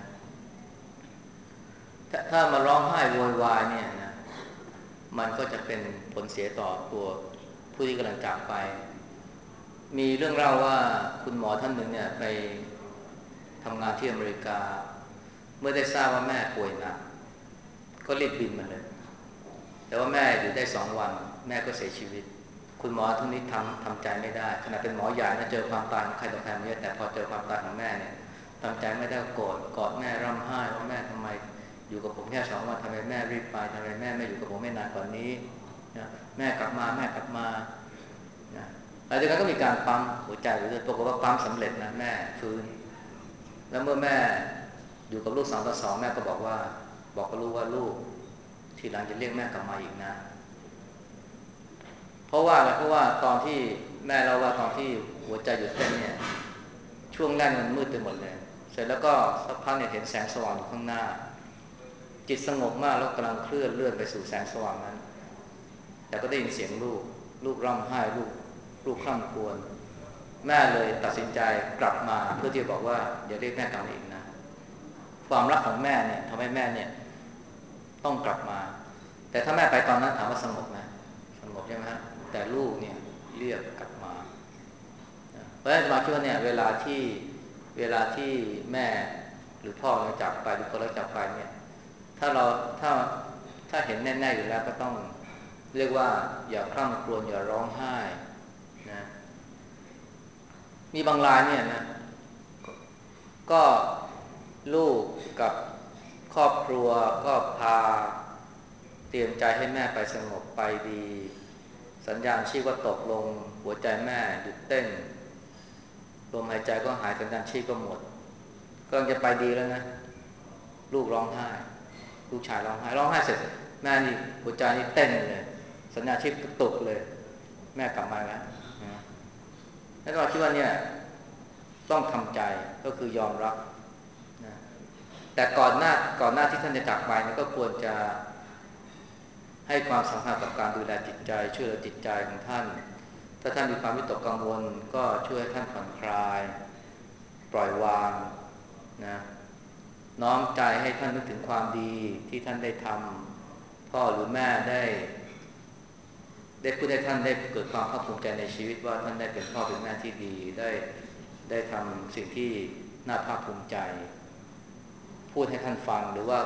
ถ้ามาร้องไห้โวยวายเนี่ยนะมันก็จะเป็นผลเสียต่อตัวผู้ที่กำลังจากไปมีเรื่องเล่าว่าคุณหมอท่านหนึ่งเนี่ยไปทำงานที่อเมริกาเมื่อได้ทราบว่าแม่ป่วยหนักก็รีบบินมาเลยแต่ว่าแม่อยู่ได้2 วันแม่ก็เสียชีวิตคุณหมอท่านนี้ทำใจไม่ได้ขณะเป็นหมอใหญ่นะเจอความตายของใครต่อใครมาเยอะแต่พอเจอความตายของแม่เนี่ยทำใจไม่ได้โกรธกอดแม่ร่ำไห้ว่าแม่ทำไมอยู่กับผมแค่2 วันทำไมแม่รีบไปทำไมแม่ไม่อยู่กับผมไม่นานกว่านี้นะแม่กลับมาแม่กลับมานะหลังจากนั้นก็มีการปั๊มหัวใจไปเรื่อยปรากฏว่าปั๊มสำเร็จนะแม่ฟื้นแล้วเมื่อแม่อยู่กับลูก2 ต่อ 2แม่ก็บอกกับลูกว่าลูกทีหลังจะเรียกแม่กลับมาอีกนะเพราะว่าอะไรเพราะว่าตอนที่แม่เราว่าตอนที่หัวใจหยุดเต้นเนี่ยช่วงแรกมันมืดไปหมดเลยเสร็จแล้วก็สักพักเนี่ยเห็นแสงสว่างอยู่ข้างหน้าจิตสงบมากแล้วกำลังเคลื่อนเลื่อนไปสู่แสงสว่างนั้นแต่ก็ได้ยินเสียงลูกร่ำไห้ลูกคร่ำครวญแม่เลยตัดสินใจกลับมาเพื่อที่จะบอกว่าอย่าเรียกแม่กลับมาอีกนะความรักของแม่เนี่ยทำให้แม่เนี่ยต้องกลับมาแต่ถ้าแม่ไปตอนนั้นถามว่าสงบไหมสงบใช่ไหมฮะแต่ลูกเนี่ยเรียกกลับมาเพราะฉะนั้นมาคิดว่าเนี่ยเวลาที่แม่หรือพ่อเราจากไปหรือคนเราจากไปเนี่ยถ้าเราถ้าถ้าเห็นแน่ๆอยู่แล้วก็ต้องเรียกว่าอย่าคร่ำครวญอย่าร้องไห้นะมีบางรายเนี่ยนะก็ลูกกับครอบครัวก็พาเตรียมใจให้แม่ไปสงบไปดีสัญญาณชีพก็ตกลงหัวใจแม่หยุดเต้นลมหายใจก็หายสัญญาณชีพก็หมดกำลังจะไปดีแล้วนะลูกร้องไห้ลูกชายร้องไห้เสร็จแม่นี่หัวใจนี่เต้นเลยสัญญาณชีพตกเลยแม่กลับมาแล้วแล้วเราคิดว่าเนี่ยต้องทำใจก็คือยอมรับนะแต่ก่อนหน้าที่ท่านจะจากไปเนี่ยก็ควรจะให้ความสำคัญกับการดูแลจิตใจช่วยเหลือจิตใจของท่านถ้าท่านมีความวิตกกังวลก็ช่วยให้ท่านผ่อนคลายปล่อยวางนะน้อมใจให้ท่านนึกถึงความดีที่ท่านได้ทำพ่อหรือแม่ได้พูดให้ท่านได้เกิดความภาคภูมิใจในชีวิตว่าท่านได้เป็นพ่อเป็นแม่ที่ดีได้ทำสิ่งที่น่าภาคภูมิใจพูดให้ท่านฟังหรือว่า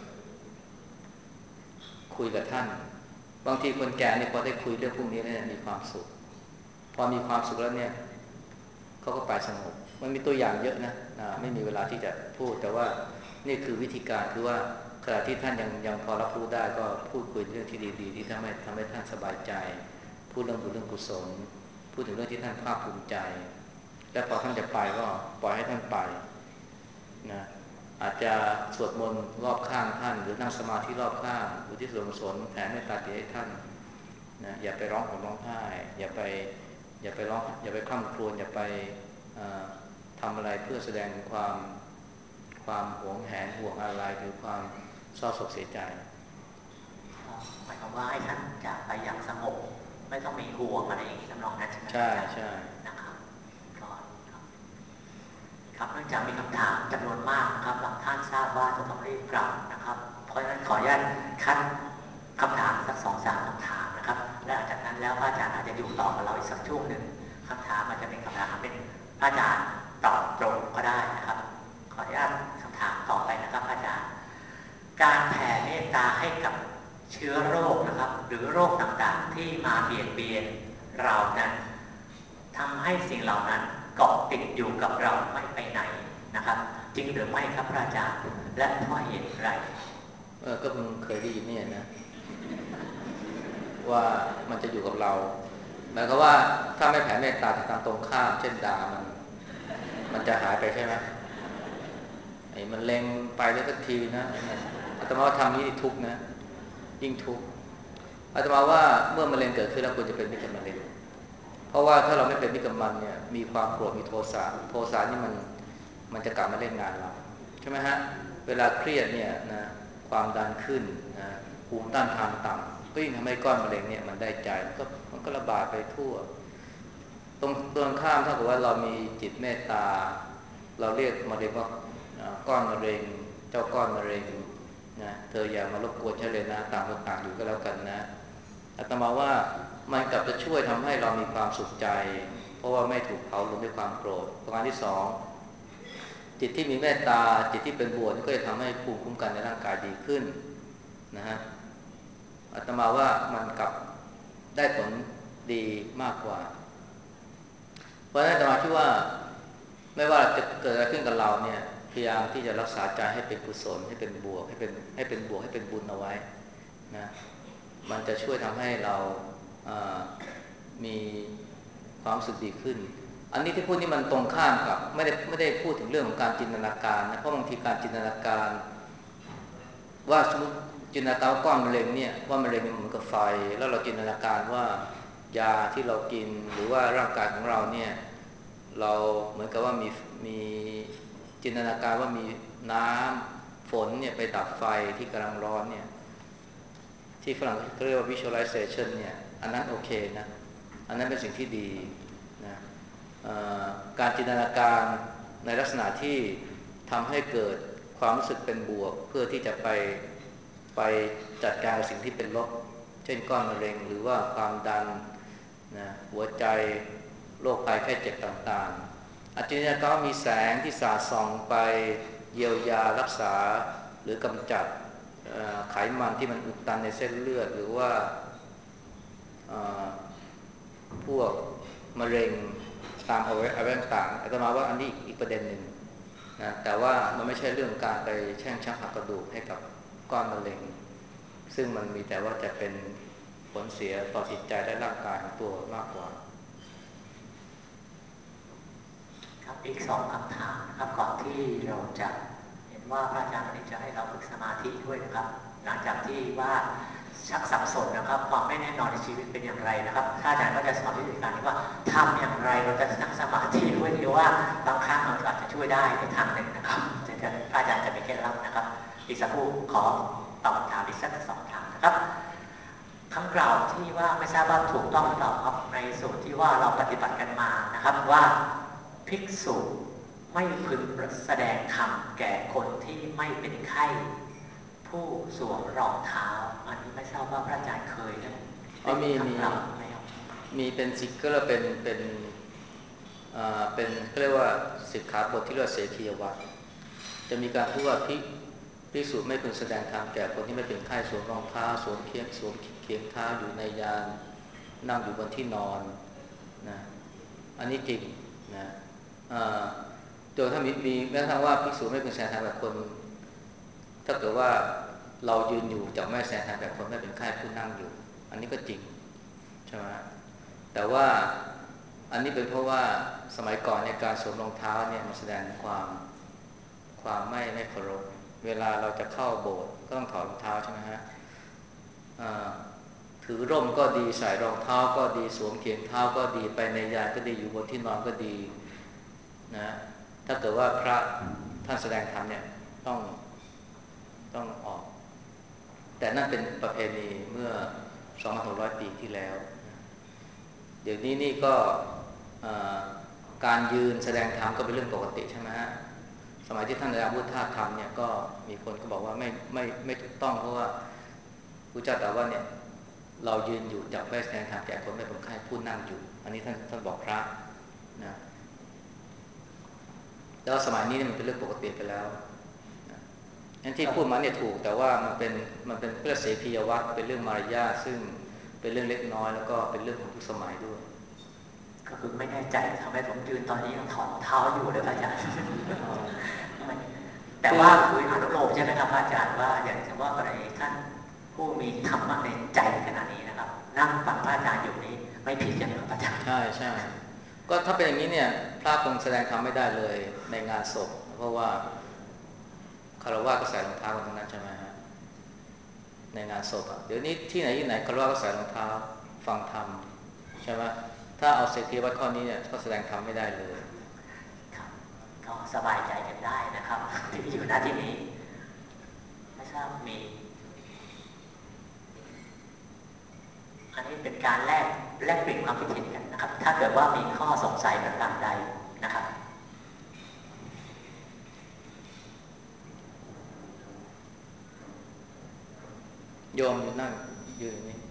คุยกับท่านบางทีคนแก่เนี่ยพอได้คุยเรื่องพวกนี้เนี่ยมีความสุขพอมีความสุขแล้วเนี่ยเขาก็ไปสงบมันมีตัวอย่างเยอะนะไม่มีเวลาที่จะพูดแต่ว่านี่คือวิธีการคือว่าขณะที่ท่านยังพอรับรู้ได้ก็พูดคุยเรื่องที่ดีๆที่ทำให้ท่านสบายใจพูดเรื่องบุญเรื่องกุศลพูดถึงเรื่องที่ท่านภาคภูมิใจและพอท่านจะไปก็ปล่อยให้ท่านไปนะอาจจะสวดมนต์รอบข้างท่านหรือนั่งสมาธิรอบข้างอุทิศส่วนกุศลแผ่เมตตาให้ท่านนะอย่าไปร้องห่มร้องไห้อย่าไปร้องอย่าไปคร่ำครวญอย่าไปทำอะไรเพื่อแสดงความหวงแหนห่วงอะไรหรือความเศร้าโศกเสียใจหมายความว่าให้ท่านจากไปอย่างสงบไม่ต้องมีห่วงอะไรอย่างนี้ทำนองนั้นใช่ไหมใช่ใช่นะครับก็ครับเนื่องจากมีคำถามจำนวนมากนะครับบางท่านทราบว่าจะต้องรีบกลับนะครับเพราะฉะนั้นขออนุญาตคัดคำถามสัก2-3 คำถามนะครับและหลังจากนั้นแล้วพระอาจารย์อาจจะอยู่ต่อกับเราอีกสักช่วงหนึ่งคำถามอาจจะเป็นคำถามเป็นพระอาจารย์ตอบตรงก็ได้นะครับขออนุญาตคำถามต่อไปนะครับพระอาจารย์การแผ่เมเบียดเบียนเรานั้นทำให้สิ่งเหล่านั้นเกาะติดอยู่กับเราไม่ไปไหนนะครับจริงหรือไม่ครับพระอาจารย์และเพราะเหตุไรก็เพิ่งเคยได้ยินเนี่ยนะว่ามันจะอยู่กับเราหมายความว่าถ้าไม่แผ่เมตตาทางตรงข้ามเช่นด่ามันจะหายไปใช่ไหมไอ้มันเล็งไปแล้วสักทีนะอาตมาว่าทำนี้ทุกข์นะยิ่งทุกข์อาตมาว่าเมื่อมะเร็งเกิดขึ้นแล้วควรจะเป็นมิตรกับมะเร็งเพราะว่าถ้าเราไม่เป็นมิตรกับมันเนี่ยมีความโกรธมีโทสะนี่มันจะกลับมาเล่นงานเราใช่ไหมฮะเวลาเครียดเนี่ยนะความดันขึ้นนะภูมิต้านทานต่ำก็ยิ่งทำให้ก้อนมะเร็งเนี่ยมันได้ใจมันก็ระบาดไปทั่วตรงข้ามถ้าเกิดว่าเรามีจิตเมตตาเราเรียกมะเร็งว่าก้อนมะเร็งเจ้าก้อนมะเร็งนะเธออย่ามารบกวนฉันเลยนะต่างคนต่างอยู่ก็แล้วกันนะอาตมาว่ามันกลับจะช่วยทำให้เรามีความสุขใจเพราะว่าไม่ถูกเผาลนด้วยความโกรธประการที่สองจิตที่มีเมตตาจิตที่เป็นบวกก็จะทำให้ภูมิคุ้มกันในร่างกายดีขึ้นนะฮะอาตมาว่ามันกลับได้ผลดีมากกว่าเพราะฉะนั้นอาตมาคิดว่าไม่ว่าจะเกิดอะไรขึ้นกับเราเนี่ยพยายามที่จะรักษาใจให้เป็นกุศลให้เป็นบวกให้เป็นบวกให้เป็นบุญเอาไว้นะมันจะช่วยทำให้เรามีความรู้สึกดีขึ้นอันนี้ที่พูดนี่มันตรงข้ามกับไม่ได้พูดถึงเรื่องของการจินตนาการนะเพราะบางทีการจินตนาการว่าสมมติจินตนาการว่าก้อนมะเร็งเนี่ยว่ามะเร็งมันเหมือนกับไฟแล้วเราจินตนาการว่ายาที่เรากินหรือว่าร่างกายของเราเนี่ยเราเหมือนกับว่ามีจินตนาการว่ามีน้ำฝนเนี่ยไปดับไฟที่กำลังร้อนเนี่ยที่ฝรั่งเรียกว่า visualization เนี่ยอันนั้นโอเคนะอันนั้นเป็นสิ่งที่ดีนะการจินตนาการในลักษณะที่ทำให้เกิดความรู้สึกเป็นบวกเพื่อที่จะไปจัดการกับสิ่งที่เป็นลบเช่นก้อนมะเร็งหรือว่าความดันนะหัวใจโรคภัยไข้เจ็บต่างๆอาจารย์ก็มีแสงที่สาดส่องไปเยียวยารักษาหรือกำจัดไขมันที่มันอุดตันในเส้นเลือดหรือว่าพวกมะเร็งตามอวัยวะต่างๆอาตมาว่าอันนี้อีกประเด็นหนึ่งนะแต่ว่ามันไม่ใช่เรื่องการไปแช่งชักหักกระดูกให้กับก้อนมะเร็งซึ่งมันมีแต่ว่าจะเป็นผลเสียต่อจิตใจและร่างกายของตัวมากกว่าครับอีกสองคำถามนะครับก่อนที่เราจะเห็นว่าพระอาจารย์วันนี้จะให้เราฝึกสมาธิด้วยนะครับหลังจากที่ว่าชักสับสนนะครับความไม่แน่นอนในชีวิตเป็นอย่างไรนะครับถ้าอาจารย์ก็จะสอนวิธีการที่ว่าทำอย่างไรเราจะนั่งสมาธิด้วยที่ว่าบางครั้งเราอาจจะช่วยได้ในทางหนึ่งนะครับพระอาจารย์จะมีเคล็ดลับนะครับอีกสักครู่ขอตอบคำถามอีกสักสองคำถามนะครับคำกล่าวที่ว่าไม่ทราบว่าถูกต้องหรือเปล่าครับในส่วนที่ว่าเราปฏิบัติกันมานะครับว่าภิกษุไม่พึงแสดงธรรมแก่คนที่ไม่เป็นไข้ผู้สวมรองเท้าอันนี้ไม่ทราบว่าพระอาจารย์เคยได้มีคำกล่าวไหมครับมีเป็นสิกเกอร์เป็นเรียกว่าสิกขาบทที่เรียกว่าเสขียวัตรจะมีการพูดว่าภิกษุไม่พึงแสดงธรรมแก่คนที่ไม่เป็นไข้สวมรองเท้าสวมเคียงเท้าอยู่ในยานนั่งอยู่บนที่นอนนะอันนี้จริงนะโดยถ้ามีแม้กระทั่งว่าภิกษุไม่พึงแสดงธรรมแบบคนถ้าเกิดว่าเรายืนอยู่จะไม่แสดงธรรมแบบคนไม่เป็นไข้ผู้นั่งอยู่อันนี้ก็จริงใช่ไหมแต่ว่าอันนี้เป็นเพราะว่าสมัยก่อนในการสวมรองเท้าเนี่ยมันแสดงความไม่เคารพเวลาเราจะเข้าโบสถ์ก็ต้องถอดรองเท้าใช่ไหมฮะถือร่มก็ดีใส่รองเท้าก็ดีสวมเขียงเท้าก็ดีไปในยานก็ดีอยู่บนที่นอนก็ดีนะถ้าเกิดว่าพระท่านแสดงธรรมเนี่ยต้องออกแต่นั่นเป็นประเพณีเมื่อ 2,600 ปีที่แล้วเดี๋ยวนี้นี่ก็การยืนแสดงธรรมก็เป็นเรื่องปกติใช่ไหมฮะสมัยที่ท่านอาจารย์พุทธทาสธรรมเนี่ยก็มีคนก็บอกว่าไม่ถูกต้องเพราะว่าพระเจ้าตรัสว่าเนี่ยเรายืนอยู่จับไว้แสดงธรรมแก่คนไม่เป็นไข้ผู้นั่งอยู่อันนี้ท่านบอกพระนะแล้วสมัยนี้มันเป็นเรื่องปกติไปแล้วนั่นที่พูดมาเนี่ยถูกแต่ว่ามันเป็นเพื่อเสพียวัตรเป็นเรื่องมารยาทซึ่งเเป็นเรื่องเล็กน้อยแล้วก็เป็นเรื่องของทุกสมัยด้วยก็คือไม่แน่ใจทำไมผมยืนตอนนี้ยังถอดเท้าอยู่เลยพระอาจารย์แต่ว่าคืออนุโลมใช่ไหมครับพระอาจารย์ว่าอย่างเช่นว่ากรณีท่านผู้มีธรรมะในใจขนาดนี้นะครับนั่งฟังพระอาจารย์อยู่นี้ไม่ผิดใช่ไหมครับพระอาจารย์ใช่ใช่ก็ถ้าเป็นอย่างนี้เนี่ยพระคงแสดงธรรมไม่ได้เลยในงานศพเพราะว่าคารวะก็ใส่รองเท้ากันทั้งนั้นใช่ไหมฮะในงานศพอ่ะเดี๋ยวนี้ที่ไหนที่ไหนคารวะก็ใส่รองเท้าฟังธรรมใช่ไหมถ้าเอาเศรษฐีวัดข้อนี้เนี่ยก็แสดงธรรมไม่ได้เลยครับก็สบายใจกันได้นะครับที่อยู่หน้าที่นี้ไม่ทราบมีอันนี้เป็นการแลกเปลี่ยนความคิดเห็นกันนะครับถ้าเกิดว่ามีข้อสงสัยประการใดนะครับโยมอยู่นั่งอยู่อย่างนี้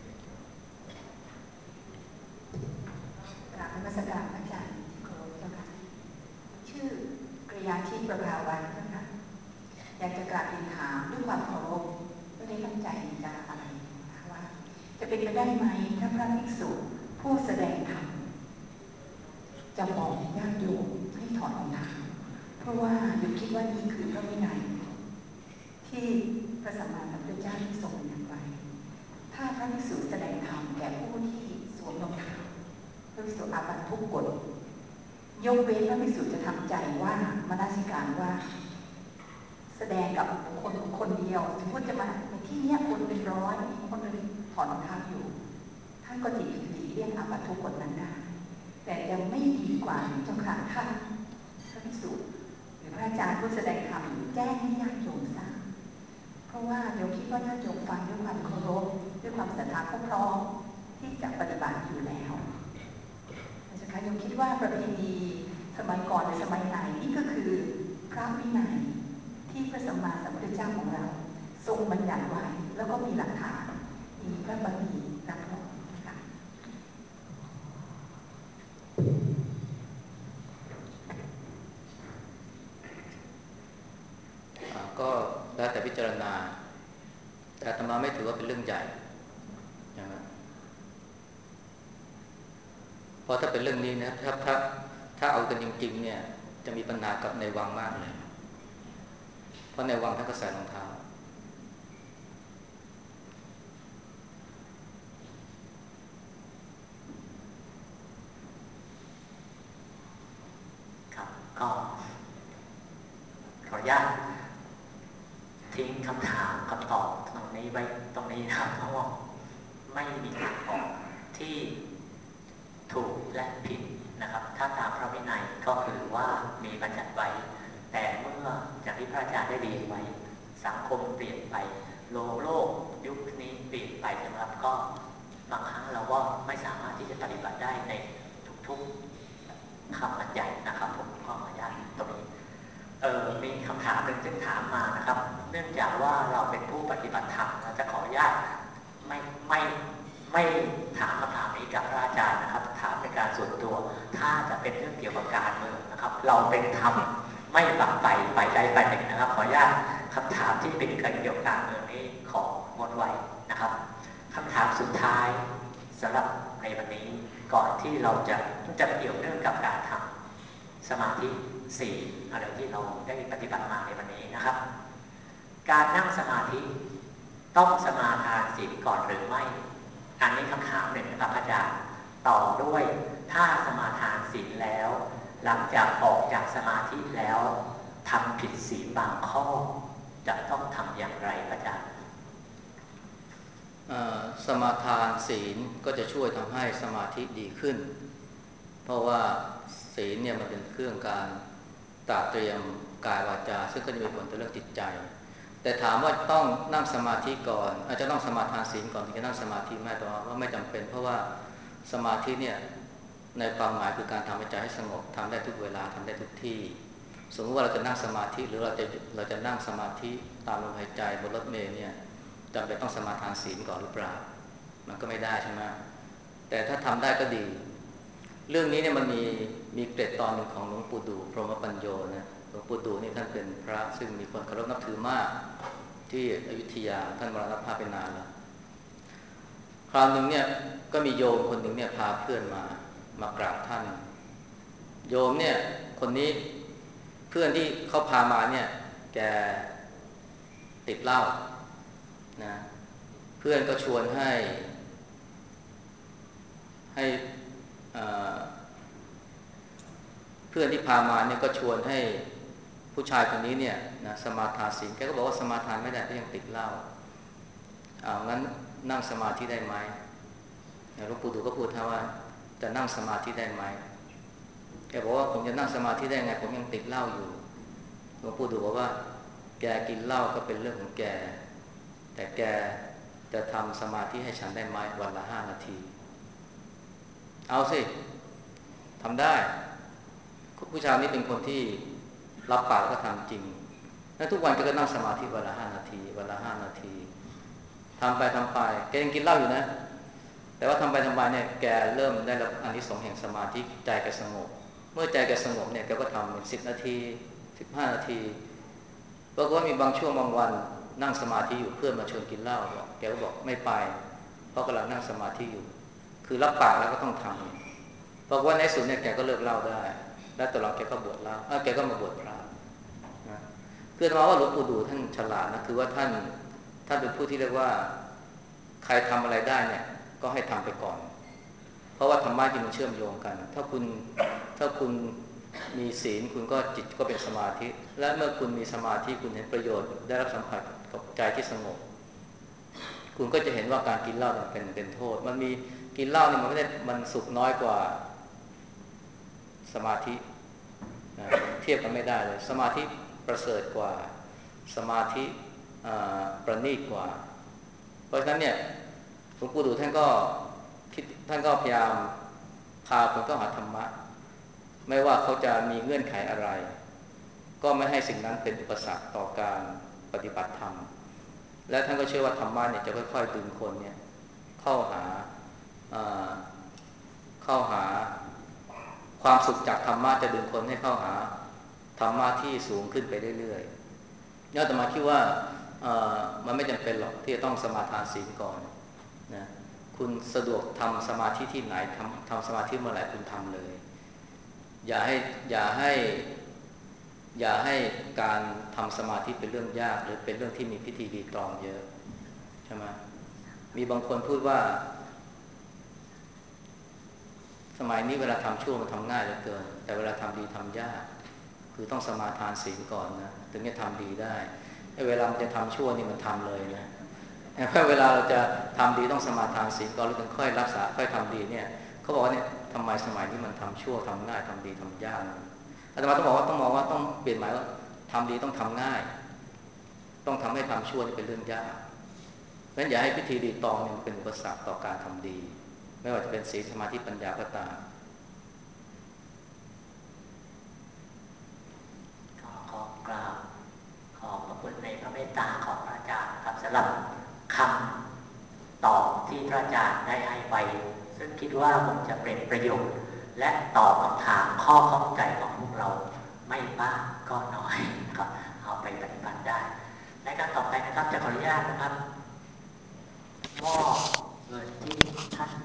กราบนมัสการพระอาจารย์ที่เคารพเจ้าค่ะชื่อกริยาทิพย์ประภาวันเจ้าค่ะอยากจะกราบเรียนถามด้วยความเคารพไม่ได้ตั้งใจจะอะไรนะว่าจะเป็นไปได้ไหมถ้าพระภิกษุผู้แสดงธรรมจะบอกญาติโยมให้ถอดรองเท้าเพราะว่าโยมคิดว่านี่คือพระวินัยที่พระสัมมาสัมพุทธเจ้าที่ทรงบัญญัติไว้ถ้าพระภิกษุแสดงธรรมแก่ผู้ที่สวมรองเท้าพระภิกษุอาบัติทุกกฎยกเว้นพระภิกษุจะทำใจว่ามนสิการว่าแสดงกับคนเดียวสมมติจะมาในที่นี้คนเป็นร้อยมีคนหนึ่งถอดรองเท้าอยู่ท่านก็หลีกเลี่ยงอาบัติทุกกฎนั้นได้แต่ยังไม่ดีกว่าเจ้าค่ะถ้าพระภิกษุหรือพระอาจารย์ผู้แสดงธรรมแจ้งให้ญาติโยมทราบเพราะว่าโยมคิดว่าญาติโยมฟังด้วยความเคารพด้วยความศรัทธาเขาพร้อมที่จะปฏิบัติอยู่แล้วนะคะโยมคิดว่าประเพณีสมัยก่อนหรือสมัยไหนนี่ก็คือพระวินัยที่พระสัมมาสัมพุทธเจ้าของเราทรงบัญญัติไว้แล้วก็มีหลักฐานมีพระบัญญัติรับรองค่ะก็แล้วแต่พิจารณาแต่อาตมาไม่ถือว่าเป็นเรื่องใหญ่นะเพราะถ้าเป็นเรื่องนี้นะถ้าเอากันจริงๆเนี่ยจะมีปัญหากับในวังมากเลยเพราะในวังท่านก็ใส่รองเท้าครับก็ขออนุญาตทิ้งคำถามคำตอบตรงนี้ไว้ตรงนี้นะครับเพราะว่าไม่มีทางออกที่ถูกและผิดนะครับถ้าตามพระวินัยก็คือว่ามีบัญญัติไว้แต่เมื่ออย่างที่พระอาจารย์ได้เรียนไว้สังคมเปลี่ยนไปโลกยุคนี้เปลี่ยนไปนะครับก็บางครั้งเราก็ไม่สามารถที่จะปฏิบัติได้ในทุกๆคำบัญญัตินะครับผมขออนุญาตตรงนี้มีคำถามหนึ่งซึ่งถามมานะครับเนื่องจากว่าเราเป็นผู้ปฏิบัติธรรมเราจะขออนุญาตไม่ถามคำถามนี้กับพระอาจารย์นะครับถามในการส่วนตัวถ้าจะเป็นเรื่องเกี่ยวกับการเมืองนะครับเราเป็นธรรมไม่ฝักใฝ่ใดฝ่ายหนึ่งนะครับขออนุญาตคำถามที่เป็นเกี่ยวกับการเมืองนี้ของดไว้นะครับคำถามสุดท้ายสำหรับในวันนี้ก่อนที่เราจะเกี่ยวเนื่องกับการทำสมาธิ4อะไรที่เราได้ปฏิบัติมาในวันนี้นะครับการนั่งสมาธิต้องสมาทานศีลก่อนหรือไม่อันนี้คำถามหนึ่งนะครับอาจารย์ต่อด้วยถ้าสมาทานศีลแล้วหลังจากออกจากสมาธิแล้วทำผิดศีลบางข้อจะต้องทำอย่างไรอาจารย์สมาทานศีลก็จะช่วยทำให้สมาธิดีขึ้นเพราะว่าศีลเนี่ยมันเป็นเครื่องการตระเตรียมกายวาจาซึ่งก็จะมีผลต่อเรื่องจิตใจแต่ถามว่าต้องนั่งสมาธิก่อนอาจจะต้องสมาทานศีลก่อนถึงจะนั่งสมาธิไหมแต่ว่าไม่จำเป็นเพราะว่าสมาธิเนี่ยในความหมายคือการทำให้ใจให้สงบทำได้ทุกเวลาทำได้ทุกที่สมมติว่าเราจะนั่งสมาธิหรือเราจะนั่งสมาธิตามลมหายใจบนรถเมล์เนี่ยจำเป็นต้องสมาทานศีลก่อนหรือเปล่ามันก็ไม่ได้ใช่ไหมแต่ถ้าทำได้ก็ดีเรื่องนี้เนี่ยมันมีเกร็ดตอนหนึ่งของหลวงปู่ดูพรหมปัญโยนะหลวงปู่ดูนี่ท่านเป็นพระซึ่งมีคนเคารพนับถือมากที่อยุธยาท่านมรณภาพไปนานแล้วคราวหนึ่งเนี่ยก็มีโยมคนหนึ่งเนี่ยพาเพื่อนมากราบท่านโยมเนี่ยคนนี้เพื่อนที่เขาพามาเนี่ยแกติดเหล้านะเพื่อนก็ชวนให้เพื่อนที่พามาเนี่ยก็ชวนให้ผู้ชายคนนี้เนี่ยนะสมาทานศีลแกก็บอกว่าสมาทานไม่ได้ก็ยังติดเหล้างั้นนั่งสมาธิได้ไหมหลวงปู่ดูก็พูดท่าว่าจะนั่งสมาธิได้ไหมแกบอกว่าผมจะนั่งสมาธิได้ไงผมยังติดเหล้าอยู่หลวงปู่ดูบอกว่าแกกินเหล้าก็เป็นเรื่องของแกแต่แกจะทำสมาธิให้ฉันได้ไหมวันละ5 นาทีเอาสิทำได้ผู้ชายนี้เป็นคนที่รับปากแล้วก็ทำจริงแล้วทุกวันแกก็นั่งสมาธิวันละ5 นาทีวันละ5 นาทีทำไปแกยังกินเหล้าอยู่นะแต่ว่าทำไปเนี่ยแกเริ่มได้รับอานิสงส์แห่งสมาธิใจแกสงบเมื่อใจแกสงบเนี่ยแกก็ทำ10 นาที15 นาทีปรากฏว่ามีบางช่วงบางวันนั่งสมาธิอยู่เพื่อนมาชวนกินเหล้าแกก็บอกไม่ไปเพราะกำลังนั่งสมาธิอยู่คือรับปากแล้วก็ต้องทำปรากฏว่าในสุดเนี่ยแกก็เลิกเหล้าได้และตอนหลังแกก็บวชแล้วแกก็มาบวชพระนะคือมาว่าหลวงปู่ดูท่านฉลาดนะคือว่าท่านเป็นผู้ที่เรียกว่าใครทำอะไรได้เนี่ยก็ให้ทำไปก่อนเพราะว่าธรรมะที่มันเชื่อมโยงกันถ้าคุณมีศีลคุณก็จิตก็เป็นสมาธิและเมื่อคุณมีสมาธิคุณเห็นประโยชน์ได้รับสัมผัสกับใจที่สงบคุณก็จะเห็นว่าการกินเหล้าเป็นโทษมันมีกินเหล้านี่มันไม่ได้มันสุขน้อยกว่าสมาธิเทียบกันไม่ได้เลยสมาธิประเสริฐกว่าสมาธิประณีตกว่าเพราะฉะนั้นเนี่ยหลวงปู่ดูท่านก็พยายามพาคนเข้าหาธรรมะไม่ว่าเขาจะมีเงื่อนไขอะไรก็ไม่ให้สิ่งนั้นเป็นอุปสรรคต่อการปฏิบัติธรรมและท่านก็เชื่อว่าธรรมะเนี่ยจะค่อยๆดึงคนเนี่ยเข้าหาความสุขจากธรรมะจะดึงคนให้เข้าหาธรรมะที่สูงขึ้นไปเรื่อยๆเนี่ยอาตมาคิดว่ามันไม่จำเป็นหรอกที่จะต้องสมาทานศีลก่อนนะคุณสะดวกทำสมาธิที่ไหนทำสมาธิเมื่อไหร่คุณทำเลยอย่าให้การทำสมาธิเป็นเรื่องยากหรือเป็นเรื่องที่มีพิธีรีตรองเยอะใช่ไหมมีบางคนพูดว่าสมัยนี้เวลาทำชั่วมันทำง่ายเหลือเกินแต่เวลาทำดีทำยากคือต้องสมาทานศีลก่อนนะถึงจะทำดีได้เวลามันจะทำชั่วนี่มันทำเลยนะเพราะเวลาเราจะทำดีต้องสมาทานศีลก่อนแล้วถึงค่อยรักษาค่อยทำดีเนี่ยเขาบอกว่าเนี่ยทำไมสมัยนี้มันทำชั่วทำง่ายทำดีทำยากอาตมาต้องบอกว่าต้องมองว่าต้องเปลี่ยนหมายว่าทำดีต้องทำง่ายต้องทำให้ทำชั่วนี่เป็นเรื่องยากเพราะฉะนั้นอย่าให้พิธีรีตองเนี่ยเป็นอุปสรรคต่อการทำดีไม่ว่าจะเป็นศีลสมาธิปัญญาก็ตามขอกราบขอบพระคุณในพระเมตตาของพระอาจารย์ครับสำหรับคำตอบที่พระอาจารย์ได้ให้ไปซึ่งคิดว่าคงจะเป็นประโยชน์และตอบคำถามข้อข้องใจของพวกเราไม่มากก็น้อยนะครับเอาไปปฏิบัติได้ในการต่อไปนะครับจะขออนุญาตนะครับมอบเงินที่ท่าน